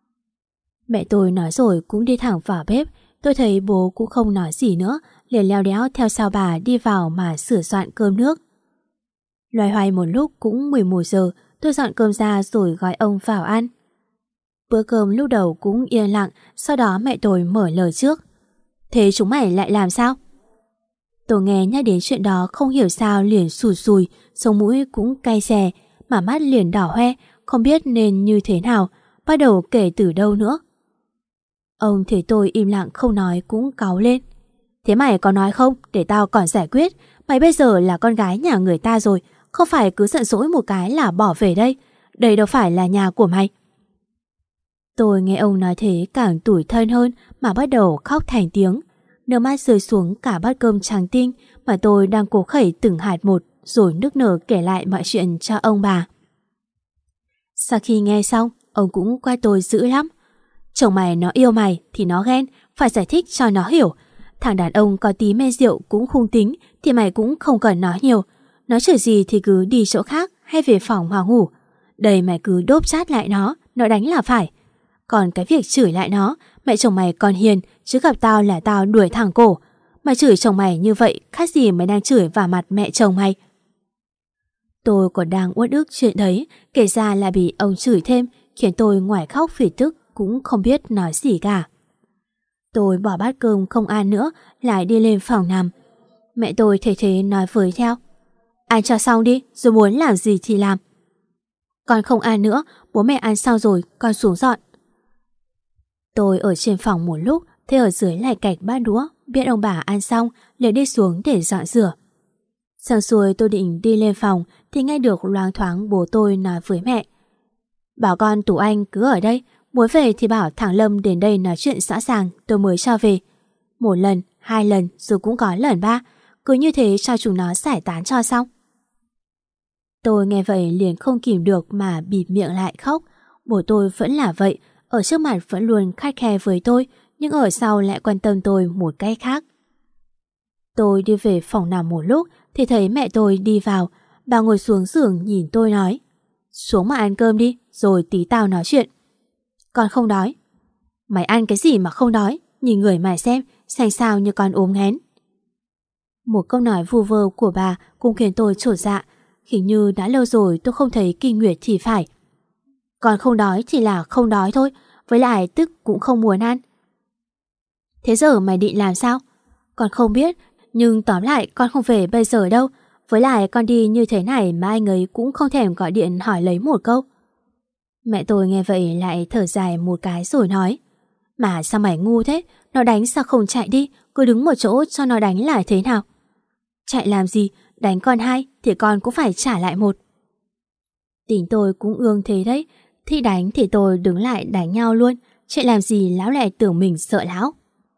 Mẹ tôi nói rồi cũng đi thẳng vào bếp. Tôi thấy bố cũng không nói gì nữa, liền leo đéo theo sau bà đi vào mà sửa soạn cơm nước. Loay hoay một lúc cũng mười một giờ, tôi dọn cơm ra rồi gọi ông vào ăn. Bữa cơm lúc đầu cũng yên lặng, sau đó mẹ tôi mở lời trước. Thế chúng mày lại làm sao? Tôi nghe nhắc đến chuyện đó không hiểu sao liền sùi sùi, sống mũi cũng cay xè, mà mắt liền đỏ hoe, không biết nên như thế nào, bắt đầu kể từ đâu nữa. Ông thấy tôi im lặng không nói cũng cáu lên. Thế mày có nói không, để tao còn giải quyết. Mày bây giờ là con gái nhà người ta rồi, không phải cứ giận dỗi một cái là bỏ về đây. Đây đâu phải là nhà của mày. Tôi nghe ông nói thế càng tủi thân hơn mà bắt đầu khóc thành tiếng. Nước mắt rơi xuống cả bát cơm trắng tinh mà tôi đang cố khẩy từng hạt một rồi nức nở kể lại mọi chuyện cho ông bà. Sau khi nghe xong, ông cũng qua tôi dữ lắm. Chồng mày nó yêu mày thì nó ghen, phải giải thích cho nó hiểu. Thằng đàn ông có tí men rượu cũng khung tính thì mày cũng không cần nói nhiều. Nó chửi gì thì cứ đi chỗ khác hay về phòng mà ngủ. Đây mày cứ đốp chát lại nó, nó đánh là phải. Còn cái việc chửi lại nó, mẹ chồng mày còn hiền, chứ gặp tao là tao đuổi thẳng cổ. Mày chửi chồng mày như vậy, khác gì mày đang chửi vào mặt mẹ chồng mày. Tôi còn đang uất ức chuyện đấy, kể ra là bị ông chửi thêm, khiến tôi ngoài khóc vì tức cũng không biết nói gì cả. Tôi bỏ bát cơm không ăn nữa, lại đi lên phòng nằm. Mẹ tôi thế thế nói với theo. Ăn cho xong đi, rồi muốn làm gì thì làm. Con không ăn nữa, bố mẹ ăn xong rồi, con xuống dọn. Tôi ở trên phòng một lúc, thế ở dưới lại cạch bát đũa, biết ông bà ăn xong, liền đi xuống để dọn rửa. Xong xuôi tôi định đi lên phòng, thì nghe được loáng thoáng bố tôi nói với mẹ. Bảo con Tú Anh cứ ở đây, muốn về thì bảo thằng Lâm đến đây nói chuyện rõ ràng, tôi mới cho về. Một lần, hai lần, rồi cũng có lần ba, cứ như thế cho chúng nó giải tán cho xong. Tôi nghe vậy liền không kìm được mà bịt miệng lại khóc. Bố tôi vẫn là vậy, ở trước mặt vẫn luôn khắt khe với tôi, nhưng ở sau lại quan tâm tôi một cách khác. Tôi đi về phòng nằm một lúc thì thấy mẹ tôi đi vào. Bà ngồi xuống giường nhìn tôi nói. Xuống mà ăn cơm đi, rồi tí tao nói chuyện. Con không đói. Mày ăn cái gì mà không đói? Nhìn người mày xem, xanh xao như con ốm nghén. Một câu nói vu vơ của bà cũng khiến tôi chột dạ. Hình như đã lâu rồi tôi không thấy Kinh Nguyệt thì phải. Con không đói thì là không đói thôi, với lại tức cũng không muốn ăn. Thế giờ mày định làm sao? Con không biết, nhưng tóm lại con không về bây giờ đâu. Với lại con đi như thế này mà anh ấy cũng không thèm gọi điện hỏi lấy một câu. Mẹ tôi nghe vậy lại thở dài một cái rồi nói. Mà sao mày ngu thế? Nó đánh sao không chạy đi, cứ đứng một chỗ cho nó đánh lại thế nào? Chạy làm gì? Đánh con hai thì con cũng phải trả lại một. Tính tôi cũng ương thế đấy. Thì đánh thì tôi đứng lại đánh nhau luôn. Chạy làm gì lão lại tưởng mình sợ lão.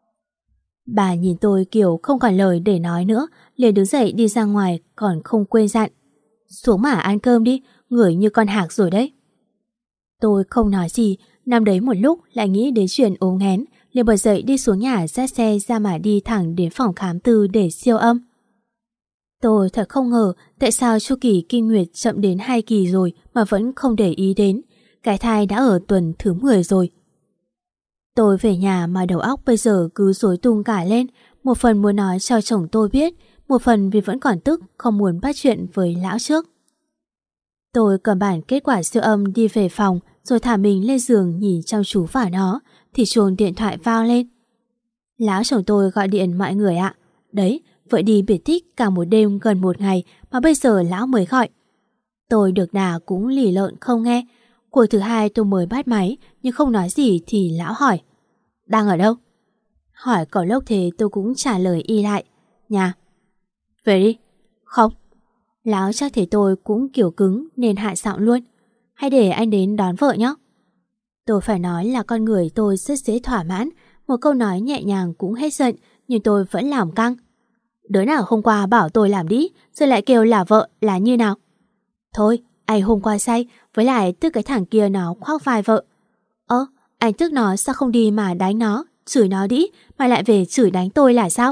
Bà nhìn tôi kiểu không còn lời để nói nữa, liền đứng dậy đi ra ngoài, còn không quên dặn. Xuống mà ăn cơm đi, người như con hạc rồi đấy. Tôi không nói gì, nằm đấy một lúc lại nghĩ đến chuyện ốm nghén, liền bật dậy đi xuống nhà dắt xe ra mà đi thẳng đến phòng khám tư để siêu âm. Tôi thật không ngờ tại sao chu kỳ kinh nguyệt chậm đến hai kỳ rồi mà vẫn không để ý đến. Cái thai đã ở tuần thứ mười rồi. Tôi về nhà mà đầu óc bây giờ cứ rối tung cả lên. Một phần muốn nói cho chồng tôi biết, một phần vì vẫn còn tức không muốn bắt chuyện với lão trước. Tôi cầm bản kết quả siêu âm đi về phòng, rồi thả mình lên giường nhìn chăm chú vào nó, thì chuông điện thoại vang lên. Lão chồng tôi gọi điện mọi người ạ. Đấy, vậy đi biệt tích cả một đêm gần một ngày mà bây giờ lão mới gọi. Tôi được đà cũng lì lợn không nghe. Cuộc thứ hai tôi mới bắt máy, nhưng không nói gì thì lão hỏi. Đang ở đâu? Hỏi cậu lốc thế tôi cũng trả lời y lại. Nhà. Về đi. Không. Lão chắc thấy tôi cũng kiểu cứng nên hạ giọng luôn. Hay để anh đến đón vợ nhé. Tôi phải nói là con người tôi rất dễ thỏa mãn, một câu nói nhẹ nhàng cũng hết giận, nhưng tôi vẫn làm căng. Đứa nào hôm qua bảo tôi làm đi, rồi lại kêu là vợ là như nào? Thôi, anh hôm qua say, với lại tức cái thằng kia nó khoác vai vợ. Ơ, anh tức nó sao không đi mà đánh nó, chửi nó đi, mà lại về chửi đánh tôi là sao?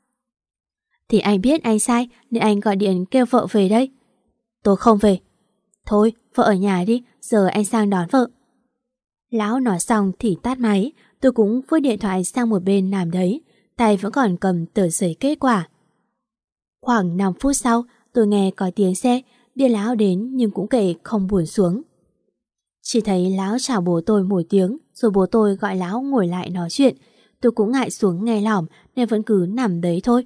Thì anh biết anh sai nên anh gọi điện kêu vợ về đây. Tôi không về. Thôi, vợ ở nhà đi, giờ anh sang đón vợ. Lão nói xong thì tắt máy, tôi cũng vứt điện thoại sang một bên nằm đấy, tay vẫn còn cầm tờ giấy kết quả. Khoảng năm phút sau, tôi nghe có tiếng xe, biết lão đến nhưng cũng kệ không buồn xuống. Chỉ thấy lão chào bố tôi một tiếng, rồi bố tôi gọi lão ngồi lại nói chuyện. Tôi cũng ngại xuống nghe lỏm nên vẫn cứ nằm đấy thôi.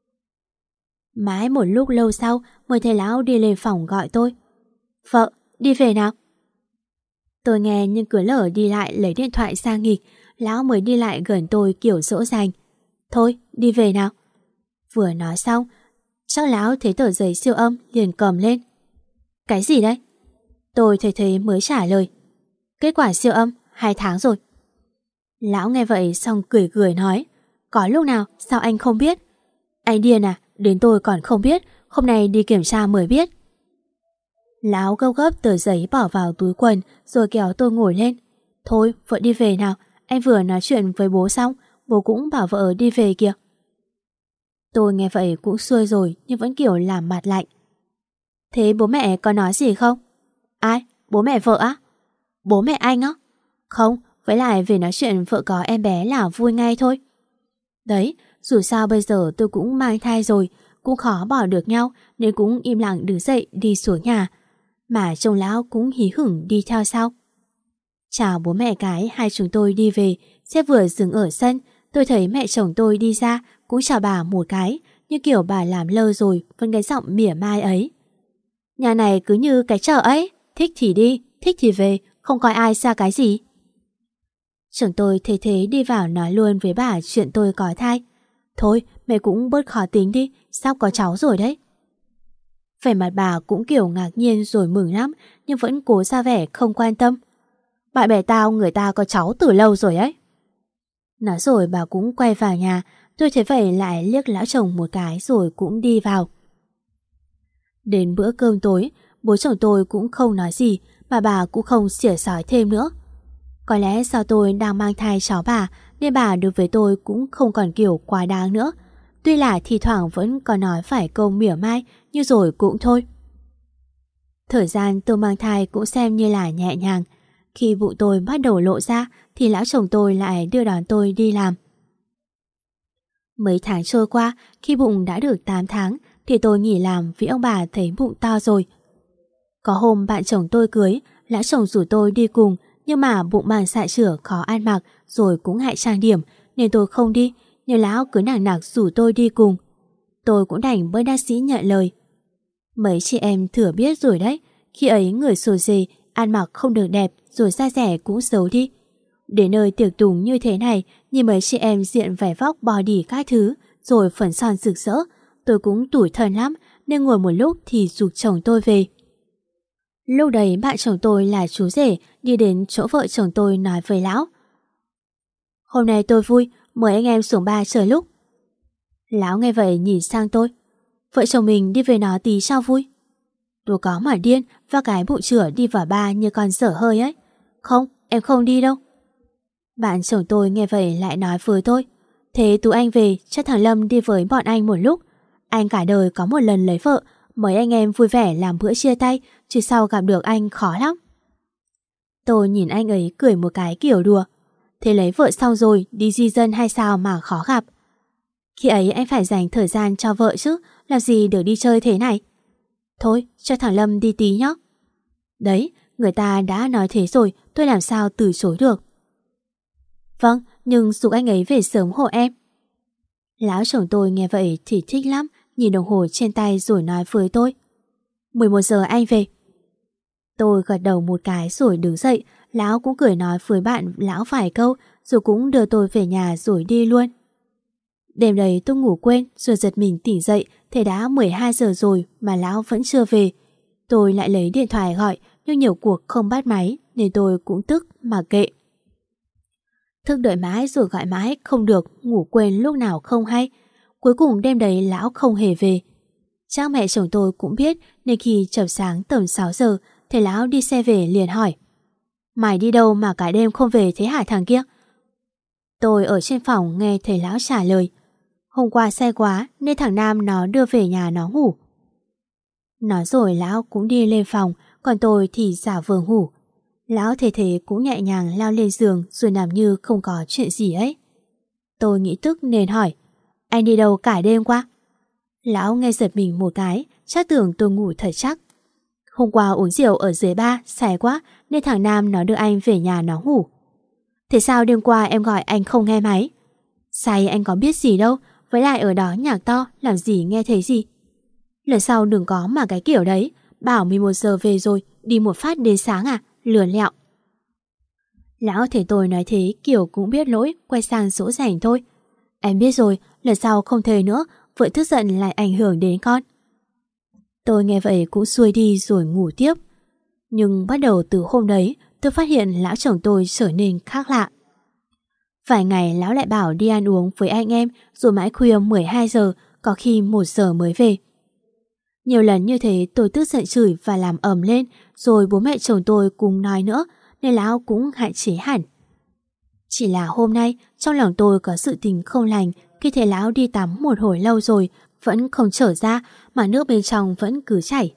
Mãi một lúc lâu sau mới thấy lão đi lên phòng gọi tôi. Vợ, đi về nào. Tôi nghe nhưng cứ lỡ đi lại lấy điện thoại ra nghịch. Lão mới đi lại gần tôi kiểu dỗ dành. Thôi, đi về nào. Vừa nói xong, chắc lão thấy tờ giấy siêu âm liền cầm lên. Cái gì đấy? Tôi thấy thế mới trả lời. Kết quả siêu âm hai tháng rồi. Lão nghe vậy xong cười cười nói. Có lúc nào sao anh không biết? Anh điên à? Đến tôi còn không biết. Hôm nay đi kiểm tra mới biết. Lão gấp gấp tờ giấy bỏ vào túi quần rồi kéo tôi ngồi lên. Thôi vợ đi về nào. Anh vừa nói chuyện với bố xong, bố cũng bảo vợ đi về kìa. Tôi nghe vậy cũng xuôi rồi nhưng vẫn kiểu làm mặt lạnh. Thế bố mẹ có nói gì không? Ai? Bố mẹ vợ á? Bố mẹ anh á? Không, với lại về nói chuyện vợ có em bé là vui ngay thôi. Đấy, dù sao bây giờ tôi cũng mang thai rồi, cũng khó bỏ được nhau nên cũng im lặng đứng dậy đi xuống nhà. Mà trông lão cũng hí hửng đi theo sau. Chào bố mẹ cái, hai chúng tôi đi về, xe vừa dừng ở sân, tôi thấy mẹ chồng tôi đi ra cũng chào bà một cái, như kiểu bà làm lơ rồi vẫn cái giọng mỉa mai ấy. Nhà này cứ như cái chợ ấy, thích thì đi, thích thì về, không coi ai xa cái gì. Chồng tôi thế thế đi vào nói luôn với bà chuyện tôi có thai. Thôi, mẹ cũng bớt khó tính đi, sắp có cháu rồi đấy. Vẻ mặt bà cũng kiểu ngạc nhiên rồi mừng lắm, nhưng vẫn cố ra vẻ không quan tâm. Bạn bè tao người ta có cháu từ lâu rồi ấy. Nói rồi bà cũng quay vào nhà, tôi thấy vậy lại liếc lão chồng một cái rồi cũng đi vào. Đến bữa cơm tối, bố chồng tôi cũng không nói gì, mà bà cũng không xỉa xói thêm nữa. Có lẽ do tôi đang mang thai cháu bà nên bà đối với tôi cũng không còn kiểu quá đáng nữa. Tuy là thi thoảng vẫn còn nói phải câu mỉa mai, nhưng rồi cũng thôi. Thời gian tôi mang thai cũng xem như là nhẹ nhàng. Khi bụng tôi bắt đầu lộ ra thì lão chồng tôi lại đưa đón tôi đi làm. Mấy tháng trôi qua, khi bụng đã được tám tháng thì tôi nghỉ làm vì ông bà thấy bụng to rồi. Có hôm bạn chồng tôi cưới, lão chồng rủ tôi đi cùng, nhưng mà bụng mang sại chửa khó ăn mặc rồi cũng ngại trang điểm nên tôi không đi, nhưng lão cứ nằng nặc rủ tôi đi cùng. Tôi cũng đành bất đắc dĩ nhận lời. Mấy chị em thừa biết rồi đấy, khi ấy người xồ xề, ăn mặc không được đẹp rồi da dẻ cũng xấu đi. Đến nơi tiệc tùng như thế này, nhìn mấy chị em diện vẻ vóc body các thứ rồi phấn son rực rỡ, tôi cũng tủi thân lắm nên ngồi một lúc thì giục chồng tôi về. Lúc đấy bạn chồng tôi là chú rể đi đến chỗ vợ chồng tôi nói với lão. Hôm nay tôi vui, mời anh em xuống bar chơi lúc. Lão nghe vậy nhìn sang tôi. Vợ chồng mình đi về nó tí sao vui. Tôi có mà điên và cái bụng chửa đi vào bar như con dở hơi ấy. Không, em không đi đâu. Bạn chồng tôi nghe vậy lại nói với tôi. Thế Tú anh về cho thằng Lâm đi với bọn anh một lúc. Anh cả đời có một lần lấy vợ, mấy anh em vui vẻ làm bữa chia tay, chứ sau gặp được anh khó lắm. Tôi nhìn anh ấy cười một cái kiểu đùa. Thế lấy vợ xong rồi đi di dân hay sao mà khó gặp. Khi ấy anh phải dành thời gian cho vợ chứ, làm gì được đi chơi thế này. Thôi cho thằng Lâm đi tí nhé. Đấy, người ta đã nói thế rồi, tôi làm sao từ chối được. Vâng, nhưng giục anh ấy về sớm hộ em. Lão chồng tôi nghe vậy thì thích lắm, nhìn đồng hồ trên tay rồi nói với tôi. mười một giờ anh về. Tôi gật đầu một cái rồi đứng dậy, lão cũng cười nói với bạn lão vài câu rồi cũng đưa tôi về nhà rồi đi luôn. Đêm đấy tôi ngủ quên rồi giật mình tỉnh dậy, thế đã mười hai giờ rồi mà lão vẫn chưa về. Tôi lại lấy điện thoại gọi nhưng nhiều cuộc không bắt máy nên tôi cũng tức mà kệ. Thức đợi mãi rồi gọi mãi không được, ngủ quên lúc nào không hay. Cuối cùng đêm đấy lão không hề về. Chắc mẹ chồng tôi cũng biết, nên khi chập sáng tầm sáu giờ, thấy lão đi xe về liền hỏi: Mày đi đâu mà cả đêm không về thế hả thằng kia? Tôi ở trên phòng nghe thầy lão trả lời: Hôm qua say quá nên thằng Nam nó đưa về nhà nó ngủ. Nói rồi lão cũng đi lên phòng, còn tôi thì giả vờ ngủ. Lão thế thế cũng nhẹ nhàng lao lên giường rồi nằm như không có chuyện gì ấy. Tôi nghĩ tức nên hỏi: Anh đi đâu cả đêm qua? Lão nghe giật mình một cái, chắc tưởng tôi ngủ thật chắc. Hôm qua uống rượu ở dưới ba, say quá nên thằng Nam nó đưa anh về nhà nó ngủ. Thế sao đêm qua em gọi anh không nghe máy? Say anh có biết gì đâu, với lại ở đó nhạc to, làm gì nghe thấy gì. Lần sau đừng có mà cái kiểu đấy, bảo mười một giờ về rồi, đi một phát đến sáng à, lừa lẹo. Lão thấy tôi nói thế kiểu cũng biết lỗi, quay sang dỗ dành thôi. Em biết rồi, lần sau không thể nữa, vợ tức giận lại ảnh hưởng đến con. Tôi nghe vậy cũng xuôi đi rồi ngủ tiếp. Nhưng bắt đầu từ hôm đấy, tôi phát hiện lão chồng tôi trở nên khác lạ. Vài ngày lão lại bảo đi ăn uống với anh em, rồi mãi khuya mười hai giờ, có khi một giờ mới về. Nhiều lần như thế tôi tức giận chửi và làm ầm lên, rồi bố mẹ chồng tôi cùng nói nữa, nên lão cũng hạn chế hẳn. Chỉ là hôm nay, trong lòng tôi có sự tình không lành khi thấy lão đi tắm một hồi lâu rồi, vẫn không trở ra, mà nước bên trong vẫn cứ chảy.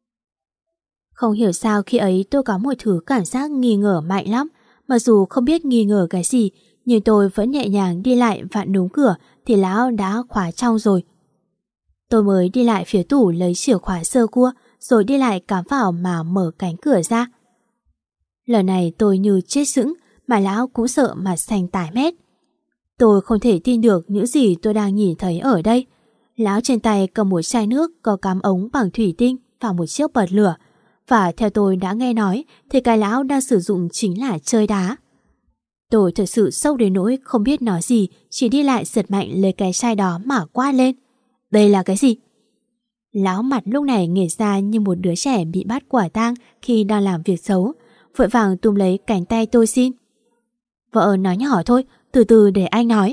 Không hiểu sao khi ấy tôi có một thứ cảm giác nghi ngờ mạnh lắm. Mặc dù không biết nghi ngờ cái gì, nhưng tôi vẫn nhẹ nhàng đi lại vặn đúng cửa thì lão đã khóa trong rồi. Tôi mới đi lại phía tủ lấy chìa khóa sơ cua, rồi đi lại cắm vào mà mở cánh cửa ra. Lần này tôi như chết sững, mà lão cũng sợ mặt xanh tái mét. Tôi không thể tin được những gì tôi đang nhìn thấy ở đây. Lão trên tay cầm một chai nước có cắm ống bằng thủy tinh và một chiếc bật lửa. Và theo tôi đã nghe nói thì cái lão đang sử dụng chính là chơi đá. Tôi thật sự sốc đến nỗi không biết nói gì, chỉ đi lại giật mạnh lấy cái chai đó mà quát lên: Đây là cái gì? Lão mặt lúc này nghệt ra như một đứa trẻ bị bắt quả tang khi đang làm việc xấu, vội vàng túm lấy cánh tay tôi xin: Vợ nói nhỏ thôi, từ từ để anh nói.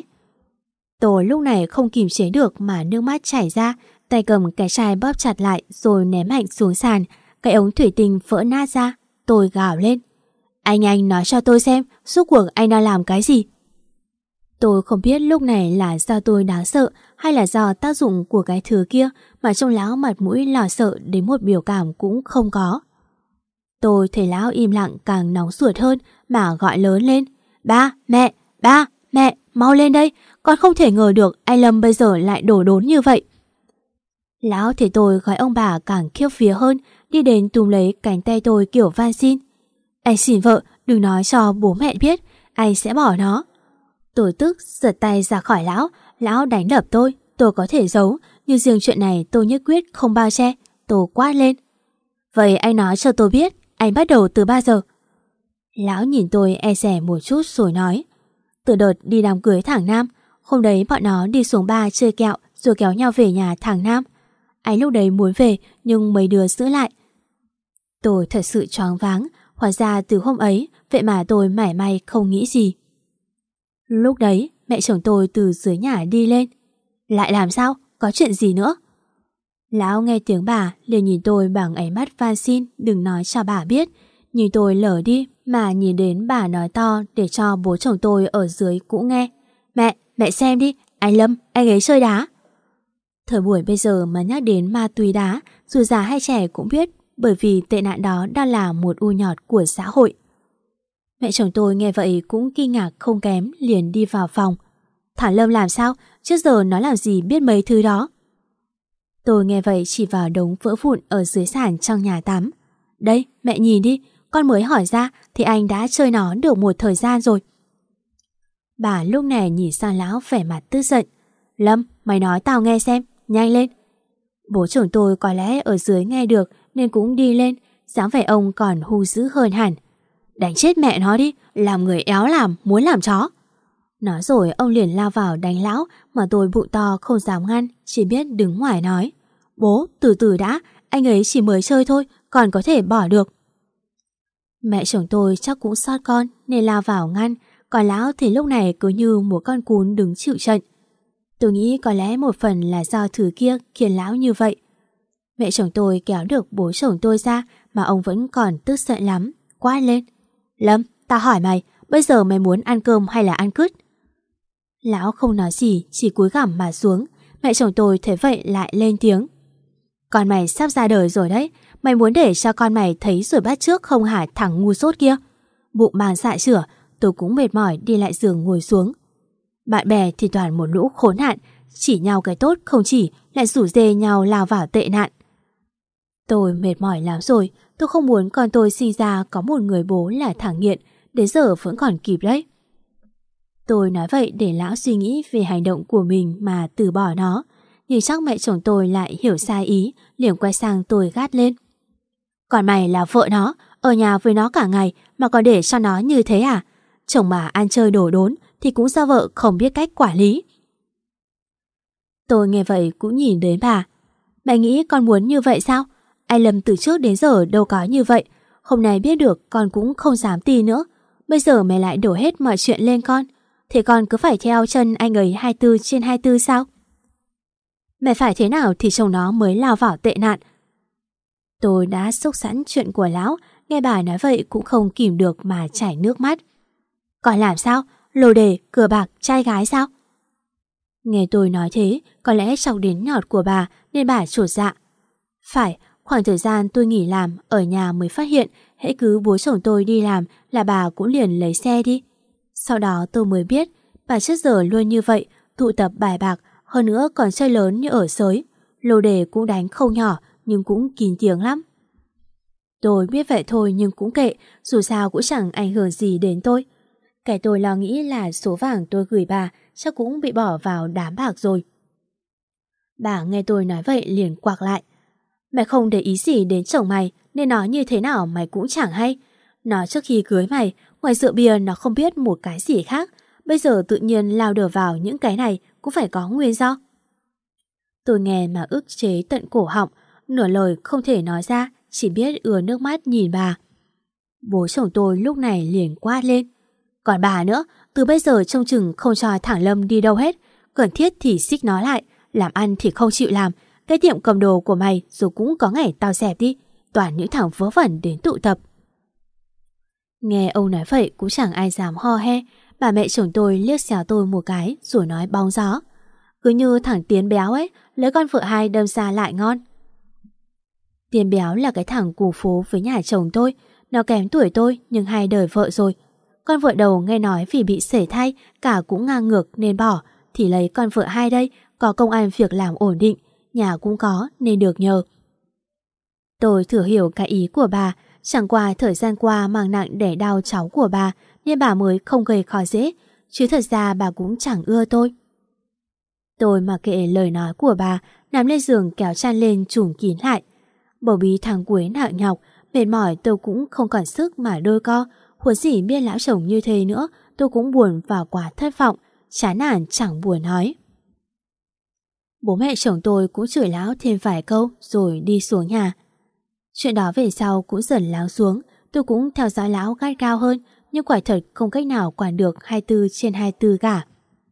Tôi lúc này không kìm chế được mà nước mắt chảy ra, tay cầm cái chai bóp chặt lại rồi ném mạnh xuống sàn. Cái ống thủy tinh vỡ nát ra. Tôi gào lên: Anh anh nói cho tôi xem, suốt cuộc anh đang làm cái gì? Tôi không biết lúc này là do tôi đáng sợ hay là do tác dụng của cái thứ kia mà trông lão mặt mũi lo sợ đến một biểu cảm cũng không có. Tôi thấy lão im lặng càng nóng ruột hơn mà gọi lớn lên: Ba, mẹ, ba, mẹ, mau lên đây, con không thể ngờ được anh Lâm bây giờ lại đổ đốn như vậy. Lão thấy tôi gọi ông bà càng khiếp vía hơn, đi đến túm lấy cánh tay tôi kiểu van xin: Anh xin vợ, đừng nói cho bố mẹ biết, anh sẽ bỏ nó. Tôi tức giật tay ra khỏi lão, lão đánh đập tôi, tôi có thể giấu, nhưng riêng chuyện này tôi nhất quyết không bao che. Tôi quát lên: Vậy anh nói cho tôi biết, anh bắt đầu từ bao giờ? Lão nhìn tôi e dè một chút rồi nói: Từ đợt đi đám cưới thằng Nam, hôm đấy bọn nó đi xuống bar chơi kẹo rồi kéo nhau về nhà thằng Nam. Anh lúc đấy muốn về nhưng mấy đứa giữ lại. Tôi thật sự choáng váng, hóa ra từ hôm ấy vậy mà tôi mảy may không nghĩ gì. Lúc đấy mẹ chồng tôi từ dưới nhà đi lên: Lại làm sao? Có chuyện gì nữa? Lão nghe tiếng bà liền nhìn tôi bằng ánh mắt van xin đừng nói cho bà biết. Nhưng tôi lờ đi mà nhìn đến bà nói to để cho bố chồng tôi ở dưới cũng nghe: Mẹ, mẹ xem đi, anh Lâm, anh ấy chơi đá. Thời buổi bây giờ mà nhắc đến ma túy đá, dù già hay trẻ cũng biết, bởi vì tệ nạn đó đang là một u nhọt của xã hội. Mẹ chồng tôi nghe vậy cũng kinh ngạc không kém, liền đi vào phòng: Thằng Lâm làm sao? Trước giờ nó làm gì biết mấy thứ đó? Tôi nghe vậy chỉ vào đống vỡ vụn ở dưới sàn trong nhà tắm: Đây, mẹ nhìn đi, con mới hỏi ra thì anh đã chơi nó được một thời gian rồi. Bà lúc này nhìn sang lão vẻ mặt tức giận: Lâm, mày nói tao nghe xem, nhanh lên. Bố chồng tôi có lẽ ở dưới nghe được nên cũng đi lên, dáng vẻ ông còn hung dữ hơn hẳn: Đánh chết mẹ nó đi, làm người éo làm, muốn làm chó. Nói rồi ông liền lao vào đánh lão, mà tôi bụng to không dám ngăn, chỉ biết đứng ngoài nói: Bố, từ từ đã, anh ấy chỉ mới chơi thôi, còn có thể bỏ được. Mẹ chồng tôi chắc cũng xót con nên lao vào ngăn, Còn lão thì lúc này cứ như một con cún đứng chịu trận. Tôi nghĩ có lẽ một phần là do thứ kia khiến lão như vậy. Mẹ chồng tôi kéo được bố chồng tôi ra mà ông vẫn còn tức giận lắm, quát lên. Lâm, tao hỏi mày, bây giờ mày muốn ăn cơm hay là ăn cứt? Lão không nói gì, chỉ cúi gằm mà xuống. Mẹ chồng tôi thấy vậy lại lên tiếng. Con mày sắp ra đời rồi đấy, mày muốn để cho con mày thấy rồi bắt chước không hả thằng ngu sốt kia? Bụng mang dạ chửa, tôi cũng mệt mỏi đi lại giường ngồi xuống. Bạn bè thì toàn một lũ khốn nạn, chỉ nhau cái tốt không chỉ, lại rủ rê nhau lao vào tệ nạn. Tôi mệt mỏi lắm rồi, tôi không muốn con tôi sinh ra có một người bố là thằng nghiện, đến giờ vẫn còn kịp đấy. Tôi nói vậy để lão suy nghĩ về hành động của mình mà từ bỏ nó, nhưng chắc mẹ chồng tôi lại hiểu sai ý, liền quay sang tôi gắt lên. Còn mày là vợ nó, ở nhà với nó cả ngày mà còn để cho nó như thế à? Chồng mà ăn chơi đổ đốn thì cũng do vợ không biết cách quản lý. Tôi nghe vậy cũng nhìn đến bà. Mày nghĩ con muốn như vậy sao? Anh Lâm từ trước đến giờ đâu có như vậy. Hôm nay biết được con cũng không dám tin nữa. Bây giờ mày lại đổ hết mọi chuyện lên con. Thế con cứ phải theo chân anh ấy hai mươi bốn trên hai mươi bốn sao? Mày phải thế nào thì chồng nó mới lao vào tệ nạn. Tôi đã xúc sẵn chuyện của lão, nghe bà nói vậy cũng không kìm được mà chảy nước mắt. Còn làm sao? Lồ đề, cờ bạc, trai gái sao? Nghe tôi nói thế, có lẽ chọc đến nhọt của bà nên bà chột dạ. Phải, khoảng thời gian tôi nghỉ làm ở nhà mới phát hiện hễ cứ bố chồng tôi đi làm là bà cũng liền lấy xe đi. Sau đó tôi mới biết bà trước giờ luôn như vậy, tụ tập bài bạc, hơn nữa còn chơi lớn như ở sới. Lô đề cũng đánh không nhỏ nhưng cũng kín tiếng lắm. Tôi biết vậy thôi nhưng cũng kệ, dù sao cũng chẳng ảnh hưởng gì đến tôi. Cái tôi lo nghĩ là số vàng tôi gửi bà chắc cũng bị bỏ vào đám bạc rồi. Bà nghe tôi nói vậy liền quạc lại. Mày không để ý gì đến chồng mày nên nói như thế nào mày cũng chẳng hay. Nó trước khi cưới mày, ngoài rượu bia nó không biết một cái gì khác. Bây giờ tự nhiên lao đổ vào những cái này cũng phải có nguyên do. Tôi nghe mà ức chế tận cổ họng, nửa lời không thể nói ra, chỉ biết ứa nước mắt nhìn bà. Bố chồng tôi lúc này liền quát lên. Còn bà nữa, từ bây giờ trông chừng không cho thằng Lâm đi đâu hết. Cần thiết thì xích nó lại, làm ăn thì không chịu làm. Cái tiệm cầm đồ của mày rồi cũng có ngày tao dẹp đi. Toàn những thằng vớ vẩn đến tụ tập. Nghe ông nói vậy cũng chẳng ai dám ho he. Bà mẹ chồng tôi liếc xéo tôi một cái rồi nói bóng gió. Cứ như thằng Tiến béo ấy, lấy con vợ hai đâm ra lại ngon. Tiến béo là cái thằng cù phố với nhà chồng tôi. Nó kém tuổi tôi nhưng hai đời vợ rồi. Con vợ đầu nghe nói vì bị sể thai cả cũng ngang ngược nên bỏ, thì lấy con vợ hai đây, có công ăn việc làm ổn định, nhà cũng có nên được nhờ. Tôi thử hiểu cái ý của bà, chẳng qua thời gian qua mang nặng đẻ đau cháu của bà nên bà mới không gây khó dễ, chứ thật ra bà cũng chẳng ưa tôi. Tôi mặc kệ lời nói của bà, nằm lên giường kéo chăn lên trùm kín lại. Bầu bí tháng cuối nặng nhọc, mệt mỏi tôi cũng không còn sức mà đôi co. Huống gì biết lão chồng như thế nữa, tôi cũng buồn và quá thất vọng, chán nản chẳng buồn nói. Bố mẹ chồng tôi cũng chửi lão thêm vài câu rồi đi xuống nhà. Chuyện đó về sau cũng dần lắng xuống, tôi cũng theo dõi lão gắt gao hơn, nhưng quả thật không cách nào quản được hai mươi bốn trên hai mươi bốn cả.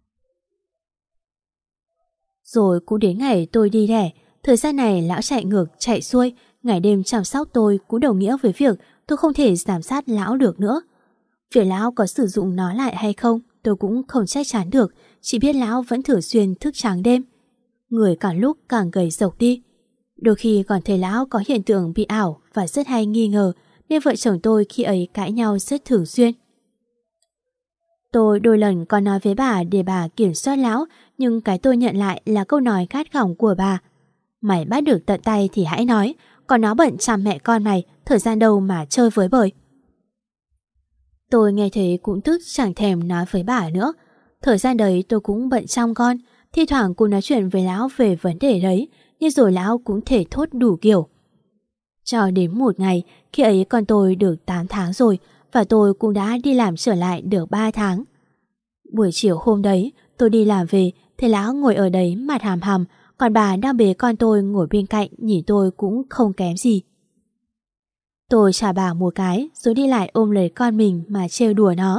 Rồi cũng đến ngày tôi đi đẻ, thời gian này lão chạy ngược chạy xuôi, ngày đêm chăm sóc tôi cũng đồng nghĩa với việc tôi không thể giám sát lão được nữa. Việc lão có sử dụng nó lại hay không tôi cũng không chắc chắn được, chỉ biết lão vẫn thường xuyên thức trắng đêm. Người càng lúc càng gầy rộc đi. Đôi khi còn thấy lão có hiện tượng bị ảo và rất hay nghi ngờ, nên vợ chồng tôi khi ấy cãi nhau rất thường xuyên. Tôi đôi lần còn nói với bà để bà kiểm soát lão, nhưng cái tôi nhận lại là câu nói gắt gỏng của bà. Mày bắt được tận tay thì hãy nói, còn nó bận chăm mẹ con mày, thời gian đâu mà chơi với bời. Tôi nghe thế cũng tức chẳng thèm nói với bà nữa. Thời gian đấy tôi cũng bận chăm con, thi thoảng cũng nói chuyện với lão về vấn đề đấy, nhưng rồi lão cũng thể thốt đủ kiểu. Cho đến một ngày, khi ấy con tôi được tám tháng rồi, và tôi cũng đã đi làm trở lại được ba tháng. Buổi chiều hôm đấy, tôi đi làm về, thấy lão ngồi ở đấy mặt hàm hàm, còn bà đang bế con tôi ngồi bên cạnh nhìn tôi cũng không kém gì. Tôi chào bà một cái rồi đi lại ôm lấy con mình mà trêu đùa nó,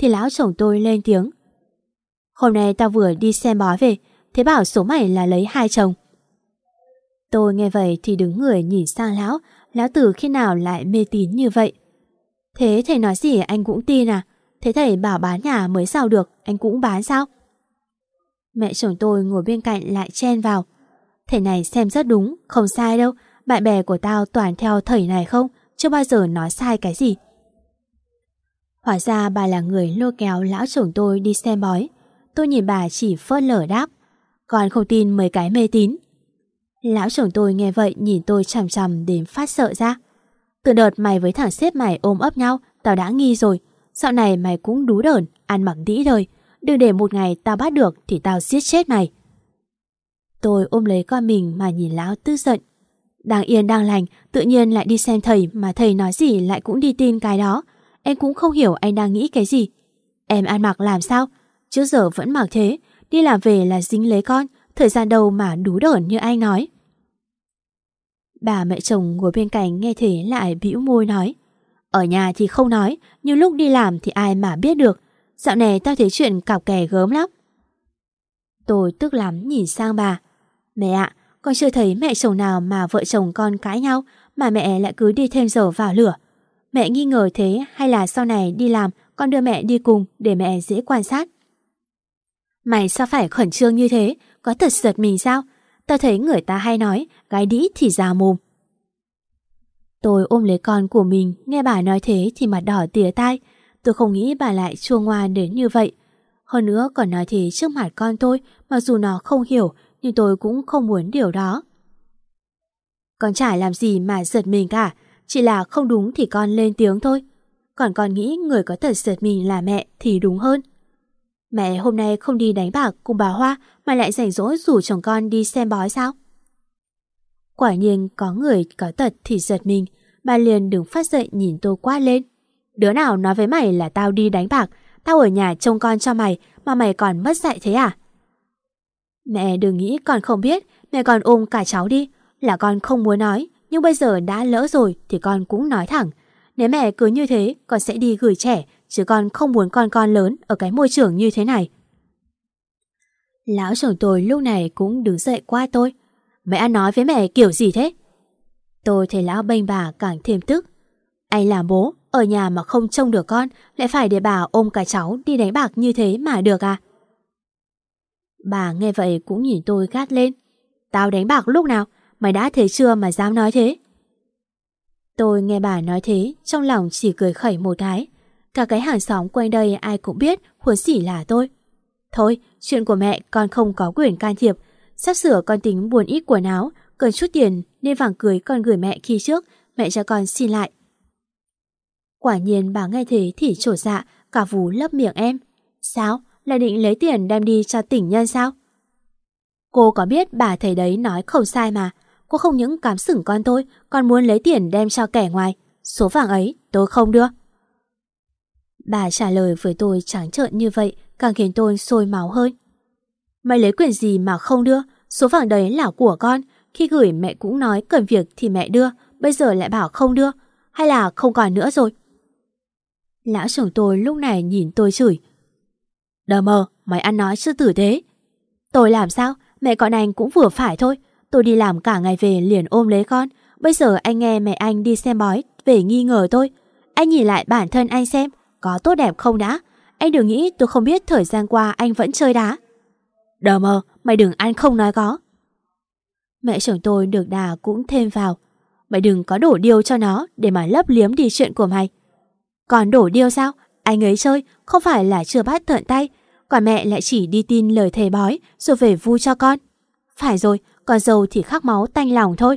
thì lão chồng tôi lên tiếng. Hôm nay tao vừa đi xem bói về, thế bảo số mày là lấy hai chồng. Tôi nghe vậy thì đứng người nhìn sang lão. Lão từ khi nào lại mê tín như vậy? Thế thầy nói gì anh cũng tin à? Thế thầy bảo bán nhà mới giàu được, anh cũng bán sao? Mẹ chồng tôi ngồi bên cạnh lại chen vào. Thầy này xem rất đúng, không sai đâu. Bạn bè của tao toàn theo thầy này không, chưa bao giờ nói sai cái gì. Hóa ra bà là người lôi kéo lão chồng tôi đi xem bói. Tôi nhìn bà chỉ phớt lờ đáp. Còn không tin mấy cái mê tín. Lão chồng tôi nghe vậy nhìn tôi chằm chằm đến phát sợ ra. Từ đợt mày với thằng sếp mày ôm ấp nhau, tao đã nghi rồi. Dạo này mày cũng đú đởn, ăn mặc đĩ đời. Đừng để một ngày tao bắt được thì tao giết chết mày. Tôi ôm lấy con mình mà nhìn lão tức giận. Đang yên đang lành, tự nhiên lại đi xem thầy mà thầy nói gì lại cũng đi tin cái đó. Em cũng không hiểu anh đang nghĩ cái gì. Em ăn mặc làm sao? Trước giờ vẫn mặc thế, đi làm về là dính lấy con, thời gian đâu mà đú đởn như anh nói. Bà mẹ chồng ngồi bên cạnh nghe thế lại bĩu môi nói. Ở nhà thì không nói, nhưng lúc đi làm thì ai mà biết được. Dạo này tao thấy chuyện cặp kè gớm lắm. Tôi tức lắm nhìn sang bà. Mẹ ạ, con chưa thấy mẹ chồng nào mà vợ chồng con cãi nhau mà mẹ lại cứ đi thêm dầu vào lửa. Mẹ nghi ngờ thế hay là sau này đi làm con đưa mẹ đi cùng để mẹ dễ quan sát? Mày sao phải khẩn trương như thế? Có thật giật mình sao? Tao thấy người ta hay nói gái đĩ thì già mồm. Tôi ôm lấy con của mình, nghe bà nói thế thì mặt đỏ tía tai. Tôi không nghĩ bà lại chua ngoan đến như vậy. Hơn nữa còn nói thế trước mặt con tôi, mặc dù nó không hiểu nhưng tôi cũng không muốn điều đó. Con chả làm gì mà giật mình cả, chỉ là không đúng thì con lên tiếng thôi. Còn con nghĩ người có thật giật mình là mẹ thì đúng hơn. Mẹ hôm nay không đi đánh bạc cùng bà Hoa mà lại rảnh rỗi rủ chồng con đi xem bói sao? Quả nhiên có người có tật thì giật mình. Bà liền đứng phát dậy nhìn tôi quát lên. Đứa nào nói với mày là tao đi đánh bạc? Tao ở nhà trông con cho mày mà mày còn mất dạy thế à? Mẹ đừng nghĩ con không biết. Mẹ còn ôm cả cháu đi. Là con không muốn nói, nhưng bây giờ đã lỡ rồi thì con cũng nói thẳng. Nếu mẹ cứ như thế, con sẽ đi gửi trẻ, chứ con không muốn con con lớn ở cái môi trường như thế này. Lão chồng tôi lúc này cũng đứng dậy qua tôi. Mẹ ăn nói với mẹ kiểu gì thế? Tôi thấy lão bênh bà càng thêm tức. Anh làm bố, ở nhà mà không trông được con, lại phải để bà ôm cả cháu đi đánh bạc như thế mà được à? Bà nghe vậy cũng nhìn tôi gắt lên. Tao đánh bạc lúc nào? Mày đã thấy chưa mà dám nói thế? Tôi nghe bà nói thế, trong lòng chỉ cười khẩy một cái. Cả cái hàng xóm quanh đây ai cũng biết huống gì là tôi. Thôi, chuyện của mẹ con không có quyền can thiệp. Sắp sửa con tính buồn ít quần áo, cần chút tiền nên vàng cưới con gửi mẹ khi trước, mẹ cho con xin lại. Quả nhiên bà nghe thế thì trột dạ, cả vú lấp miệng em. Sao? Là định lấy tiền đem đi cho tỉnh nhân sao? Cô có biết bà thầy đấy nói không sai mà. Cô không những cám sửng con tôi, còn muốn lấy tiền đem cho kẻ ngoài. Số vàng ấy tôi không đưa. Bà trả lời với tôi trắng trợn như vậy càng khiến tôi sôi máu hơn. Mày lấy quyền gì mà không đưa? Số vàng đấy là của con. Khi gửi mẹ cũng nói cần việc thì mẹ đưa, bây giờ lại bảo không đưa. Hay là không còn nữa rồi? Lão chồng tôi lúc này nhìn tôi chửi. Đờ mờ, mày ăn nói chưa tử tế. Tôi làm sao? Mẹ con anh cũng vừa phải thôi. Tôi đi làm cả ngày về liền ôm lấy con. Bây giờ anh nghe mẹ anh đi xem bói về nghi ngờ tôi. Anh nhìn lại bản thân anh xem có tốt đẹp không đã. Anh đừng nghĩ tôi không biết thời gian qua anh vẫn chơi đá. Đờ mờ, mày đừng ăn không nói có. Mẹ chồng tôi được đà cũng thêm vào. Mày đừng có đổ điêu cho nó để mà lấp liếm đi chuyện của mày. Còn đổ điêu sao? Anh ấy chơi, không phải là chưa bắt tận tay. Còn mẹ lại chỉ đi tin lời thầy bói rồi về vui cho con. Phải rồi, con dâu thì khắc máu tanh lòng thôi.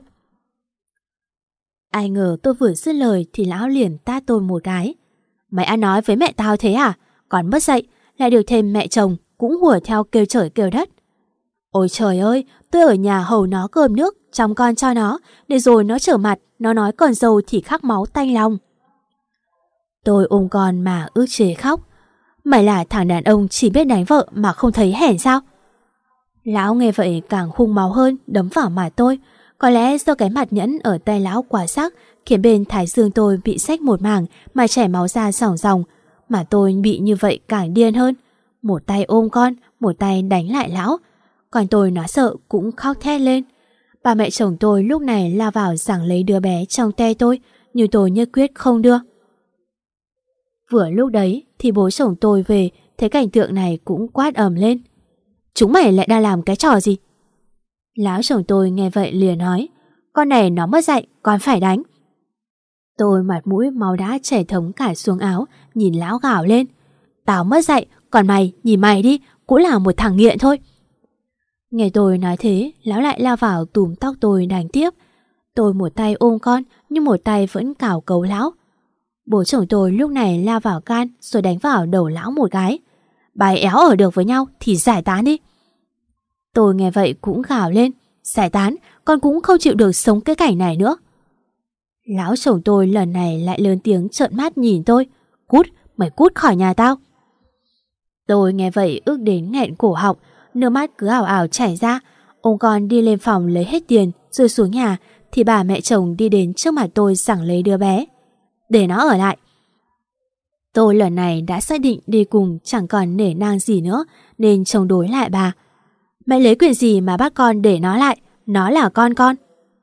Ai ngờ tôi vừa dứt lời thì lão liền tát tôi một cái. Mày ăn nói với mẹ tao thế à? Còn mất dạy, lại được thêm mẹ chồng cũng hùa theo kêu trời kêu đất. Ôi trời ơi, tôi ở nhà hầu nó cơm nước, chăm con cho nó, để rồi nó trở mặt, nó nói con dâu thì khắc máu tanh lòng. Tôi ôm con mà ức chế khóc. Mày là thằng đàn ông chỉ biết đánh vợ mà không thấy hèn sao? Lão nghe vậy càng hung máu hơn, đấm vào mặt tôi. Có lẽ do cái mặt nhẫn ở tay lão quá sắc khiến bên thái dương tôi bị xách một mảng mà chảy máu ra ròng ròng. mà tôi bị như vậy càng điên hơn. Một tay ôm con, một tay đánh lại lão. Còn tôi nó sợ cũng khóc thét lên. Ba mẹ chồng tôi lúc này lao vào giằng lấy đứa bé trong tay tôi, nhưng tôi nhất quyết không đưa. Vừa lúc đấy thì bố chồng tôi về, thấy cảnh tượng này cũng quát ầm lên: "Chúng mày lại đang làm cái trò gì?" Lão chồng tôi nghe vậy liền nói: "Con này nó mất dạy, con phải đánh." Tôi mặt mũi máu đã chảy thấm cả xuống áo, nhìn lão gào lên: "Tao mất dạy, còn mày, nhìn mày đi, cũng là một thằng nghiện thôi." Nghe tôi nói thế, lão lại lao vào túm tóc tôi đánh tiếp. Tôi một tay ôm con, nhưng một tay vẫn cào cấu lão. Bố chồng tôi lúc này lao vào can rồi đánh vào đầu lão một cái: "Bài éo ở được với nhau thì giải tán đi." Tôi nghe vậy cũng gào lên: "Giải tán, con cũng không chịu được sống cái cảnh này nữa." Lão chồng tôi lần này lại lớn tiếng trợn mắt nhìn tôi: "Cút, mày cút khỏi nhà tao." Tôi nghe vậy ức đến nghẹn cổ họng, nước mắt cứ ảo ảo chảy ra. Ông con đi lên phòng lấy hết tiền rồi xuống nhà thì bà mẹ chồng đi đến trước mặt tôi giằng lấy đứa bé: "Để nó ở lại." Tôi lần này đã xác định đi cùng chẳng còn nể nang gì nữa nên chống đối lại bà: "Mẹ lấy quyền gì mà bắt con để nó lại? Nó là con con."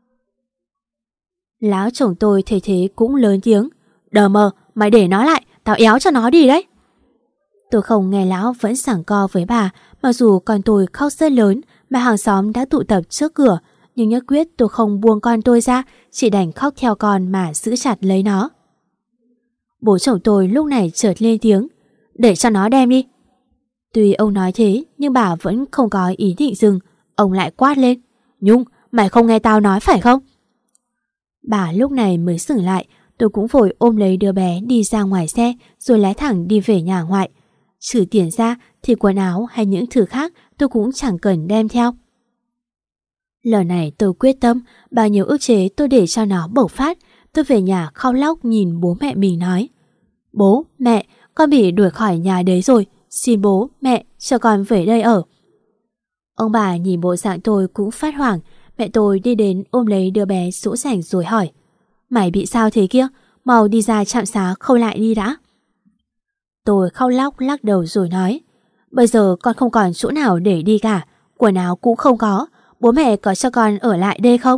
Lão chồng tôi thấy thế cũng lớn tiếng: "Đờ mờ, mày để nó lại, tao éo cho nó đi đấy." Tôi không nghe lão vẫn giằng co với bà, mặc dù con tôi khóc rất lớn mà hàng xóm đã tụ tập trước cửa, nhưng nhất quyết tôi không buông con tôi ra, chỉ đành khóc theo con mà giữ chặt lấy nó. Bố chồng tôi lúc này chợt lên tiếng: "Để cho nó đem đi." Tuy ông nói thế nhưng bà vẫn không có ý định dừng. Ông lại quát lên: "Nhung, mày không nghe tao nói phải không?" Bà lúc này mới dừng lại. Tôi cũng vội ôm lấy đứa bé đi ra ngoài xe rồi lái thẳng đi về nhà ngoại. Trừ tiền ra thì quần áo hay những thứ khác tôi cũng chẳng cần đem theo. Lần này tôi quyết tâm, bao nhiêu ức chế tôi để cho nó bộc phát. Tôi về nhà khóc lóc nhìn bố mẹ mình nói: "Bố, mẹ, con bị đuổi khỏi nhà đấy rồi, xin bố, mẹ cho con về đây ở." Ông bà nhìn bộ dạng tôi cũng phát hoảng. Mẹ tôi đi đến ôm lấy đứa bé dỗ dành rồi hỏi: "Mày bị sao thế kia? Mau đi ra trạm xá khâu lại đi đã." Tôi khóc lóc lắc đầu rồi nói: "Bây giờ con không còn chỗ nào để đi cả, quần áo cũng không có, bố mẹ có cho con ở lại đây không?"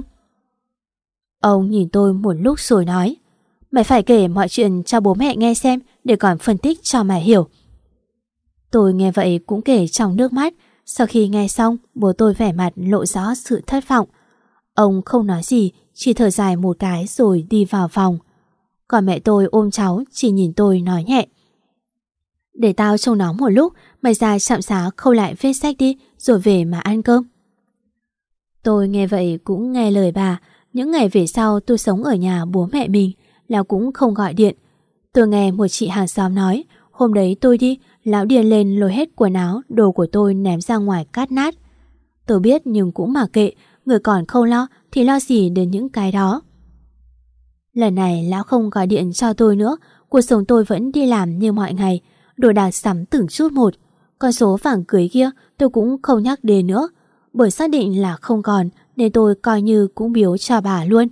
Ông nhìn tôi một lúc rồi nói: "Mày phải kể mọi chuyện cho bố mẹ nghe xem để còn phân tích cho mày hiểu." Tôi nghe vậy cũng kể trong nước mắt. Sau khi nghe xong, bố tôi vẻ mặt lộ rõ sự thất vọng. Ông không nói gì, chỉ thở dài một cái rồi đi vào phòng. Còn mẹ tôi ôm cháu chỉ nhìn tôi nói nhẹ: "Để tao trông nó một lúc, mày ra trạm xá khâu lại vết rách đi rồi về mà ăn cơm." Tôi nghe vậy cũng nghe lời bà. Những ngày về sau tôi sống ở nhà bố mẹ mình, lão cũng không gọi điện. Tôi nghe một chị hàng xóm nói hôm đấy tôi đi, lão điên lên lôi hết quần áo, đồ của tôi ném ra ngoài cát nát. Tôi biết nhưng cũng mặc kệ, người còn không lo thì lo gì đến những cái đó. Lần này lão không gọi điện cho tôi nữa, cuộc sống tôi vẫn đi làm như mọi ngày, đồ đạc sắm từng chút một. Con số vàng cưới kia tôi cũng không nhắc đến nữa, bởi xác định là không còn nên tôi coi như cũng biếu cho bà luôn.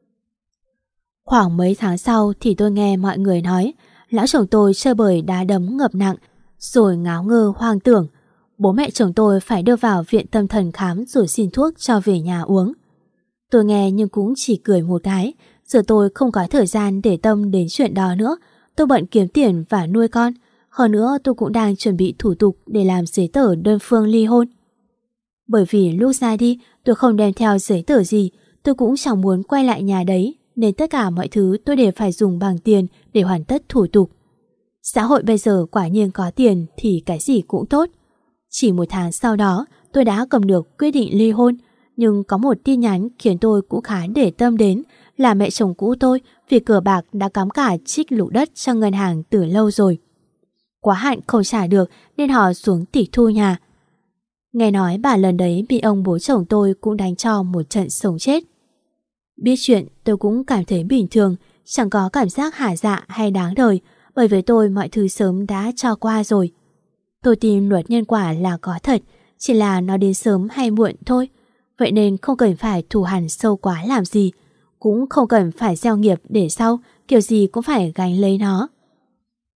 Khoảng mấy tháng sau thì tôi nghe mọi người nói lão chồng tôi chơi bời đá đấm ngập nặng, rồi ngáo ngơ hoang tưởng. Bố mẹ chồng tôi phải đưa vào viện tâm thần khám rồi xin thuốc cho về nhà uống. Tôi nghe nhưng cũng chỉ cười một cái. Giờ tôi không có thời gian để tâm đến chuyện đó nữa. Tôi bận kiếm tiền và nuôi con. Hơn nữa tôi cũng đang chuẩn bị thủ tục để làm giấy tờ đơn phương ly hôn. Bởi vì lúc ra đi tôi không đem theo giấy tờ gì, tôi cũng chẳng muốn quay lại nhà đấy, nên tất cả mọi thứ tôi đều phải dùng bằng tiền để hoàn tất thủ tục. Xã hội bây giờ quả nhiên có tiền thì cái gì cũng tốt. Chỉ một tháng sau đó tôi đã cầm được quyết định ly hôn, nhưng có một tin nhắn khiến tôi cũng khá để tâm đến là mẹ chồng cũ tôi vì cờ bạc đã cắm cả trích lũ đất cho ngân hàng từ lâu rồi. Quá hạn không trả được nên họ xuống tịch thu nhà. Nghe nói bà lần đấy bị ông bố chồng tôi cũng đánh cho một trận sống chết. Biết chuyện tôi cũng cảm thấy bình thường, chẳng có cảm giác hả dạ hay đáng đời, bởi với tôi mọi thứ sớm đã cho qua rồi. Tôi tin luật nhân quả là có thật, chỉ là nó đến sớm hay muộn thôi. Vậy nên không cần phải thù hằn sâu quá làm gì, cũng không cần phải gieo nghiệp để sau kiểu gì cũng phải gánh lấy nó.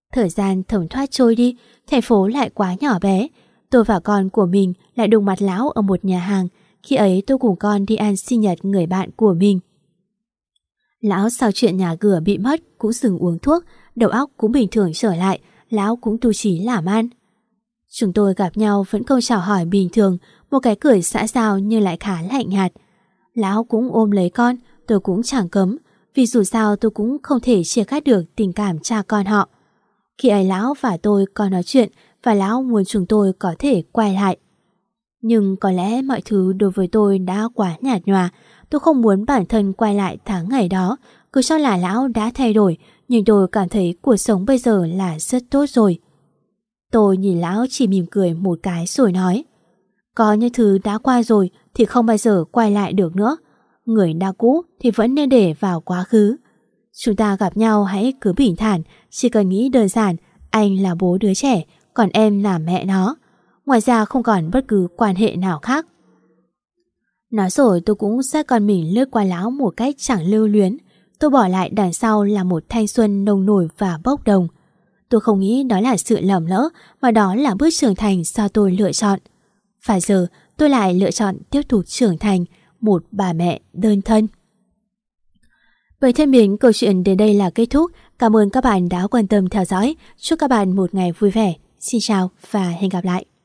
Thời gian thấm thoát trôi đi, thành phố lại quá nhỏ bé. Tôi và con của mình lại đụng mặt lão ở một nhà hàng. Khi ấy tôi cùng con đi ăn sinh nhật người bạn của mình. Lão sau chuyện nhà cửa bị mất cũng dừng uống thuốc, đầu óc cũng bình thường trở lại, lão cũng tu chí làm ăn. Chúng tôi gặp nhau vẫn câu chào hỏi bình thường, một cái cười xã giao nhưng lại khá lạnh nhạt. Lão cũng ôm lấy con, tôi cũng chẳng cấm, vì dù sao tôi cũng không thể chia cắt được tình cảm cha con họ. Khi ấy lão và tôi có nói chuyện và lão muốn chúng tôi có thể quay lại. Nhưng có lẽ mọi thứ đối với tôi đã quá nhạt nhòa. Tôi không muốn bản thân quay lại tháng ngày đó, cứ cho là lão đã thay đổi, nhưng tôi cảm thấy cuộc sống bây giờ là rất tốt rồi. Tôi nhìn lão chỉ mỉm cười một cái rồi nói, có những thứ đã qua rồi thì không bao giờ quay lại được nữa. Người đã cũ thì vẫn nên để vào quá khứ. Chúng ta gặp nhau hãy cứ bình thản, chỉ cần nghĩ đơn giản, anh là bố đứa trẻ, còn em là mẹ nó. Ngoài ra không còn bất cứ quan hệ nào khác. Nói rồi tôi cũng xét con mình lướt qua lão một cách chẳng lưu luyến. Tôi bỏ lại đằng sau là một thanh xuân nồng nổi và bốc đồng. Tôi không nghĩ đó là sự lầm lỡ, mà đó là bước trưởng thành do tôi lựa chọn. Và giờ tôi lại lựa chọn tiếp tục trưởng thành, một bà mẹ đơn thân. Vậy thân mến, câu chuyện đến đây là kết thúc. Cảm ơn các bạn đã quan tâm theo dõi. Chúc các bạn một ngày vui vẻ. Xin chào và hẹn gặp lại.